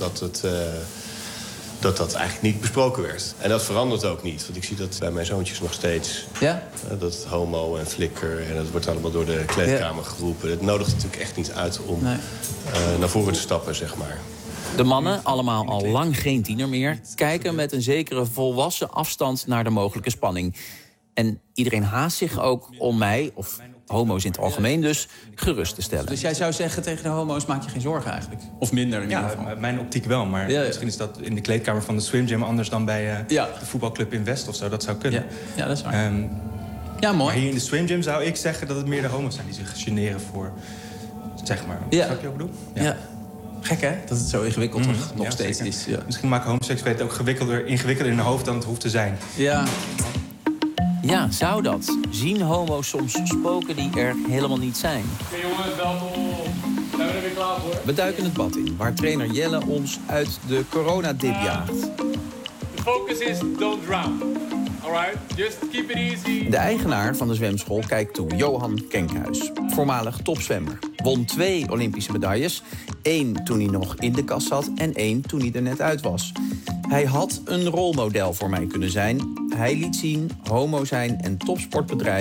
Speaker 18: Ja. Dat eigenlijk niet besproken werd. En dat verandert ook niet. Want ik zie dat bij mijn zoontjes nog steeds.
Speaker 12: Ja?
Speaker 18: Dat homo en flikker. En dat wordt allemaal door de kleedkamer geroepen. Het nodigt natuurlijk echt niet uit om naar voren te stappen, zeg maar.
Speaker 10: De mannen, allemaal al lang geen tiener meer, kijken met een zekere volwassen afstand naar de mogelijke spanning. En iedereen haast zich ook om mij, of homo's in het algemeen dus, gerust te stellen.
Speaker 12: Dus jij zou zeggen tegen de homo's, maak je geen zorgen eigenlijk? Of minder in ieder geval?
Speaker 17: Ja, mijn optiek wel. Maar misschien is dat in de kleedkamer van de Swim Gym anders dan bij de voetbalclub in West of zo. Dat zou kunnen.
Speaker 12: Ja, dat is waar. Ja, mooi.
Speaker 17: Maar hier in de Swim Gym zou ik zeggen dat het meer de homo's zijn die zich generen voor, zeg maar. Snap je wat ik bedoel?
Speaker 12: Ja. Gek, hè? Dat het zo ingewikkeld nog steeds is. Ja.
Speaker 17: Misschien maken homoseksualiteit ook ingewikkelder in de hoofd dan het hoeft te zijn.
Speaker 12: Ja.
Speaker 10: Ja, zou dat? Zien homo's soms spoken die er helemaal niet zijn?
Speaker 16: Oké, jongens, welkom. Zijn we er weer klaar voor?
Speaker 10: We duiken het bad in, waar trainer Jelle ons uit de coronadip jaagt.
Speaker 16: De focus is don't drown. Alright, just keep it easy.
Speaker 10: De eigenaar van de zwemschool kijkt toe, Johan Kenkhuis. Voormalig topzwemmer. Won 2 Olympische medailles. 1 toen hij nog in de kast zat en 1 toen hij er net uit was. Hij had een rolmodel voor mij kunnen zijn. Hij liet zien, homo zijn en topsport bedrijven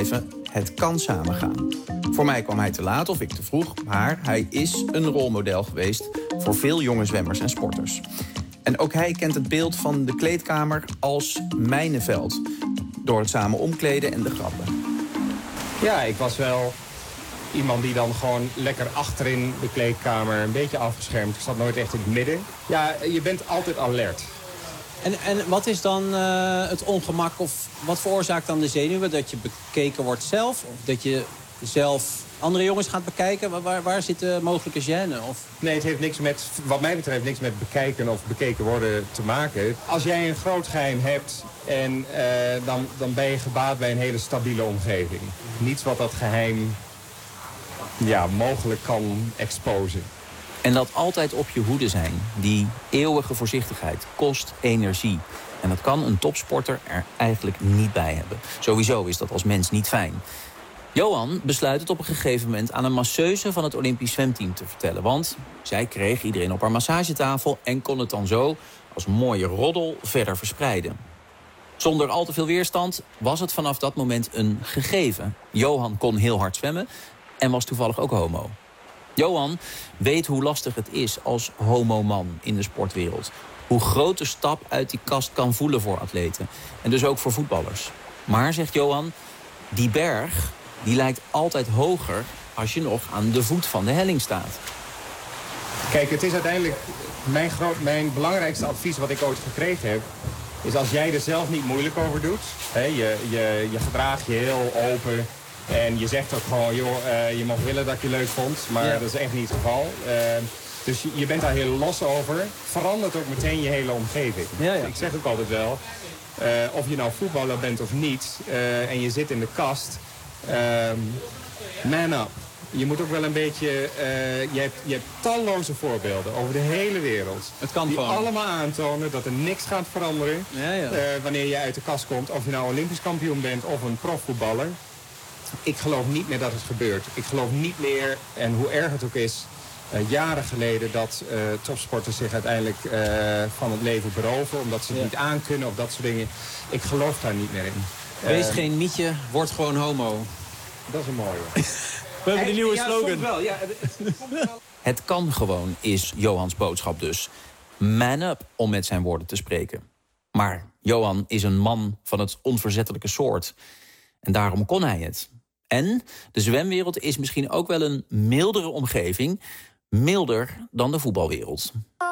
Speaker 10: het kan samengaan. Voor mij kwam hij te laat of ik te vroeg, maar hij is een rolmodel geweest voor veel jonge zwemmers en sporters. En ook hij kent het beeld van de kleedkamer als mijnenveld. Door het samen omkleden en de grappen.
Speaker 15: Ja, ik was wel iemand die dan gewoon lekker achterin de kleedkamer, een beetje afgeschermd. Ik zat nooit echt in het midden. Ja, je bent altijd alert.
Speaker 12: En wat is dan het ongemak of wat veroorzaakt dan de zenuwen? Dat je bekeken wordt zelf? Of dat je zelf andere jongens gaat bekijken? Waar zit de mogelijke gêne? Of?
Speaker 15: Nee, het heeft niks met, wat mij betreft, niks met bekijken of bekeken worden te maken. Als jij een groot geheim hebt, en dan ben je gebaat bij een hele stabiele omgeving. Niets wat dat geheim mogelijk kan exposen.
Speaker 10: En dat altijd op je hoede zijn, die eeuwige voorzichtigheid, kost energie. En dat kan een topsporter er eigenlijk niet bij hebben. Sowieso is dat als mens niet fijn. Johan besluit het op een gegeven moment aan een masseuse van het Olympisch zwemteam te vertellen. Want zij kreeg iedereen op haar massagetafel en kon het dan zo als mooie roddel verder verspreiden. Zonder al te veel weerstand was het vanaf dat moment een gegeven. Johan kon heel hard zwemmen en was toevallig ook homo. Johan weet hoe lastig het is als homoman in de sportwereld. Hoe groot de stap uit die kast kan voelen voor atleten. En dus ook voor voetballers. Maar, zegt Johan, die berg die lijkt altijd hoger als je nog aan de voet van de helling staat.
Speaker 15: Kijk, het is uiteindelijk mijn belangrijkste advies wat ik ooit gekregen heb, is als jij er zelf niet moeilijk over doet. Hè, je gedraagt je heel open. En je zegt ook gewoon, joh, je mag willen dat ik je leuk vond. Maar dat is echt niet het geval. Dus je bent daar heel los over. Verandert ook meteen je hele omgeving. Ja. Ik zeg ook altijd wel, of je nou voetballer bent of niet, en je zit in de kast, man up. Je moet ook wel een beetje, je hebt talloze voorbeelden over de hele wereld.
Speaker 12: Het kan
Speaker 15: die
Speaker 12: gewoon
Speaker 15: allemaal aantonen dat er niks gaat veranderen wanneer je uit de kast komt. Of je nou Olympisch kampioen bent of een profvoetballer. Ik geloof niet meer dat het gebeurt. Ik geloof niet meer, en hoe erg het ook is, jaren geleden dat topsporters zich uiteindelijk van het leven beroven, omdat ze het niet aankunnen of dat soort dingen. Ik geloof daar niet meer in.
Speaker 12: Wees geen mietje, word gewoon homo.
Speaker 15: Dat is een mooie.
Speaker 12: We hebben de nieuwe slogan.
Speaker 15: Wel, ja,
Speaker 10: Het kan gewoon, is Johans boodschap dus. Man up, om met zijn woorden te spreken. Maar Johan is een man van het onverzettelijke soort. En daarom kon hij het. En de zwemwereld is misschien ook wel een mildere omgeving. Milder dan de voetbalwereld.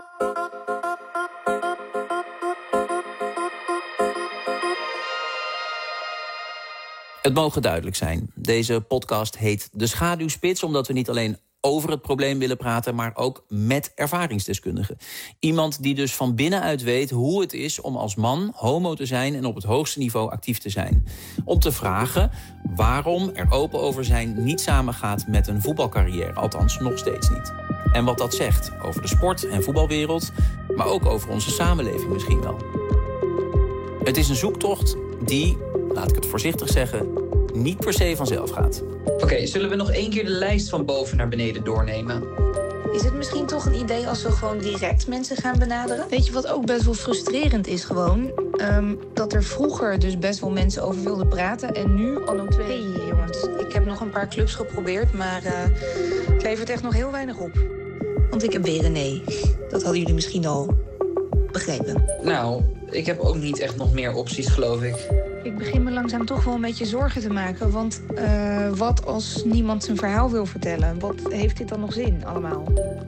Speaker 10: Het mogen duidelijk zijn. Deze podcast heet De Schaduwspits, omdat we niet alleen over het probleem willen praten, maar ook met ervaringsdeskundigen. Iemand die dus van binnenuit weet hoe het is om als man homo te zijn en op het hoogste niveau actief te zijn. Om te vragen waarom er open over zijn niet samengaat met een voetbalcarrière. Althans, nog steeds niet. En wat dat zegt over de sport- en voetbalwereld, maar ook over onze samenleving misschien wel. Het is een zoektocht die, laat ik het voorzichtig zeggen, niet per se vanzelf gaat.
Speaker 19: Oké, zullen we nog 1 keer de lijst van boven naar beneden doornemen?
Speaker 20: Is het misschien toch een idee als we gewoon direct mensen gaan benaderen? Weet je wat ook best wel frustrerend is gewoon? Dat er vroeger dus best wel mensen over wilden praten en nu anno 2. Hey jongens, ik heb nog een paar clubs geprobeerd, maar het levert echt nog heel weinig op. Want ik heb weer een nee. Dat hadden jullie misschien al begrepen.
Speaker 19: Nou, ik heb ook niet echt nog meer opties, geloof ik.
Speaker 20: Ik begin me langzaam toch wel een beetje zorgen te maken. Want wat als niemand zijn verhaal wil vertellen? Wat heeft dit dan nog zin allemaal?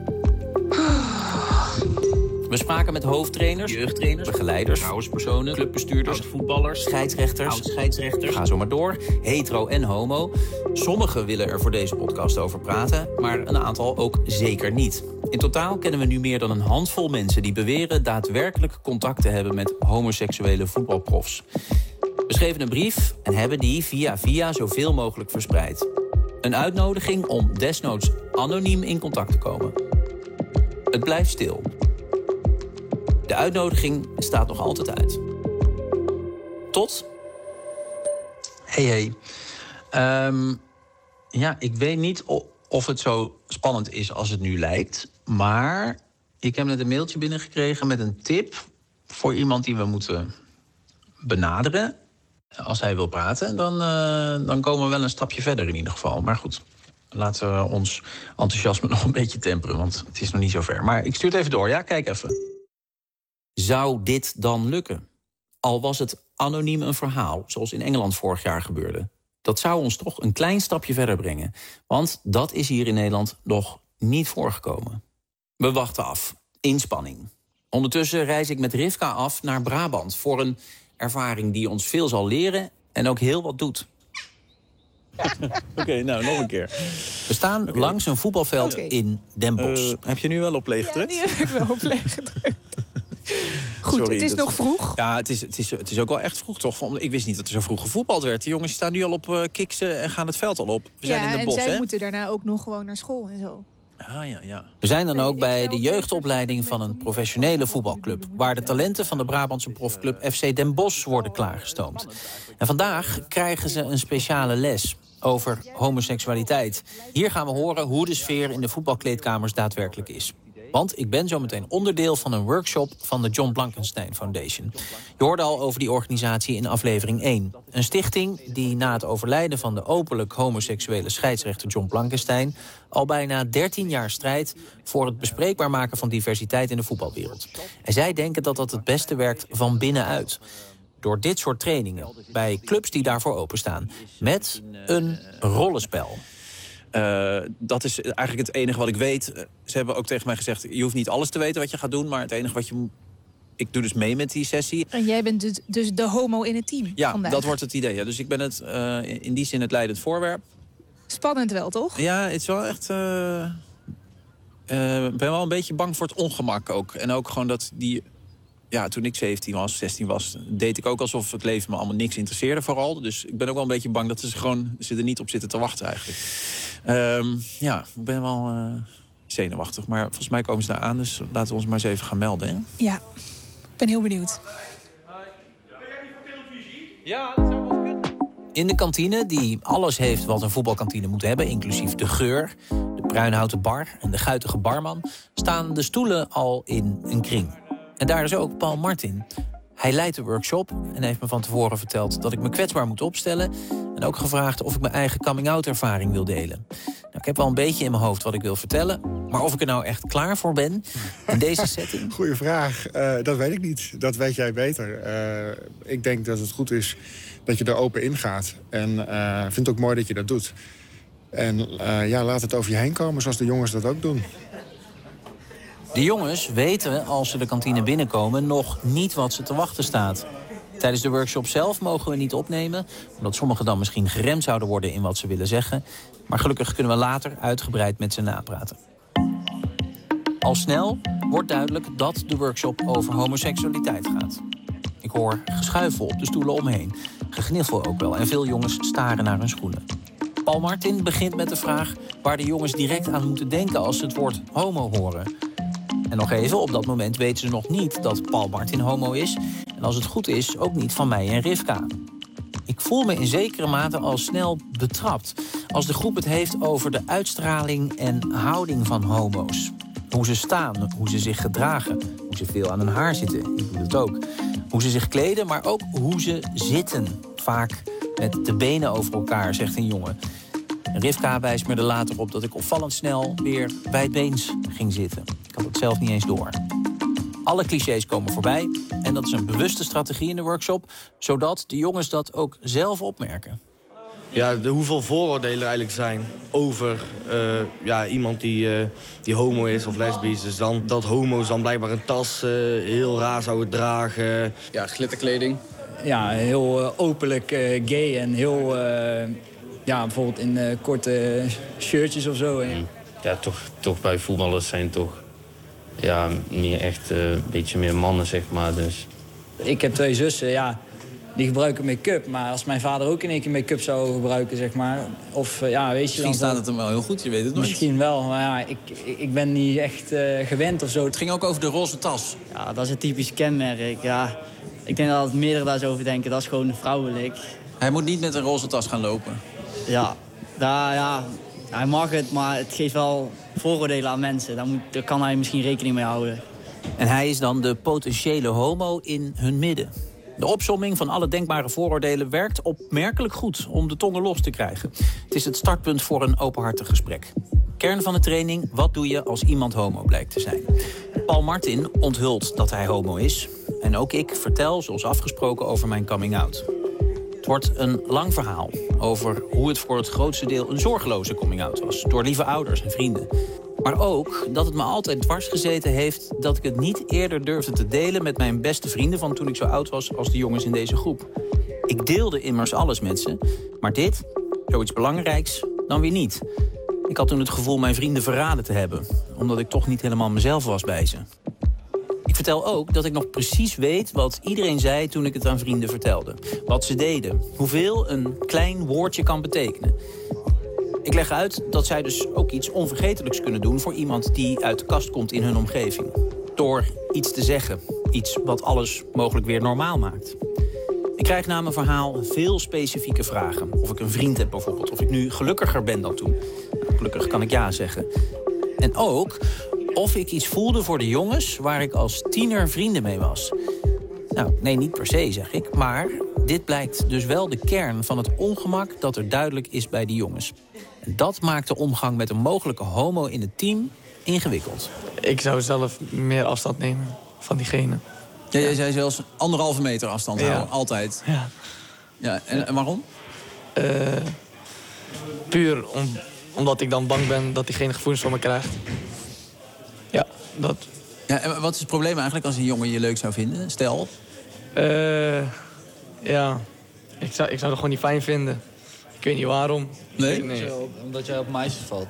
Speaker 10: We spraken met hoofdtrainers, jeugdtrainers, begeleiders, vrouwenspersonen, clubbestuurders, voetballers, scheidsrechters, ga zo maar door, hetero en homo. Sommigen willen er voor deze podcast over praten, maar een aantal ook zeker niet. In totaal kennen we nu meer dan een handvol mensen die beweren daadwerkelijk contact te hebben met homoseksuele voetbalprofs. We schreven een brief en hebben die via zoveel mogelijk verspreid. Een uitnodiging om desnoods anoniem in contact te komen. Het blijft stil. De uitnodiging staat nog altijd uit. Tot?
Speaker 12: Hey. Ik weet niet of het zo spannend is als het nu lijkt. Maar ik heb net een mailtje binnengekregen met een tip voor iemand die we moeten benaderen.
Speaker 10: Als hij wil praten, dan komen we wel een stapje verder in ieder geval. Maar goed, laten we ons enthousiasme nog een beetje temperen, want het is nog niet zo ver. Maar ik stuur het even door, ja? Kijk even. Zou dit dan lukken? Al was het anoniem een verhaal, zoals in Engeland vorig jaar gebeurde. Dat zou ons toch een klein stapje verder brengen. Want dat is hier in Nederland nog niet voorgekomen. We wachten af. Inspanning. Ondertussen reis ik met Rivka af naar Brabant voor een ervaring die ons veel zal leren en ook heel wat doet.
Speaker 21: Oké, nou, nog een keer.
Speaker 10: We staan langs een voetbalveld in Den Bosch.
Speaker 21: Heb je nu wel op play gedrukt?
Speaker 22: Ja, nu heb ik wel op play gedrukt. Goed,
Speaker 21: Sorry,
Speaker 22: het is nog vroeg.
Speaker 21: Ja, het is ook wel echt vroeg, toch? Ik wist niet dat er zo vroeg gevoetbald werd. De jongens staan nu al op kiksen en gaan het veld al op. We zijn in Den Bosch,
Speaker 22: en zij
Speaker 21: hè?
Speaker 22: moeten daarna ook nog gewoon naar school en zo.
Speaker 21: Ja.
Speaker 10: We zijn dan ook bij de jeugdopleiding van een professionele voetbalclub, waar de talenten van de Brabantse profclub FC Den Bosch worden klaargestoomd. En vandaag krijgen ze een speciale les over homoseksualiteit. Hier gaan we horen hoe de sfeer in de voetbalkleedkamers daadwerkelijk is. Want ik ben zo meteen onderdeel van een workshop van de John Blankenstein Foundation. Je hoorde al over die organisatie in aflevering 1. Een stichting die na het overlijden van de openlijk homoseksuele scheidsrechter John Blankenstein al bijna 13 jaar strijdt voor het bespreekbaar maken van diversiteit in de voetbalwereld. En zij denken dat dat het beste werkt van binnenuit. Door dit soort trainingen, bij clubs die daarvoor openstaan, met een rollenspel.
Speaker 21: Dat is eigenlijk het enige wat ik weet. Ze hebben ook tegen mij gezegd, je hoeft niet alles te weten wat je gaat doen, maar het enige wat je... Ik doe dus mee met die sessie.
Speaker 22: En jij bent dus de homo in het team vandaag.
Speaker 21: Dat wordt het idee. Ja. Dus ik ben het in die zin het leidend voorwerp.
Speaker 22: Spannend wel, toch?
Speaker 21: Ja, het is wel echt... Ik ben wel een beetje bang voor het ongemak ook. En ook gewoon dat die... Ja, toen ik 16 was, deed ik ook alsof het leven me allemaal niks interesseerde vooral. Dus ik ben ook wel een beetje bang dat ze er niet op zitten te wachten eigenlijk. Ik ben wel zenuwachtig. Maar volgens mij komen ze daar aan, dus laten we ons maar eens even gaan melden. Hè?
Speaker 22: Ja, ik ben heel benieuwd.
Speaker 21: Ja, dat zou wel kunnen.
Speaker 10: In de kantine, die alles heeft wat een voetbalkantine moet hebben, inclusief de geur, de bruinhouten bar en de guitige barman, staan de stoelen al in een kring. En daar is ook Paul Martin. Hij leidt de workshop en heeft me van tevoren verteld dat ik me kwetsbaar moet opstellen. En ook gevraagd of ik mijn eigen coming-out ervaring wil delen. Nou, ik heb wel een beetje in mijn hoofd wat ik wil vertellen. Maar of ik er nou echt klaar voor ben in deze setting?
Speaker 23: Goeie vraag. Dat weet ik niet. Dat weet jij beter. Ik denk dat het goed is dat je er open in gaat. En ik vind het ook mooi dat je dat doet. En laat het over je heen komen zoals de jongens dat ook doen.
Speaker 10: De jongens weten, als ze de kantine binnenkomen, nog niet wat ze te wachten staat. Tijdens de workshop zelf mogen we niet opnemen, omdat sommigen dan misschien geremd zouden worden in wat ze willen zeggen. Maar gelukkig kunnen we later uitgebreid met ze napraten. Al snel wordt duidelijk dat de workshop over homoseksualiteit gaat. Ik hoor geschuifel op de stoelen omheen, gegniffel ook wel, en veel jongens staren naar hun schoenen. Paul Martin begint met de vraag waar de jongens direct aan moeten denken als ze het woord homo horen. En nog even, op dat moment weten ze nog niet dat Paul Martin homo is. En als het goed is, ook niet van mij en Rivka. Ik voel me in zekere mate al snel betrapt als de groep het heeft over de uitstraling en houding van homo's. Hoe ze staan, hoe ze zich gedragen, hoe ze veel aan hun haar zitten. Ik doe dat ook. Hoe ze zich kleden, maar ook hoe ze zitten. Vaak met de benen over elkaar, zegt een jongen. En Rivka wijst me er later op dat ik opvallend snel weer wijdbeens ging zitten. Ik had het zelf niet eens door. Alle clichés komen voorbij. En dat is een bewuste strategie in de workshop, zodat de jongens dat ook zelf opmerken.
Speaker 24: Ja, hoeveel vooroordelen er eigenlijk zijn over iemand die homo is of lesbisch. Dus dan dat homo's dan blijkbaar een tas heel raar zouden dragen.
Speaker 13: Ja, glitterkleding.
Speaker 25: Ja, heel openlijk gay en heel... bijvoorbeeld in korte shirtjes of zo.
Speaker 26: Ja, toch bij voetballers zijn toch meer echt een beetje meer mannen, zeg maar. Dus.
Speaker 25: Ik heb 2 zussen, die gebruiken make-up. Maar als mijn vader ook in één keer make-up zou gebruiken, zeg maar. Of weet je...
Speaker 21: Misschien staat het hem wel heel goed, je weet het nooit.
Speaker 25: Misschien wel, maar ik ben niet echt gewend of zo.
Speaker 21: Het ging ook over de roze tas.
Speaker 13: Ja, dat is een typisch kenmerk. Ja, ik denk dat meerdere daar zo over denken. Dat is gewoon vrouwelijk.
Speaker 21: Hij moet niet met een roze tas gaan lopen.
Speaker 13: Ja, hij mag het, maar het geeft wel vooroordelen aan mensen. Daar kan hij misschien rekening mee houden.
Speaker 10: En hij is dan de potentiële homo in hun midden. De opsomming van alle denkbare vooroordelen werkt opmerkelijk goed om de tongen los te krijgen. Het is het startpunt voor een openhartig gesprek. Kern van de training: wat doe je als iemand homo blijkt te zijn? Paul Martin onthult dat hij homo is. En ook ik vertel, zoals afgesproken, over mijn coming-out. Het wordt een lang verhaal over hoe het voor het grootste deel een zorgeloze coming-out was. Door lieve ouders en vrienden. Maar ook dat het me altijd dwars gezeten heeft dat ik het niet eerder durfde te delen met mijn beste vrienden van toen ik zo oud was als de jongens in deze groep. Ik deelde immers alles met ze, maar dit, zoiets belangrijks, dan weer niet. Ik had toen het gevoel mijn vrienden verraden te hebben, omdat ik toch niet helemaal mezelf was bij ze. Ik vertel ook dat ik nog precies weet wat iedereen zei toen ik het aan vrienden vertelde. Wat ze deden, hoeveel een klein woordje kan betekenen. Ik leg uit dat zij dus ook iets onvergetelijks kunnen doen voor iemand die uit de kast komt in hun omgeving. Door iets te zeggen, iets wat alles mogelijk weer normaal maakt. Ik krijg na mijn verhaal veel specifieke vragen. Of ik een vriend heb bijvoorbeeld, of ik nu gelukkiger ben dan toen. Nou, gelukkig kan ik ja zeggen. En ook of ik iets voelde voor de jongens waar ik als tiener vrienden mee was. Nou, nee, niet per se, zeg ik. Maar dit blijkt dus wel de kern van het ongemak dat er duidelijk is bij die jongens. En dat maakt de omgang met een mogelijke homo in het team ingewikkeld.
Speaker 14: Ik zou zelf meer afstand nemen van diegene.
Speaker 21: Ja, jij zei zelfs 1,5 meter afstand houden, altijd.
Speaker 14: Ja.
Speaker 21: Ja, en waarom?
Speaker 14: Puur omdat ik dan bang ben dat diegene gevoelens van me krijgt. Ja, dat.
Speaker 21: Ja, en wat is het probleem eigenlijk als een jongen je leuk zou vinden? Stel.
Speaker 14: Ja, ik zou het gewoon niet fijn vinden. Ik weet niet waarom.
Speaker 21: Nee?
Speaker 11: Omdat jij op meisjes valt.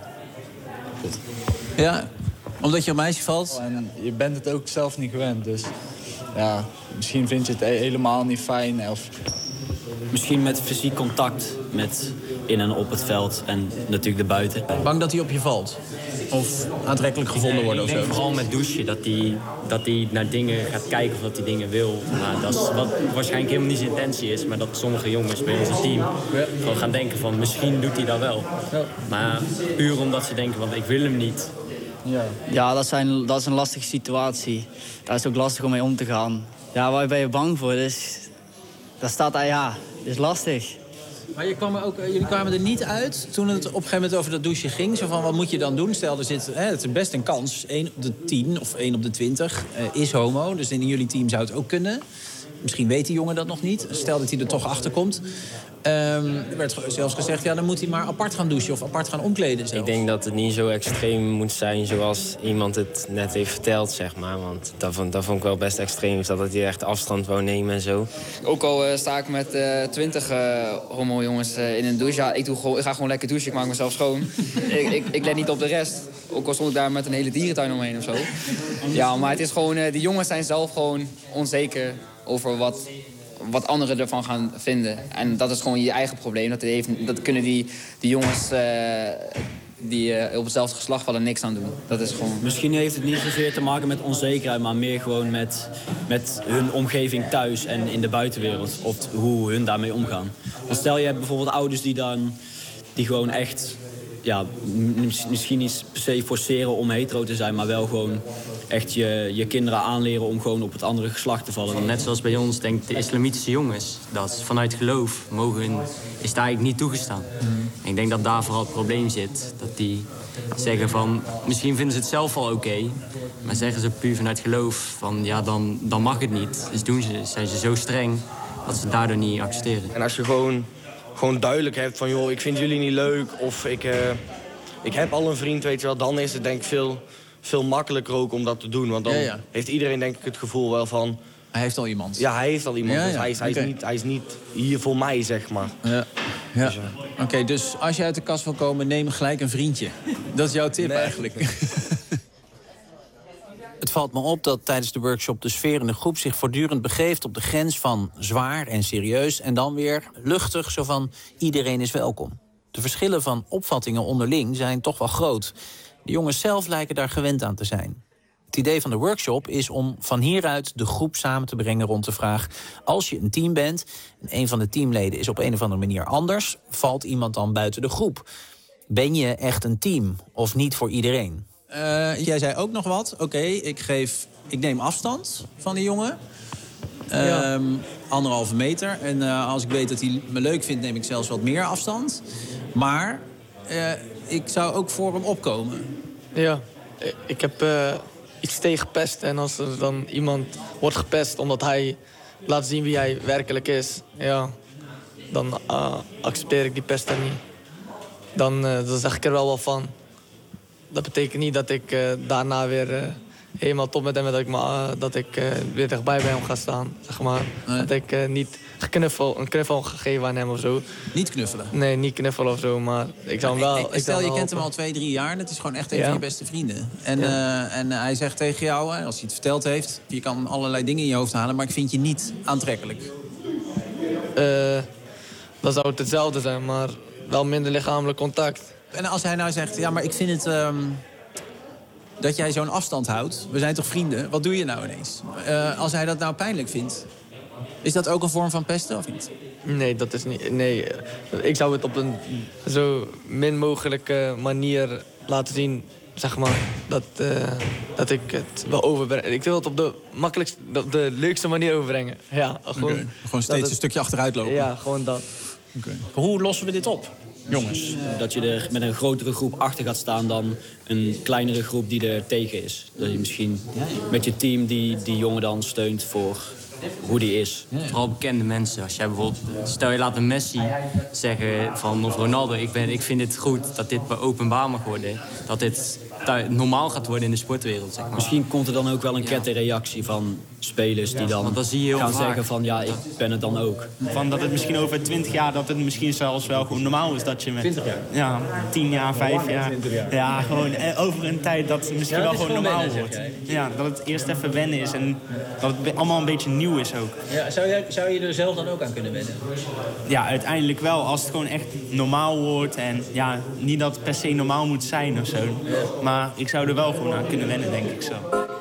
Speaker 21: Ja, omdat je op meisjes valt?
Speaker 11: En je bent het ook zelf niet gewend, dus ja, misschien vind je het helemaal niet fijn. Of...
Speaker 1: Misschien met fysiek contact met in en op het veld en natuurlijk erbuiten.
Speaker 21: Bang dat hij op je valt? Of aantrekkelijk gevonden worden of zo?
Speaker 1: Ik denk vooral met douchen, dat hij naar dingen gaat kijken of dat hij dingen wil. Maar dat is wat waarschijnlijk helemaal niet zijn intentie is. Maar dat sommige jongens bij ons team gewoon gaan denken van misschien doet hij dat wel. Maar puur omdat ze denken, want ik wil hem niet.
Speaker 13: Ja, dat is een lastige situatie. Daar is ook lastig om mee om te gaan. Ja, waar ben je bang voor? Dus dat staat daar, ja, dat is lastig.
Speaker 21: Maar jullie kwamen er niet uit toen het op een gegeven moment over dat douchen ging. Zo van, wat moet je dan doen? Stel, het is best een kans. 1 op de 10 of 1 op de 20 is homo. Dus in jullie team zou het ook kunnen. Misschien weet die jongen dat nog niet. Stel dat hij er toch achter komt. Er werd zelfs gezegd, ja, dan moet hij maar apart gaan douchen of apart gaan omkleden zelfs.
Speaker 1: Ik denk dat het niet zo extreem moet zijn zoals iemand het net heeft verteld, zeg maar. Want dat vond ik wel best extreem, dat hij echt afstand wou nemen en zo.
Speaker 5: Ook al sta ik met 20 homo-jongens in een douche. Ja, ik ga gewoon lekker douchen, ik maak mezelf schoon. ik let niet op de rest. Ook al stond ik daar met een hele dierentuin omheen of zo. Ja, maar het is gewoon, die jongens zijn zelf gewoon onzeker over wat anderen ervan gaan vinden. En dat is gewoon je eigen probleem. Dat kunnen die jongens die op hetzelfde geslacht vallen niks aan doen. Dat is gewoon...
Speaker 1: Misschien heeft het niet zozeer te maken met onzekerheid, maar meer gewoon met hun omgeving thuis en in de buitenwereld. Of hoe hun daarmee omgaan. Want stel je hebt bijvoorbeeld ouders die gewoon echt... Ja, misschien niet per se forceren om hetero te zijn, maar wel gewoon echt je kinderen aanleren om gewoon op het andere geslacht te vallen. Net zoals bij ons denkt de islamitische jongens, dat vanuit geloof is daar eigenlijk niet toegestaan. En ik denk dat daar vooral het probleem zit. Dat die zeggen van, misschien vinden ze het zelf wel oké, maar zeggen ze puur vanuit geloof van, ja, dan mag het niet. Dus zijn ze zo streng dat ze het daardoor niet accepteren.
Speaker 24: En als je gewoon duidelijk hebt van, joh, ik vind jullie niet leuk of ik heb al een vriend, weet je wel, dan is het denk ik veel makkelijker ook om dat te doen. Want dan heeft iedereen denk ik het gevoel wel van...
Speaker 21: Hij heeft al iemand.
Speaker 24: Ja, hij heeft al iemand.
Speaker 21: Ja,
Speaker 24: dus
Speaker 21: ja.
Speaker 24: hij is niet hier voor mij, zeg maar.
Speaker 21: Ja. Ja. Oké, dus als je uit de kast wil komen, neem gelijk een vriendje. Dat is jouw tip eigenlijk. Het valt me op dat tijdens de workshop de sfeer in de groep zich voortdurend begeeft op de grens van zwaar en serieus en dan weer luchtig, zo van iedereen is welkom. De verschillen van opvattingen onderling zijn toch wel groot. De jongens zelf lijken daar gewend aan te zijn. Het idee van de workshop is om van hieruit de groep samen te brengen rond de vraag: als je een team bent en een van de teamleden is op een of andere manier anders, valt iemand dan buiten de groep? Ben je echt een team of niet voor iedereen? Jij zei ook nog wat. Oké, ik neem afstand van die jongen. 1,5 meter. En als ik weet dat hij me leuk vindt, neem ik zelfs wat meer afstand. Maar ik zou ook voor hem opkomen.
Speaker 14: Ja, ik heb iets tegen pest. En als er dan iemand wordt gepest omdat hij laat zien wie hij werkelijk is... ja, dan accepteer ik die pest er niet. Dan zeg ik er wel wat van. Dat betekent niet dat ik daarna weer helemaal top met hem... dat ik weer dichtbij bij hem ga staan, zeg maar. Nee. Dat ik niet een knuffel ga geven aan hem of zo.
Speaker 21: Niet knuffelen?
Speaker 14: Nee, niet knuffelen of zo, maar ik zou hem wel...
Speaker 21: Stel, je kent hem al 2-3 jaar en het is gewoon echt een van je beste vrienden. En hij zegt tegen jou, als hij het verteld heeft... je kan allerlei dingen in je hoofd halen, maar ik vind je niet aantrekkelijk.
Speaker 14: Dan zou het hetzelfde zijn, maar wel minder lichamelijk contact.
Speaker 21: En als hij nou zegt, ja, maar ik vind het... dat jij zo'n afstand houdt. We zijn toch vrienden? Wat doe je nou ineens? Als hij dat nou pijnlijk vindt... is dat ook een vorm van pesten of niet?
Speaker 14: Nee, dat is niet... Nee, ik zou het op een zo min mogelijke manier laten zien... zeg maar, dat ik het wil overbrengen. Ik wil het op de makkelijkste, op de leukste manier overbrengen. Ja, gewoon
Speaker 21: steeds een stukje achteruit lopen?
Speaker 14: Ja, gewoon dat.
Speaker 21: Hoe lossen we dit op? Jongens.
Speaker 1: Dat je er met een grotere groep achter gaat staan dan een kleinere groep die er tegen is. Dat je misschien met je team die jongen dan steunt voor hoe die is.
Speaker 2: Vooral bekende mensen. Als jij bijvoorbeeld, stel je laat een Messi zeggen van of Ronaldo... ik vind het goed dat dit openbaar mag worden. Dat dit normaal gaat worden in de sportwereld, zeg maar.
Speaker 1: Misschien komt er dan ook wel een kettingreactie van spelers die dan gaan zeggen van ja, ik ben het dan ook.
Speaker 3: Van dat het misschien over 20 jaar, dat het misschien zelfs wel gewoon normaal is dat je met
Speaker 21: 20 jaar?
Speaker 3: Ja, 10 jaar, 5 jaar. Ja, gewoon over een tijd dat het misschien wel gewoon normaal wordt. Ja, dat het eerst even wennen is en dat het allemaal een beetje nieuw is ook.
Speaker 21: Ja, zou je er zelf dan ook aan kunnen wennen?
Speaker 3: Ja, uiteindelijk wel. Als het gewoon echt normaal wordt en ja, niet dat het per se normaal moet zijn of zo. Maar ik zou er wel gewoon aan kunnen wennen, denk ik zo.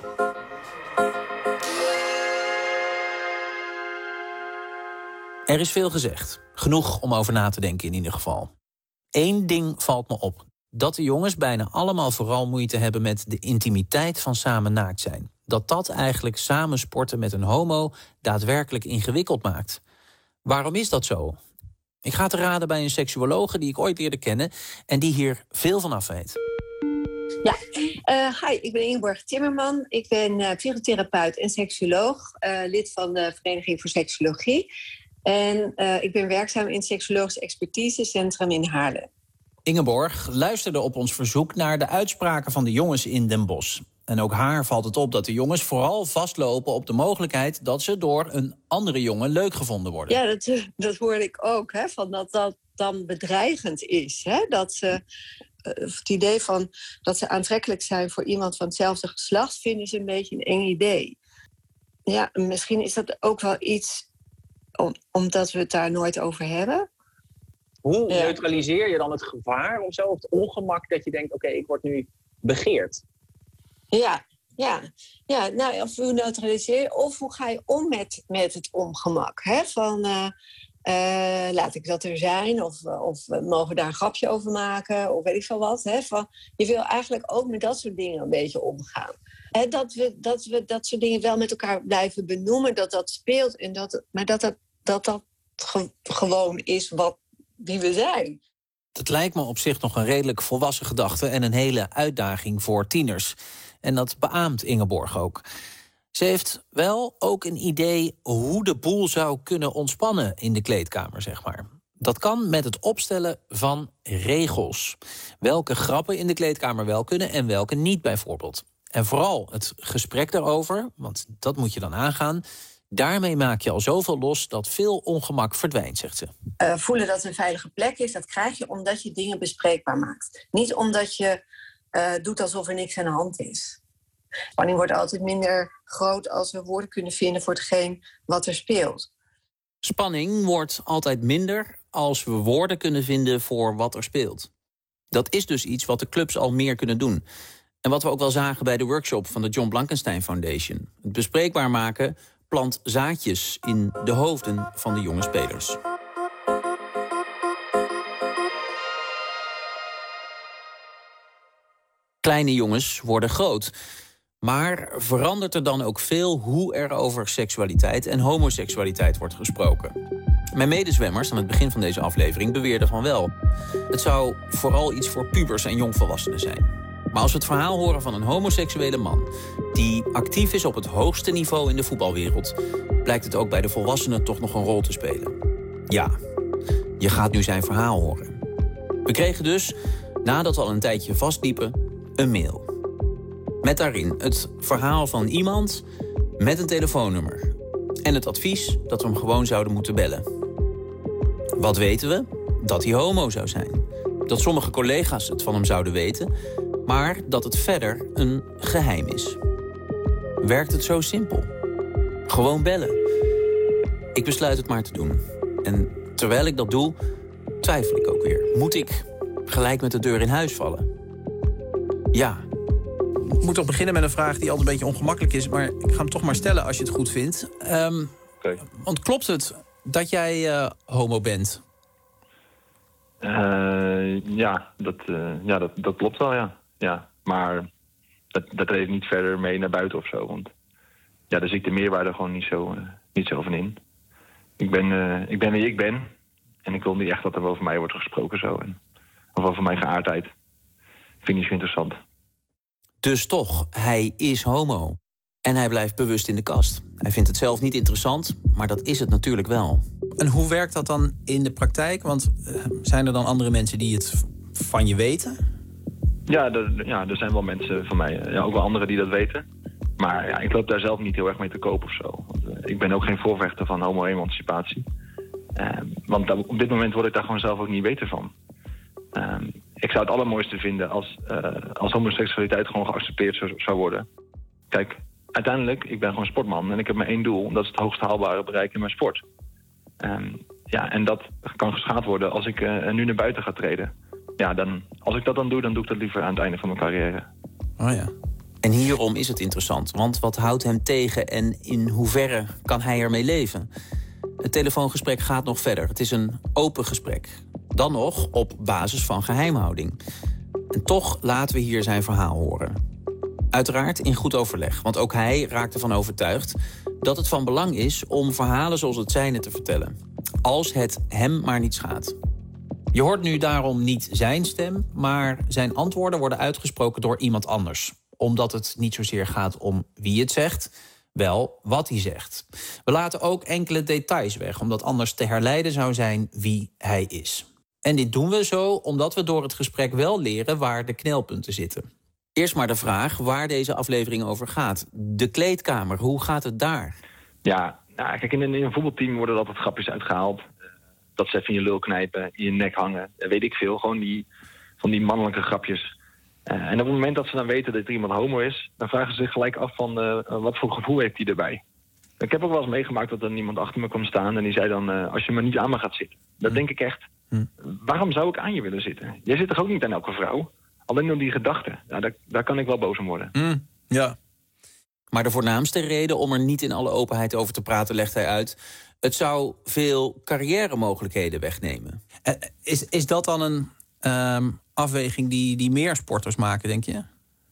Speaker 10: Er is veel gezegd. Genoeg om over na te denken in ieder geval. Eén ding valt me op. Dat de jongens bijna allemaal vooral moeite hebben met de intimiteit van samen naakt zijn. Dat eigenlijk samen sporten met een homo daadwerkelijk ingewikkeld maakt. Waarom is dat zo? Ik ga te raden bij een seksuologe die ik ooit leerde kennen en die hier veel van af weet.
Speaker 6: Ja, hi, ik ben Ingeborg Timmerman. Ik ben psychotherapeut en seksuoloog, lid van de Vereniging voor Seksuologie. En ik ben werkzaam in het Seksuologisch Expertisecentrum in Haarlem.
Speaker 10: Ingeborg luisterde op ons verzoek naar de uitspraken van de jongens in Den Bosch. En ook haar valt het op dat de jongens vooral vastlopen op de mogelijkheid dat ze door een andere jongen leuk gevonden worden.
Speaker 6: Ja, dat hoorde ik ook, hè, van dat dan bedreigend is. Hè? Dat ze, het idee van dat ze aantrekkelijk zijn voor iemand van hetzelfde geslacht vinden ze een beetje een eng idee. Ja, misschien is dat ook wel iets omdat we het daar nooit over hebben.
Speaker 7: Hoe neutraliseer je dan het gevaar of zo, of het ongemak dat je denkt, oké, ik word nu begeerd?
Speaker 6: Ja, nou, of hoe neutraliseer je, of hoe ga je om met het ongemak? Hè? Van, laat ik dat er zijn, of mogen we daar een grapje over maken, of weet ik veel wat. Hè? Van, je wil eigenlijk ook met dat soort dingen een beetje omgaan. Hè, dat we dat soort dingen wel met elkaar blijven benoemen, dat speelt, en maar dat gewoon is wie we zijn.
Speaker 10: Het lijkt me op zich nog een redelijk volwassen gedachte en een hele uitdaging voor tieners. En dat beaamt Ingeborg ook. Ze heeft wel ook een idee hoe de boel zou kunnen ontspannen in de kleedkamer, zeg maar. Dat kan met het opstellen van regels. Welke grappen in de kleedkamer wel kunnen en welke niet bijvoorbeeld. En vooral het gesprek daarover, want dat moet je dan aangaan. Daarmee maak je al zoveel los dat veel ongemak verdwijnt, zegt ze.
Speaker 6: Voelen dat het een veilige plek is, dat krijg je omdat je dingen bespreekbaar maakt. Niet omdat je doet alsof er niks aan de hand is. Spanning wordt altijd minder groot als we woorden kunnen vinden voor hetgeen wat er speelt.
Speaker 10: Spanning wordt altijd minder als we woorden kunnen vinden voor wat er speelt. Dat is dus iets wat de clubs al meer kunnen doen. En wat we ook wel zagen bij de workshop van de John Blankenstein Foundation. Het bespreekbaar maken plant zaadjes in de hoofden van de jonge spelers. Kleine jongens worden groot. Maar verandert er dan ook veel hoe er over seksualiteit en homoseksualiteit wordt gesproken? Mijn medezwemmers aan het begin van deze aflevering beweerden van wel. Het zou vooral iets voor pubers en jongvolwassenen zijn. Maar als we het verhaal horen van een homoseksuele man die actief is op het hoogste niveau in de voetbalwereld, blijkt het ook bij de volwassenen toch nog een rol te spelen. Ja, je gaat nu zijn verhaal horen. We kregen dus, nadat we al een tijdje vastliepen, een mail. Met daarin het verhaal van iemand met een telefoonnummer. En het advies dat we hem gewoon zouden moeten bellen. Wat weten we? Dat hij homo zou zijn. Dat sommige collega's het van hem zouden weten, maar dat het verder een geheim is. Werkt het zo simpel? Gewoon bellen. Ik besluit het maar te doen. En terwijl ik dat doe, twijfel ik ook weer. Moet ik gelijk met de deur in huis vallen? Ja.
Speaker 21: Ik moet toch beginnen met een vraag die altijd een beetje ongemakkelijk is, maar ik ga hem toch maar stellen als je het goed vindt. Want klopt het dat jij homo bent?
Speaker 4: Dat klopt wel, ja. Ja, maar dat treedt niet verder mee naar buiten of zo. Want ja, daar zie ik de meerwaarde gewoon niet zo van in. Ik ben wie ik ben. En ik wil niet echt dat er over mij wordt gesproken zo. Of over mijn geaardheid. Vind ik niet zo interessant.
Speaker 10: Dus toch, hij is homo. En hij blijft bewust in de kast. Hij vindt het zelf niet interessant, maar dat is het natuurlijk wel.
Speaker 21: En hoe werkt dat dan in de praktijk? Want zijn er dan andere mensen die het van je weten?
Speaker 4: Ja, er zijn wel mensen van mij. Ook wel anderen die dat weten. Maar ja, ik loop daar zelf niet heel erg mee te koop of zo. Want, ik ben ook geen voorvechter van homo-emancipatie. Want op dit moment word ik daar gewoon zelf ook niet beter van. Ik zou het allermooiste vinden als homoseksualiteit gewoon geaccepteerd zou worden. Kijk, uiteindelijk, ik ben gewoon sportman en ik heb maar één doel. Dat is het hoogst haalbare bereiken in mijn sport. En dat kan geschaad worden als ik nu naar buiten ga treden. Ja, als ik dat dan doe ik dat liever aan het einde van mijn carrière.
Speaker 10: Oh ja. En hierom is het interessant, want wat houdt hem tegen en in hoeverre kan hij ermee leven? Het telefoongesprek gaat nog verder. Het is een open gesprek. Dan nog op basis van geheimhouding. En toch laten we hier zijn verhaal horen. Uiteraard in goed overleg, want ook hij raakt ervan overtuigd dat het van belang is om verhalen zoals het zijne te vertellen. Als het hem maar niet schaadt. Je hoort nu daarom niet zijn stem, maar zijn antwoorden worden uitgesproken door iemand anders. Omdat het niet zozeer gaat om wie het zegt, wel wat hij zegt. We laten ook enkele details weg, omdat anders te herleiden zou zijn wie hij is. En dit doen we zo omdat we door het gesprek wel leren waar de knelpunten zitten. Eerst maar de vraag waar deze aflevering over gaat. De kleedkamer, hoe gaat het daar?
Speaker 4: Ja, kijk, in een voetbalteam worden er altijd grapjes uitgehaald. Dat ze even in je lul knijpen, in je nek hangen. Weet ik veel, gewoon van die mannelijke grapjes. En op het moment dat ze dan weten dat er iemand homo is, dan vragen ze zich gelijk af van wat voor gevoel heeft hij erbij. Ik heb ook wel eens meegemaakt dat er iemand achter me kwam staan en die zei dan, als je maar niet aan me gaat zitten. Dan denk ik echt, waarom zou ik aan je willen zitten? Jij zit toch ook niet aan elke vrouw? Alleen door die gedachten, daar kan ik wel boos om worden.
Speaker 21: Ja.
Speaker 10: Maar de voornaamste reden om er niet in alle openheid over te praten, legt hij uit, het zou veel carrière-mogelijkheden wegnemen.
Speaker 21: Is dat dan een afweging die meer sporters maken, denk je?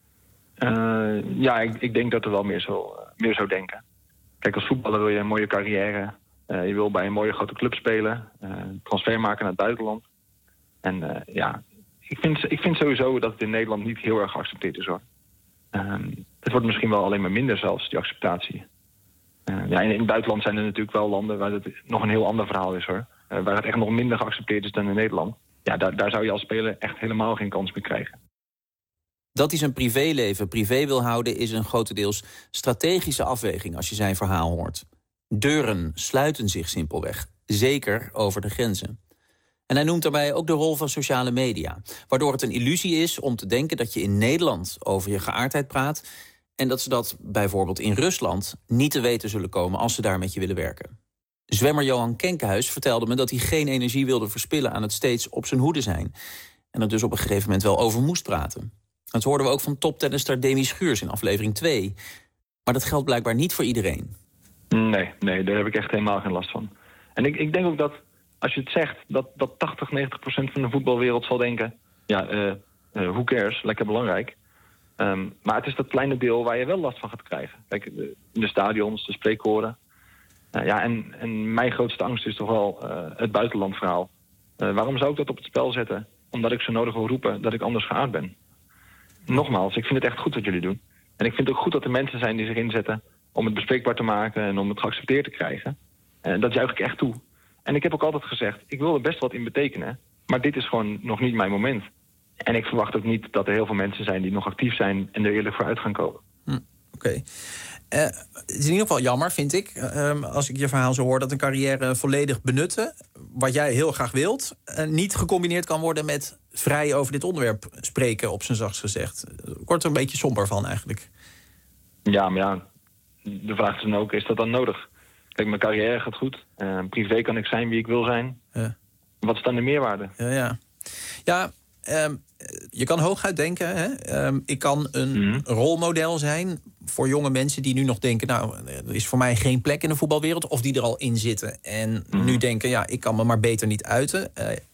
Speaker 4: Ik denk dat er wel meer zo denken. Kijk, als voetballer wil je een mooie carrière. Je wil bij een mooie grote club spelen. Transfer maken naar het buitenland. En ik vind sowieso dat het in Nederland niet heel erg geaccepteerd is, hoor. Het wordt misschien wel alleen maar minder zelfs, die acceptatie. In het buitenland zijn er natuurlijk wel landen waar het nog een heel ander verhaal is, hoor. Waar het echt nog minder geaccepteerd is dan in Nederland. Ja, daar zou je als speler echt helemaal geen kans meer krijgen.
Speaker 10: Dat hij zijn privéleven privé wil houden is een grotendeels strategische afweging als je zijn verhaal hoort. Deuren sluiten zich simpelweg, zeker over de grenzen. En hij noemt daarbij ook de rol van sociale media, waardoor het een illusie is om te denken dat je in Nederland over je geaardheid praat en dat ze dat bijvoorbeeld in Rusland niet te weten zullen komen als ze daar met je willen werken. Zwemmer Johan Kenkenhuis vertelde me dat hij geen energie wilde verspillen aan het steeds op zijn hoede zijn. En er dus op een gegeven moment wel over moest praten. Dat hoorden we ook van toptennisster Demi Schuurs in aflevering 2. Maar dat geldt blijkbaar niet voor iedereen.
Speaker 4: Nee, daar heb ik echt helemaal geen last van. En ik denk ook dat, als je het zegt, dat 80-90% van de voetbalwereld zal denken, who cares, lekker belangrijk. Maar het is dat kleine deel waar je wel last van gaat krijgen. Kijk, de stadions, de spreekkoren. En mijn grootste angst is toch wel het buitenlandverhaal. Waarom zou ik dat op het spel zetten? Omdat ik zo nodig wil roepen dat ik anders geaard ben. Nogmaals, ik vind het echt goed wat jullie doen. En ik vind het ook goed dat er mensen zijn die zich inzetten om het bespreekbaar te maken en om het geaccepteerd te krijgen. Dat juich ik echt toe. En ik heb ook altijd gezegd, ik wil er best wat in betekenen, maar dit is gewoon nog niet mijn moment. En ik verwacht ook niet dat er heel veel mensen zijn die nog actief zijn en er eerlijk voor uit gaan komen.
Speaker 10: Oké. Het is in ieder geval jammer, vind ik, als ik je verhaal zo hoor, dat een carrière volledig benutten, wat jij heel graag wilt, niet gecombineerd kan worden met vrij over dit onderwerp spreken, op zijn zachtst gezegd. Ik word er een beetje somber van eigenlijk.
Speaker 4: Ja, maar de vraag is dan ook, is dat dan nodig? Kijk, mijn carrière gaat goed. Privé kan ik zijn wie ik wil zijn. Ja. Wat is dan de meerwaarde?
Speaker 10: Ja, je kan hooguit denken, hè? Ik kan een rolmodel zijn voor jonge mensen die nu nog denken, nou, er is voor mij geen plek in de voetbalwereld, of die er al in zitten en nu denken, ja, ik kan me maar beter niet uiten.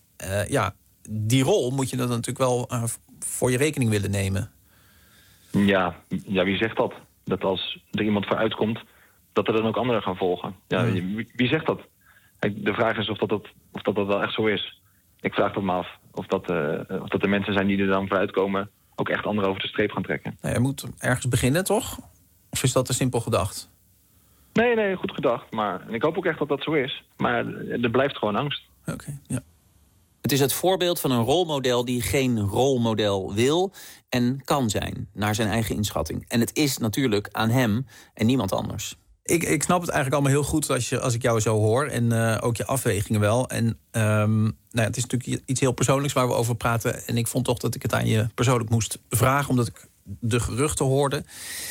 Speaker 10: Die rol moet je dan natuurlijk wel voor je rekening willen nemen. Ja, wie zegt dat? Dat als er iemand voor uitkomt, dat er dan ook anderen gaan volgen. Ja, wie zegt dat? De vraag is of dat wel echt zo is. Ik vraag dat me af. Of dat er mensen zijn die er dan voor uitkomen, ook echt anderen over de streep gaan trekken. Je moet ergens beginnen, toch? Of is dat te simpel gedacht? Nee, goed gedacht. Maar ik hoop ook echt dat dat zo is. Maar er blijft gewoon angst. Oké, ja. Het is het voorbeeld van een rolmodel die geen rolmodel wil en kan zijn, naar zijn eigen inschatting. En het is natuurlijk aan hem en niemand anders. Ik snap het eigenlijk allemaal heel goed als ik jou zo hoor. En ook je afwegingen wel. En het is natuurlijk iets heel persoonlijks waar we over praten. En ik vond toch dat ik het aan je persoonlijk moest vragen, omdat ik de geruchten hoorde.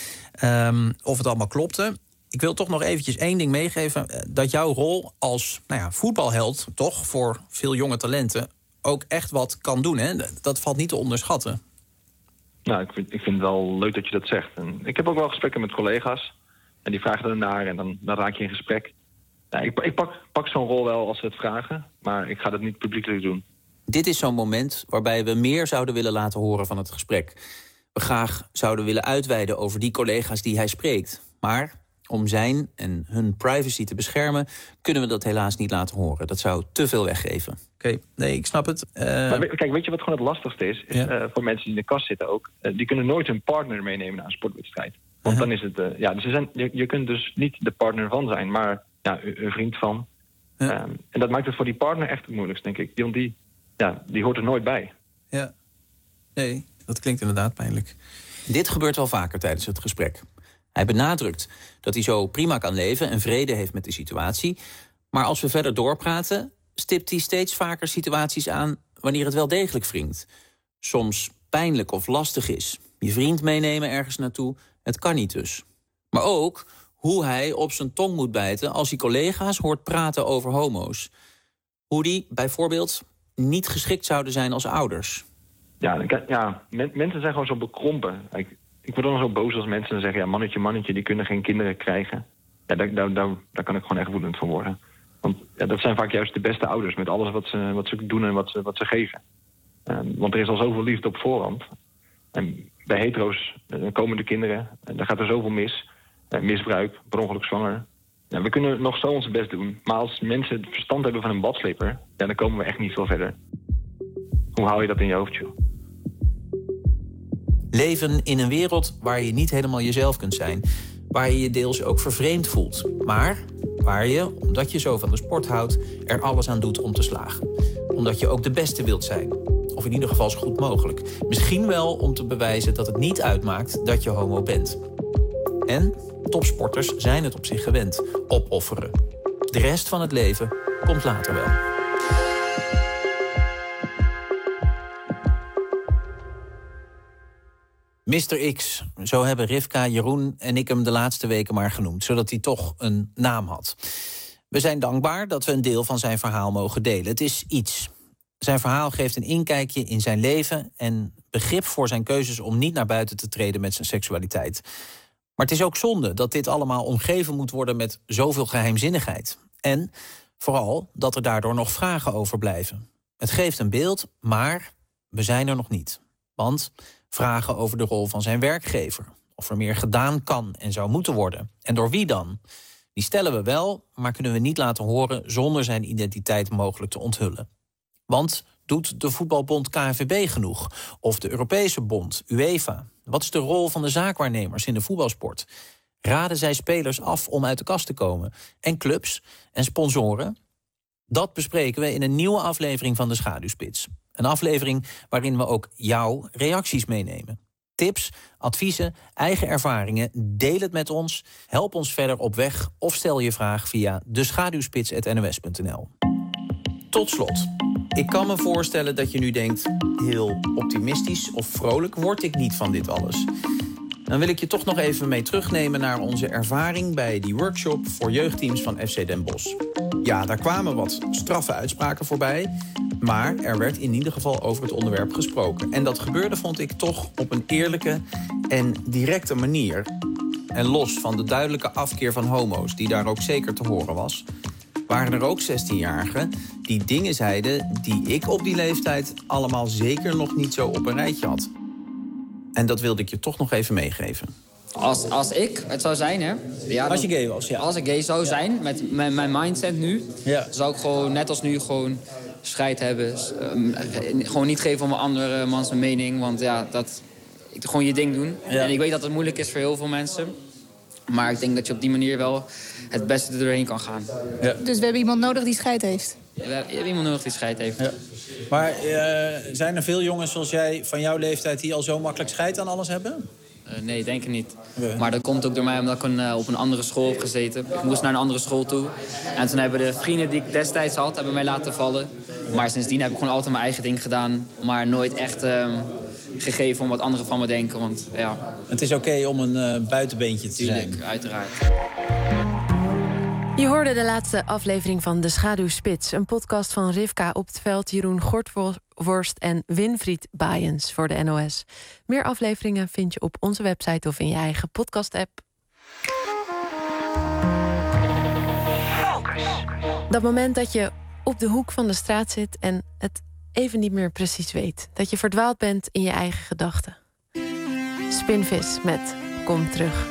Speaker 10: Of het allemaal klopte. Ik wil toch nog eventjes één ding meegeven. Dat jouw rol als voetbalheld, toch, voor veel jonge talenten, ook echt wat kan doen. Hè? Dat valt niet te onderschatten. Nou, ik vind het wel leuk dat je dat zegt. En ik heb ook wel gesprekken met collega's. En die vragen ernaar en dan raak je in gesprek. Ja, ik pak zo'n rol wel als ze het vragen, maar ik ga dat niet publiekelijk doen. Dit is zo'n moment waarbij we meer zouden willen laten horen van het gesprek. We graag zouden willen uitweiden over die collega's die hij spreekt. Maar om zijn en hun privacy te beschermen, kunnen we dat helaas niet laten horen. Dat zou te veel weggeven. Oké, nee, ik snap het. Maar kijk, weet je wat gewoon het lastigste is? Voor mensen die in de kast zitten ook. Die kunnen nooit hun partner meenemen naar een sportwedstrijd. Want dan is het, je kunt dus niet de partner van zijn, maar een vriend van. En dat maakt het voor die partner echt het moeilijkst, denk ik. Want die hoort er nooit bij. Ja, nee, dat klinkt inderdaad pijnlijk. Dit gebeurt wel vaker tijdens het gesprek. Hij benadrukt dat hij zo prima kan leven en vrede heeft met de situatie. Maar als we verder doorpraten, stipt hij steeds vaker situaties aan wanneer het wel degelijk wringt. Soms pijnlijk of lastig is. Je vriend meenemen ergens naartoe, het kan niet dus. Maar ook hoe hij op zijn tong moet bijten als hij collega's hoort praten over homo's. Hoe die bijvoorbeeld niet geschikt zouden zijn als ouders. Mensen zijn gewoon zo bekrompen. Ik word dan zo boos als mensen zeggen, mannetje, die kunnen geen kinderen krijgen. Ja, daar kan ik gewoon echt woedend van worden. Want dat zijn vaak juist de beste ouders met alles wat ze doen en wat ze geven. Want er is al zoveel liefde op voorhand. En bij hetero's komen de kinderen, daar gaat er zoveel mis. Misbruik, per ongeluk zwanger. We kunnen nog zo ons best doen. Maar als mensen het verstand hebben van een badsleper, dan komen we echt niet veel verder. Hoe hou je dat in je hoofd, joh? Leven in een wereld waar je niet helemaal jezelf kunt zijn. Waar je je deels ook vervreemd voelt. Maar waar je, omdat je zo van de sport houdt, er alles aan doet om te slagen. Omdat je ook de beste wilt zijn. Of in ieder geval zo goed mogelijk. Misschien wel om te bewijzen dat het niet uitmaakt dat je homo bent. En topsporters zijn het op zich gewend. Opofferen. De rest van het leven komt later wel. Mr. X, zo hebben Rivka, Jeroen en ik hem de laatste weken maar genoemd, zodat hij toch een naam had. We zijn dankbaar dat we een deel van zijn verhaal mogen delen. Het is iets. Zijn verhaal geeft een inkijkje in zijn leven en begrip voor zijn keuzes om niet naar buiten te treden met zijn seksualiteit. Maar het is ook zonde dat dit allemaal omgeven moet worden met zoveel geheimzinnigheid. En vooral dat er daardoor nog vragen over blijven. Het geeft een beeld, maar we zijn er nog niet. Want Vragen over de rol van zijn werkgever. Of er meer gedaan kan en zou moeten worden. En door wie dan? Die stellen we wel, maar kunnen we niet laten horen zonder zijn identiteit mogelijk te onthullen. Want doet de voetbalbond KNVB genoeg? Of de Europese bond, UEFA? Wat is de rol van de zaakwaarnemers in de voetbalsport? Raden zij spelers af om uit de kast te komen? En clubs en sponsoren? Dat bespreken we in een nieuwe aflevering van De Schaduwspits. Een aflevering waarin we ook jouw reacties meenemen. Tips, adviezen, eigen ervaringen, deel het met ons. Help ons verder op weg of stel je vraag via deschaduwspits@nos.nl. Tot slot. Ik kan me voorstellen dat je nu denkt, heel optimistisch of vrolijk word ik niet van dit alles. Dan wil ik je toch nog even mee terugnemen naar onze ervaring bij die workshop voor jeugdteams van FC Den Bosch. Ja, daar kwamen wat straffe uitspraken voorbij, maar er werd in ieder geval over het onderwerp gesproken. En dat gebeurde, vond ik, toch op een eerlijke en directe manier. En los van de duidelijke afkeer van homo's, die daar ook zeker te horen was, waren er ook 16-jarigen die dingen zeiden die ik op die leeftijd allemaal zeker nog niet zo op een rijtje had. En dat wilde ik je toch nog even meegeven.
Speaker 5: Als ik het zou zijn, hè? Ja,
Speaker 12: als je gay was, ja.
Speaker 5: Als ik gay zou zijn, met mijn mindset nu, zou ik gewoon, net als nu, gewoon scheid hebben. Gewoon niet geven om een andere mans mening, want ja, gewoon je ding doen. Ja. En ik weet dat het moeilijk is voor heel veel mensen. Maar ik denk dat je op die manier wel het beste er doorheen kan gaan.
Speaker 22: Ja. Dus we hebben iemand nodig die scheid heeft?
Speaker 5: Ja, we hebben iemand nodig die scheid heeft. Ja.
Speaker 12: Maar zijn er veel jongens zoals jij van jouw leeftijd die al zo makkelijk scheid aan alles hebben?
Speaker 5: Nee, denk ik niet. Nee. Maar dat komt ook door mij omdat ik op een andere school heb gezeten. Ik moest naar een andere school toe. En toen hebben de vrienden die ik destijds had, hebben mij laten vallen. Maar sindsdien heb ik gewoon altijd mijn eigen ding gedaan. Maar nooit echt gegeven om wat anderen van me denken. Want, ja.
Speaker 12: Het is oké om een buitenbeentje te zijn.
Speaker 5: Tuurlijk, uiteraard.
Speaker 8: Je hoorde de laatste aflevering van De Schaduwspits. Een podcast van Rivka Optveld, Jeroen Gortworst en Winfried Baaiens voor de NOS. Meer afleveringen vind je op onze website of in je eigen podcast-app. Dat moment dat je op de hoek van de straat zit en het even niet meer precies weet. Dat je verdwaald bent in je eigen gedachten. Spinvis met Kom Terug.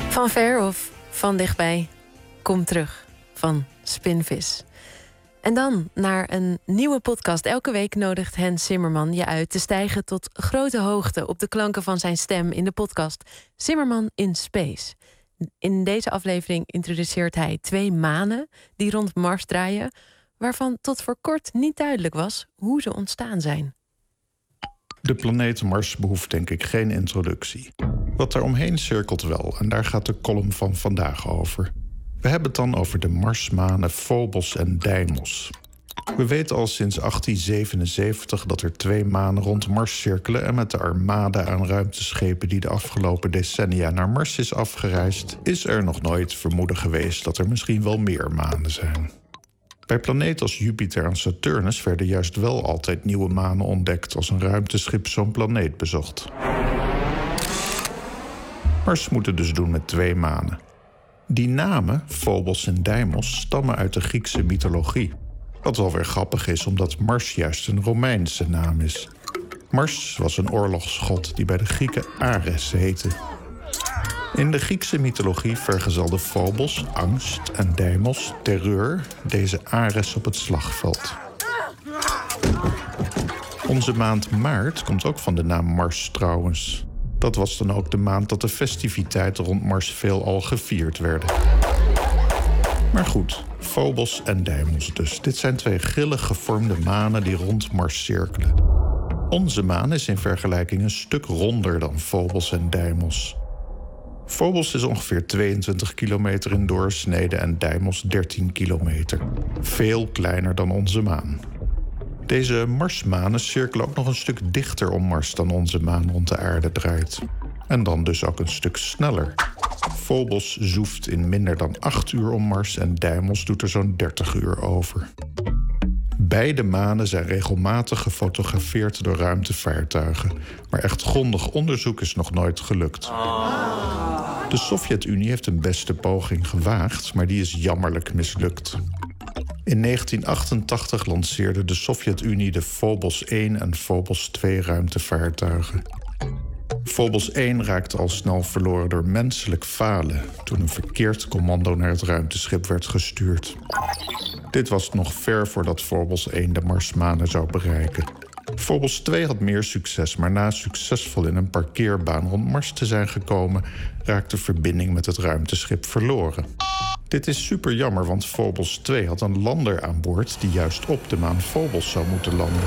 Speaker 8: Van ver of van dichtbij, kom terug van Spinvis. En dan naar een nieuwe podcast. Elke week nodigt Hans Zimmerman je uit te stijgen tot grote hoogte op de klanken van zijn stem in de podcast Zimmerman in Space. In deze aflevering introduceert hij 2 manen die rond Mars draaien, waarvan tot voor kort niet duidelijk was hoe ze ontstaan zijn.
Speaker 9: De planeet Mars behoeft denk ik geen introductie. Wat er omheen cirkelt wel, en daar gaat de column van vandaag over. We hebben het dan over de Marsmanen Phobos en Deimos. We weten al sinds 1877 dat er 2 manen rond Mars cirkelen, en met de armada aan ruimteschepen die de afgelopen decennia naar Mars is afgereisd, is er nog nooit vermoeden geweest dat er misschien wel meer manen zijn. Bij planeten als Jupiter en Saturnus werden juist wel altijd nieuwe manen ontdekt als een ruimteschip zo'n planeet bezocht. Mars moet het dus doen met 2 manen. Die namen, Phobos en Deimos, stammen uit de Griekse mythologie. Wat wel weer grappig is, omdat Mars juist een Romeinse naam is. Mars was een oorlogsgod die bij de Grieken Ares heette. In de Griekse mythologie vergezelde Phobos, angst, en Deimos, terreur, deze Ares op het slagveld. Onze maand maart komt ook van de naam Mars trouwens. Dat was dan ook de maand dat de festiviteiten rond Mars veelal gevierd werden. Maar goed, Phobos en Deimos dus. Dit zijn 2 grillig gevormde manen die rond Mars cirkelen. Onze maan is in vergelijking een stuk ronder dan Phobos en Deimos. Phobos is ongeveer 22 kilometer in doorsnede en Deimos 13 kilometer. Veel kleiner dan onze maan. Deze Marsmanen cirkelen ook nog een stuk dichter om Mars dan onze maan rond de aarde draait. En dan dus ook een stuk sneller. Phobos zoeft in minder dan 8 uur om Mars en Deimos doet er zo'n 30 uur over. Beide manen zijn regelmatig gefotografeerd door ruimtevaartuigen. Maar echt grondig onderzoek is nog nooit gelukt. De Sovjet-Unie heeft een beste poging gewaagd, maar die is jammerlijk mislukt. In 1988 lanceerde de Sovjet-Unie de Phobos 1 en Phobos 2 ruimtevaartuigen. Phobos 1 raakte al snel verloren door menselijk falen toen een verkeerd commando naar het ruimteschip werd gestuurd. Dit was nog ver voordat Phobos 1 de Marsmanen zou bereiken. Phobos 2 had meer succes, maar na succesvol in een parkeerbaan rond Mars te zijn gekomen, raakte verbinding met het ruimteschip verloren. Dit is super jammer, want Phobos 2 had een lander aan boord die juist op de maan Phobos zou moeten landen.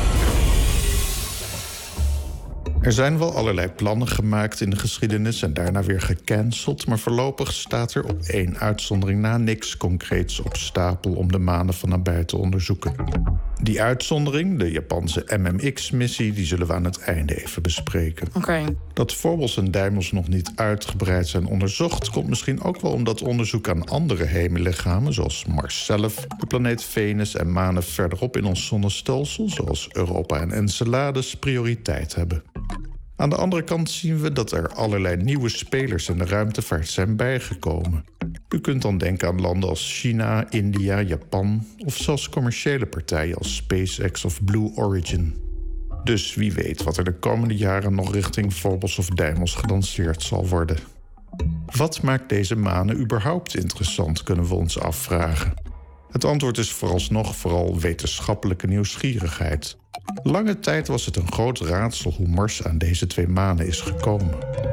Speaker 9: Er zijn wel allerlei plannen gemaakt in de geschiedenis en daarna weer gecanceld, maar voorlopig staat er op 1 uitzondering na niks concreets op stapel om de manen van nabij te onderzoeken. Die uitzondering, de Japanse MMX-missie, die zullen we aan het einde even bespreken. Dat Phobos en Deimos nog niet uitgebreid zijn onderzocht, komt misschien ook wel omdat onderzoek aan andere hemellichamen, zoals Mars zelf, de planeet Venus en manen verderop in ons zonnestelsel, zoals Europa en Enceladus, prioriteit hebben. Aan de andere kant zien we dat er allerlei nieuwe spelers in de ruimtevaart zijn bijgekomen. U kunt dan denken aan landen als China, India, Japan of zelfs commerciële partijen als SpaceX of Blue Origin. Dus wie weet wat er de komende jaren nog richting Phobos of Deimos gelanceerd zal worden. Wat maakt deze manen überhaupt interessant, kunnen we ons afvragen. Het antwoord is vooralsnog vooral wetenschappelijke nieuwsgierigheid. Lange tijd was het een groot raadsel hoe Mars aan deze 2 manen is gekomen.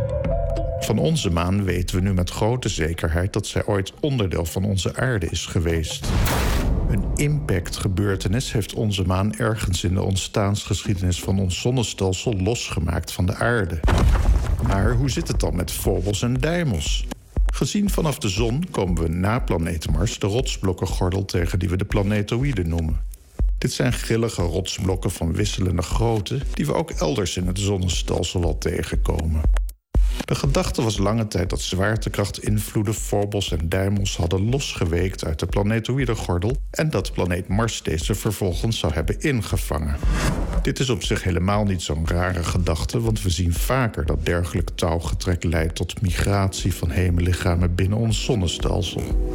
Speaker 9: Van onze maan weten we nu met grote zekerheid dat zij ooit onderdeel van onze aarde is geweest. Een impactgebeurtenis heeft onze maan ergens in de ontstaansgeschiedenis van ons zonnestelsel losgemaakt van de aarde. Maar hoe zit het dan met Phobos en Deimos? Gezien vanaf de zon komen we na planeet Mars de rotsblokkengordel tegen die we de planetoïden noemen. Dit zijn grillige rotsblokken van wisselende grootte die we ook elders in het zonnestelsel wel tegenkomen. De gedachte was lange tijd dat zwaartekrachtinvloeden Phobos en Deimos hadden losgeweekt uit de planetoïdengordel en dat planeet Mars deze vervolgens zou hebben ingevangen. Dit is op zich helemaal niet zo'n rare gedachte, want we zien vaker dat dergelijk touwgetrek leidt tot migratie van hemellichamen binnen ons zonnestelsel.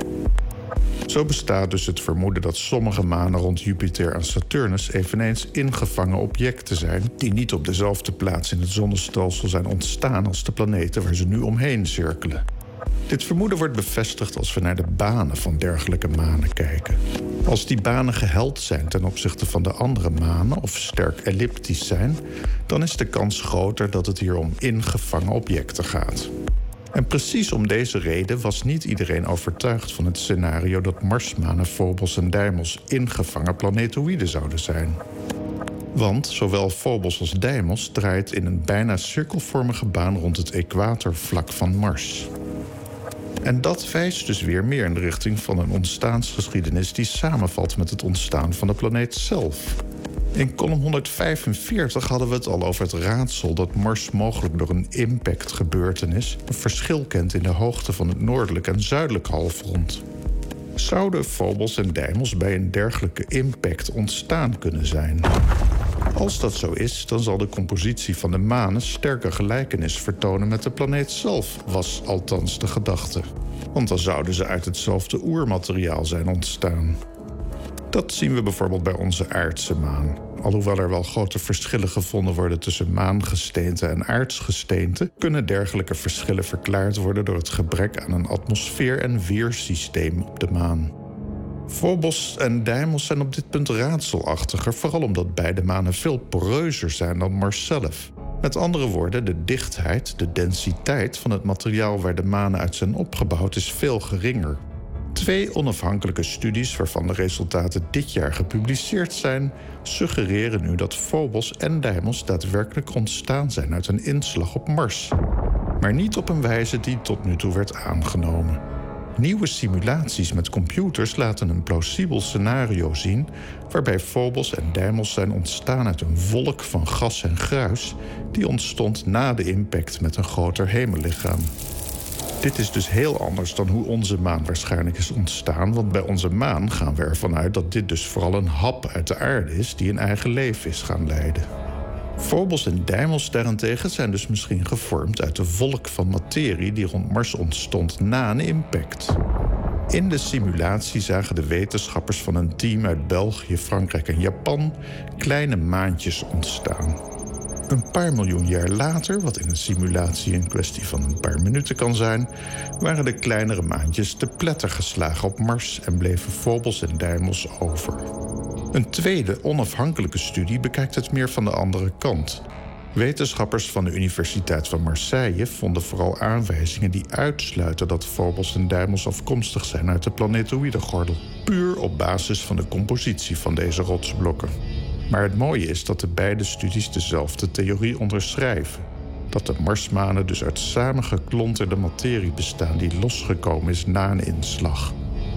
Speaker 9: Zo bestaat dus het vermoeden dat sommige manen rond Jupiter en Saturnus eveneens ingevangen objecten zijn die niet op dezelfde plaats in het zonnestelsel zijn ontstaan als de planeten waar ze nu omheen cirkelen. Dit vermoeden wordt bevestigd als we naar de banen van dergelijke manen kijken. Als die banen geheld zijn ten opzichte van de andere manen of sterk elliptisch zijn, dan is de kans groter dat het hier om ingevangen objecten gaat. En precies om deze reden was niet iedereen overtuigd van het scenario dat Marsmanen Phobos en Deimos ingevangen planetoïden zouden zijn. Want zowel Phobos als Deimos draait in een bijna cirkelvormige baan rond het equatorvlak van Mars. En dat wijst dus weer meer in de richting van een ontstaansgeschiedenis die samenvalt met het ontstaan van de planeet zelf. In column 145 hadden we het al over het raadsel dat Mars mogelijk door een impactgebeurtenis een verschil kent in de hoogte van het noordelijk en zuidelijk halfrond. Zouden Phobos en Deimos bij een dergelijke impact ontstaan kunnen zijn? Als dat zo is, dan zal de compositie van de manen sterke gelijkenis vertonen met de planeet zelf, was althans de gedachte. Want dan zouden ze uit hetzelfde oermateriaal zijn ontstaan. Dat zien we bijvoorbeeld bij onze aardse maan. Alhoewel er wel grote verschillen gevonden worden tussen maangesteente en aardsgesteente, kunnen dergelijke verschillen verklaard worden door het gebrek aan een atmosfeer- en weersysteem op de maan. Phobos en Deimos zijn op dit punt raadselachtiger, vooral omdat beide manen veel poreuzer zijn dan Mars zelf. Met andere woorden, de dichtheid, de densiteit van het materiaal waar de manen uit zijn opgebouwd is veel geringer. 2 onafhankelijke studies, waarvan de resultaten dit jaar gepubliceerd zijn, suggereren nu dat Phobos en Deimos daadwerkelijk ontstaan zijn uit een inslag op Mars. Maar niet op een wijze die tot nu toe werd aangenomen. Nieuwe simulaties met computers laten een plausibel scenario zien waarbij Phobos en Deimos zijn ontstaan uit een wolk van gas en gruis die ontstond na de impact met een groter hemellichaam. Dit is dus heel anders dan hoe onze maan waarschijnlijk is ontstaan, want bij onze maan gaan we ervan uit dat dit dus vooral een hap uit de aarde is die een eigen leven is gaan leiden. Phobos en Deimos daarentegen zijn dus misschien gevormd uit de wolk van materie die rond Mars ontstond na een impact. In de simulatie zagen de wetenschappers van een team uit België, Frankrijk en Japan kleine maantjes ontstaan. Een paar miljoen jaar later, wat in een simulatie een kwestie van een paar minuten kan zijn, waren de kleinere maantjes te pletter geslagen op Mars en bleven Phobos en Deimos over. Een tweede, onafhankelijke studie bekijkt het meer van de andere kant. Wetenschappers van de Universiteit van Marseille vonden vooral aanwijzingen die uitsluiten dat Phobos en Deimos afkomstig zijn uit de planetoïdengordel, puur op basis van de compositie van deze rotsblokken. Maar het mooie is dat de beide studies dezelfde theorie onderschrijven. Dat de Marsmanen dus uit samengeklonterde materie bestaan die losgekomen is na een inslag.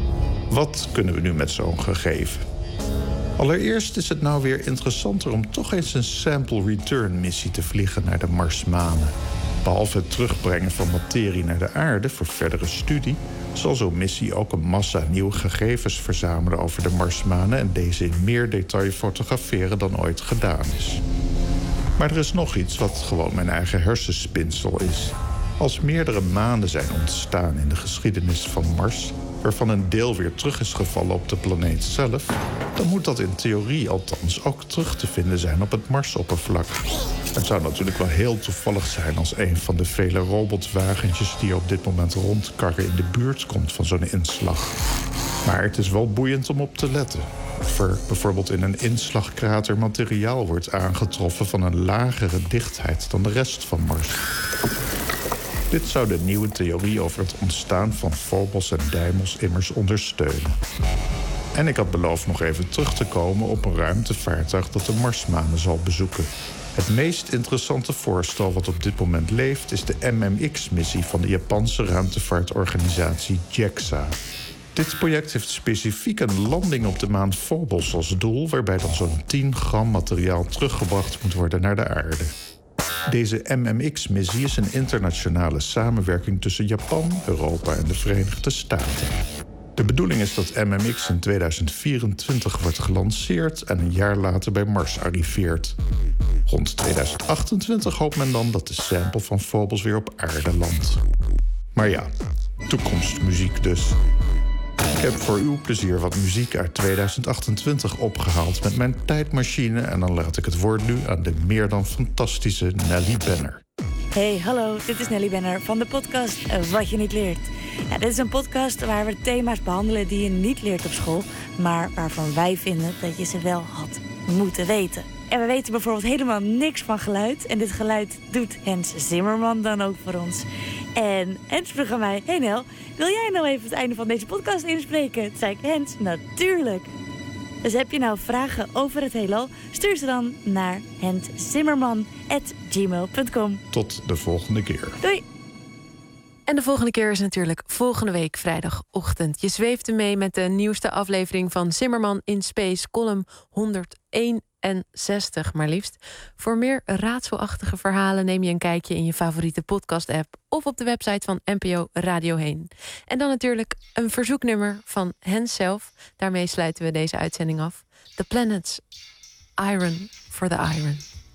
Speaker 9: Wat kunnen we nu met zo'n gegeven? Allereerst is het nou weer interessanter om toch eens een sample return missie te vliegen naar de Marsmanen. Behalve het terugbrengen van materie naar de aarde voor verdere studie, zal zo'n missie ook een massa nieuwe gegevens verzamelen over de Marsmanen en deze in meer detail fotograferen dan ooit gedaan is. Maar er is nog iets wat gewoon mijn eigen hersenspinsel is. Als meerdere maanden zijn ontstaan in de geschiedenis van Mars, waarvan een deel weer terug is gevallen op de planeet zelf, dan moet dat in theorie althans ook terug te vinden zijn op het Marsoppervlak. Het zou natuurlijk wel heel toevallig zijn als een van de vele robotwagentjes die op dit moment rondkarren in de buurt komt van zo'n inslag. Maar het is wel boeiend om op te letten. Of er bijvoorbeeld in een inslagkrater materiaal wordt aangetroffen van een lagere dichtheid dan de rest van Mars. Dit zou de nieuwe theorie over het ontstaan van Phobos en Deimos immers ondersteunen. En ik had beloofd nog even terug te komen op een ruimtevaartuig dat de Marsmanen zal bezoeken. Het meest interessante voorstel wat op dit moment leeft is de MMX-missie van de Japanse ruimtevaartorganisatie JAXA. Dit project heeft specifiek een landing op de maan Phobos als doel, waarbij dan zo'n 10 gram materiaal teruggebracht moet worden naar de aarde. Deze MMX-missie is een internationale samenwerking tussen Japan, Europa en de Verenigde Staten. De bedoeling is dat MMX in 2024 wordt gelanceerd en een jaar later bij Mars arriveert. Rond 2028 hoopt men dan dat de sample van Phobos weer op aarde landt. Maar ja, toekomstmuziek dus. Ik heb voor uw plezier wat muziek uit 2028 opgehaald met mijn tijdmachine en dan laat ik het woord nu aan de meer dan fantastische Nelly Benner.
Speaker 15: Hey, hallo, dit is Nelly Benner van de podcast Wat je niet leert. Ja, dit is een podcast waar we thema's behandelen die je niet leert op school, maar waarvan wij vinden dat je ze wel had moeten weten. En we weten bijvoorbeeld helemaal niks van geluid. En dit geluid doet Hens Zimmerman dan ook voor ons. En Hens vroeg aan mij: hey Nel, wil jij nou even het einde van deze podcast inspreken? Toen zei ik: Hens, natuurlijk. Dus heb je nou vragen over het heelal? Stuur ze dan naar henszimmerman@gmail.com.
Speaker 9: Tot de volgende keer.
Speaker 15: Doei!
Speaker 8: En de volgende keer is natuurlijk volgende week vrijdagochtend. Je zweeft mee met de nieuwste aflevering van Zimmerman in Space, column 161 maar liefst. Voor meer raadselachtige verhalen neem je een kijkje in je favoriete podcast-app of op de website van NPO Radio 1. En dan natuurlijk een verzoeknummer van Hens zelf. Daarmee sluiten we deze uitzending af. The Planets, Iron for the Iron.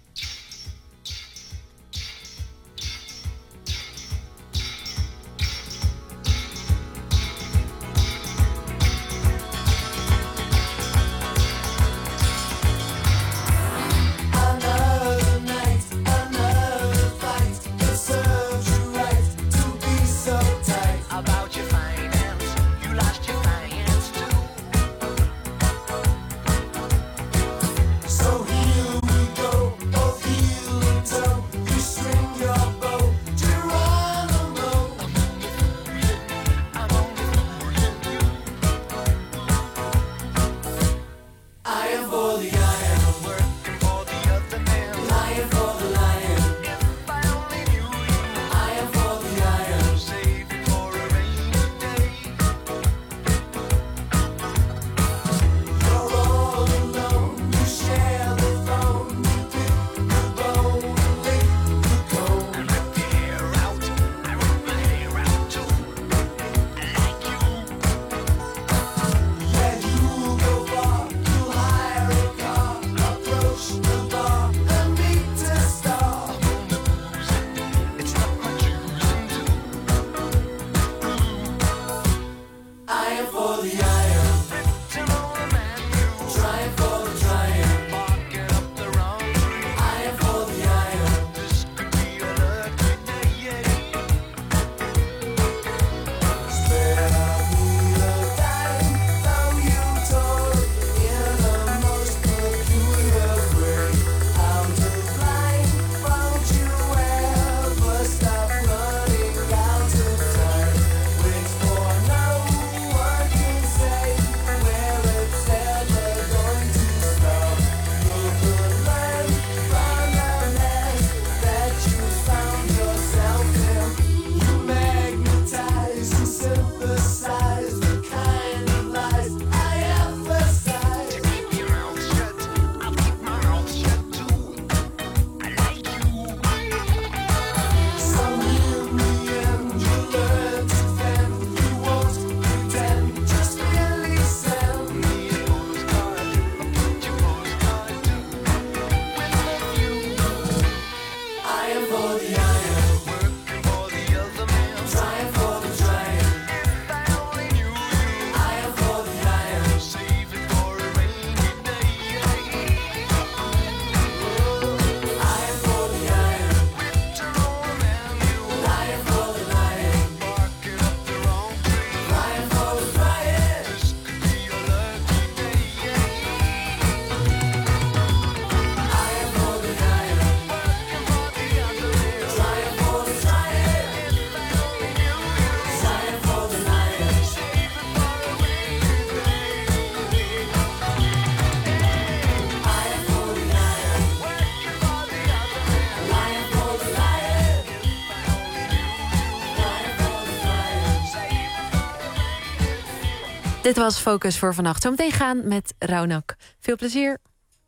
Speaker 8: Dit was Focus voor vannacht. Zometeen gaan met Raunak. Veel plezier.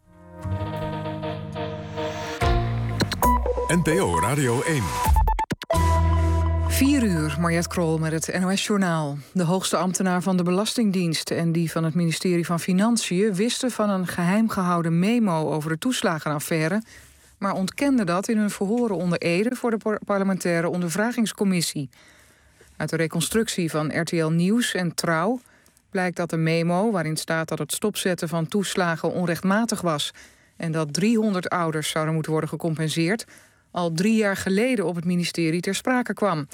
Speaker 16: NPO Radio 1.
Speaker 17: 4 uur, Mariette Krol met het NOS-journaal. De hoogste ambtenaar van de Belastingdienst en die van het ministerie van Financiën wisten van een geheim gehouden memo over de toeslagenaffaire, maar ontkenden dat in hun verhoren onder Ede voor de parlementaire ondervragingscommissie. Uit de reconstructie van RTL Nieuws en Trouw blijkt dat de memo, waarin staat dat het stopzetten van toeslagen onrechtmatig was en dat 300 ouders zouden moeten worden gecompenseerd, al 3 jaar geleden op het ministerie ter sprake kwam.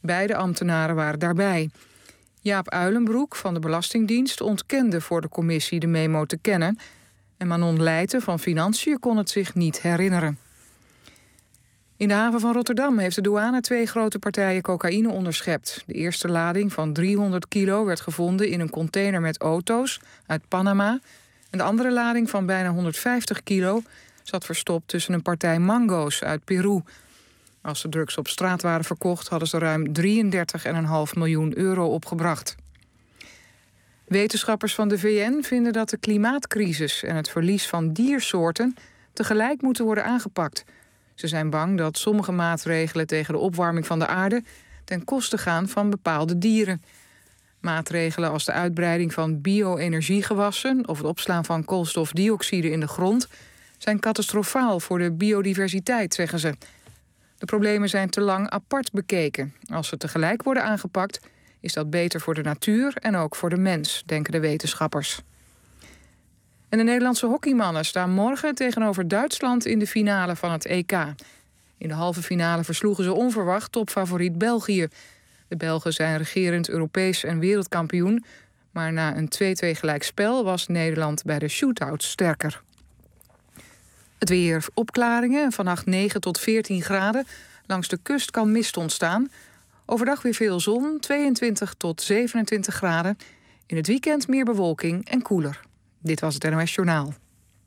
Speaker 17: Beide ambtenaren waren daarbij. Jaap Uilenbroek van de Belastingdienst ontkende voor de commissie de memo te kennen. En Manon Leijten van Financiën kon het zich niet herinneren. In de haven van Rotterdam heeft de douane 2 grote partijen cocaïne onderschept. De eerste lading van 300 kilo werd gevonden in een container met auto's uit Panama. En de andere lading van bijna 150 kilo zat verstopt tussen een partij mango's uit Peru. Als de drugs op straat waren verkocht, hadden ze ruim 33,5 miljoen euro opgebracht. Wetenschappers van de VN vinden dat de klimaatcrisis en het verlies van diersoorten tegelijk moeten worden aangepakt. Ze zijn bang dat sommige maatregelen tegen de opwarming van de aarde ten koste gaan van bepaalde dieren. Maatregelen als de uitbreiding van bio-energiegewassen of het opslaan van koolstofdioxide in de grond zijn catastrofaal voor de biodiversiteit, zeggen ze. De problemen zijn te lang apart bekeken. Als ze tegelijk worden aangepakt, is dat beter voor de natuur en ook voor de mens, denken de wetenschappers. En de Nederlandse hockeymannen staan morgen tegenover Duitsland in de finale van het EK. In de halve finale versloegen ze onverwacht topfavoriet België. De Belgen zijn regerend Europees en wereldkampioen, maar na een 2-2 gelijkspel was Nederland bij de shootouts sterker. Het weer, opklaringen, vannacht 9 tot 14 graden. Langs de kust kan mist ontstaan. Overdag weer veel zon, 22 tot 27 graden. In het weekend meer bewolking en koeler. Dit was het NOS Journaal.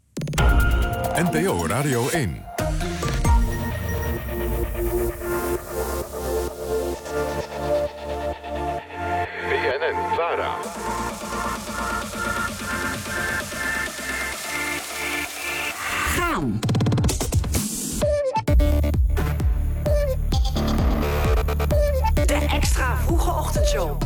Speaker 16: NPO Radio 1. BNN-VARA.
Speaker 15: Gaan. De extra vroege ochtendshow.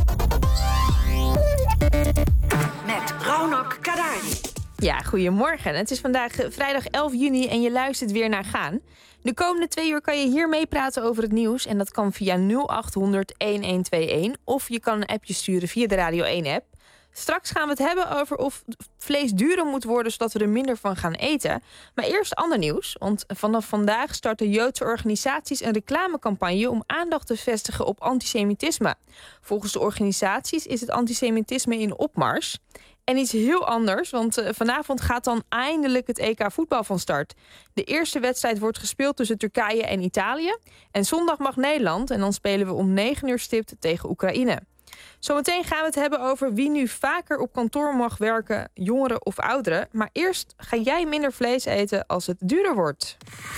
Speaker 15: Met Raunak Kadari.
Speaker 18: Ja, goedemorgen. Het is vandaag vrijdag 11 juni en je luistert weer naar Gaan. De komende 2 uur kan je hier meepraten over het nieuws. En dat kan via 0800 1121. Of je kan een appje sturen via de Radio 1-app. Straks gaan we het hebben over of vlees duurder moet worden, zodat we er minder van gaan eten. Maar eerst ander nieuws. Want vanaf vandaag starten Joodse organisaties een reclamecampagne om aandacht te vestigen op antisemitisme. Volgens de organisaties is het antisemitisme in opmars. En iets heel anders, want vanavond gaat dan eindelijk het EK voetbal van start. De eerste wedstrijd wordt gespeeld tussen Turkije en Italië. En zondag mag Nederland en dan spelen we om 9 uur stipt tegen Oekraïne. Zometeen gaan we het hebben over wie nu vaker op kantoor mag werken, jongeren of ouderen. Maar eerst ga jij minder vlees eten als het duurder wordt.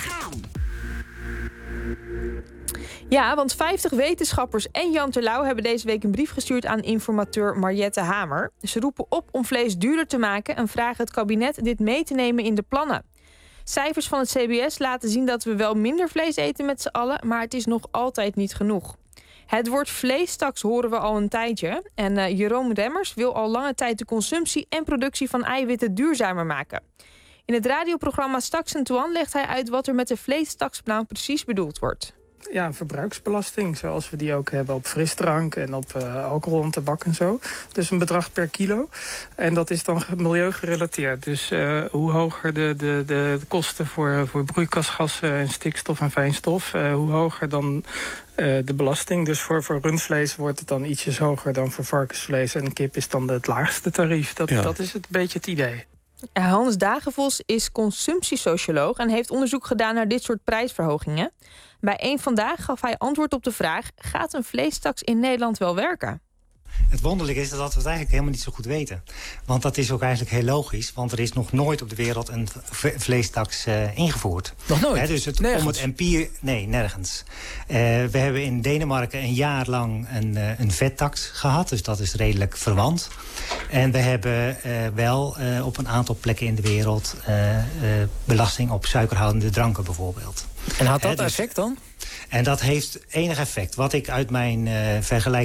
Speaker 18: Ja, want 50 wetenschappers en Jan Terlouw hebben deze week een brief gestuurd aan informateur Mariette Hamer. Ze roepen op om vlees duurder te maken en vragen het kabinet dit mee te nemen in de plannen. Cijfers van het CBS laten zien dat we wel minder vlees eten met z'n allen, maar het is nog altijd niet genoeg. Het woord vleestaks horen we al een tijdje. En Jeroen Remmers wil al lange tijd de consumptie en productie van eiwitten duurzamer maken. In het radioprogramma Staks en Toan legt hij uit wat er met de vleestaks nou precies bedoeld wordt.
Speaker 19: Ja, een verbruiksbelasting, zoals we die ook hebben op frisdrank en op alcohol en tabak en zo. Dus een bedrag per kilo. En dat is dan milieugerelateerd. Dus hoe hoger de kosten voor broeikasgassen en stikstof en fijnstof, hoe hoger dan de belasting. Dus voor rundvlees wordt het dan ietsjes hoger dan voor varkensvlees. En kip is dan het laagste tarief. Dat is een beetje het idee.
Speaker 18: Hans Dagenvos is consumptiesocioloog en heeft onderzoek gedaan naar dit soort prijsverhogingen. Bij Eén Vandaag gaf hij antwoord op de vraag: gaat een vleestaks in Nederland wel werken?
Speaker 20: Het wonderlijke is dat we het eigenlijk helemaal niet zo goed weten. Want dat is ook eigenlijk heel logisch. Want er is nog nooit op de wereld een vleestaks ingevoerd.
Speaker 23: Nog nooit?
Speaker 20: Dus om het empirie... Nee, nergens. We hebben in Denemarken een jaar lang een vettaks gehad. Dus dat is redelijk verwant. En we hebben wel op een aantal plekken in de wereld belasting op suikerhoudende dranken bijvoorbeeld.
Speaker 23: En had dat effect dan?
Speaker 20: En dat heeft enig effect. Wat ik uit mijn vergelijking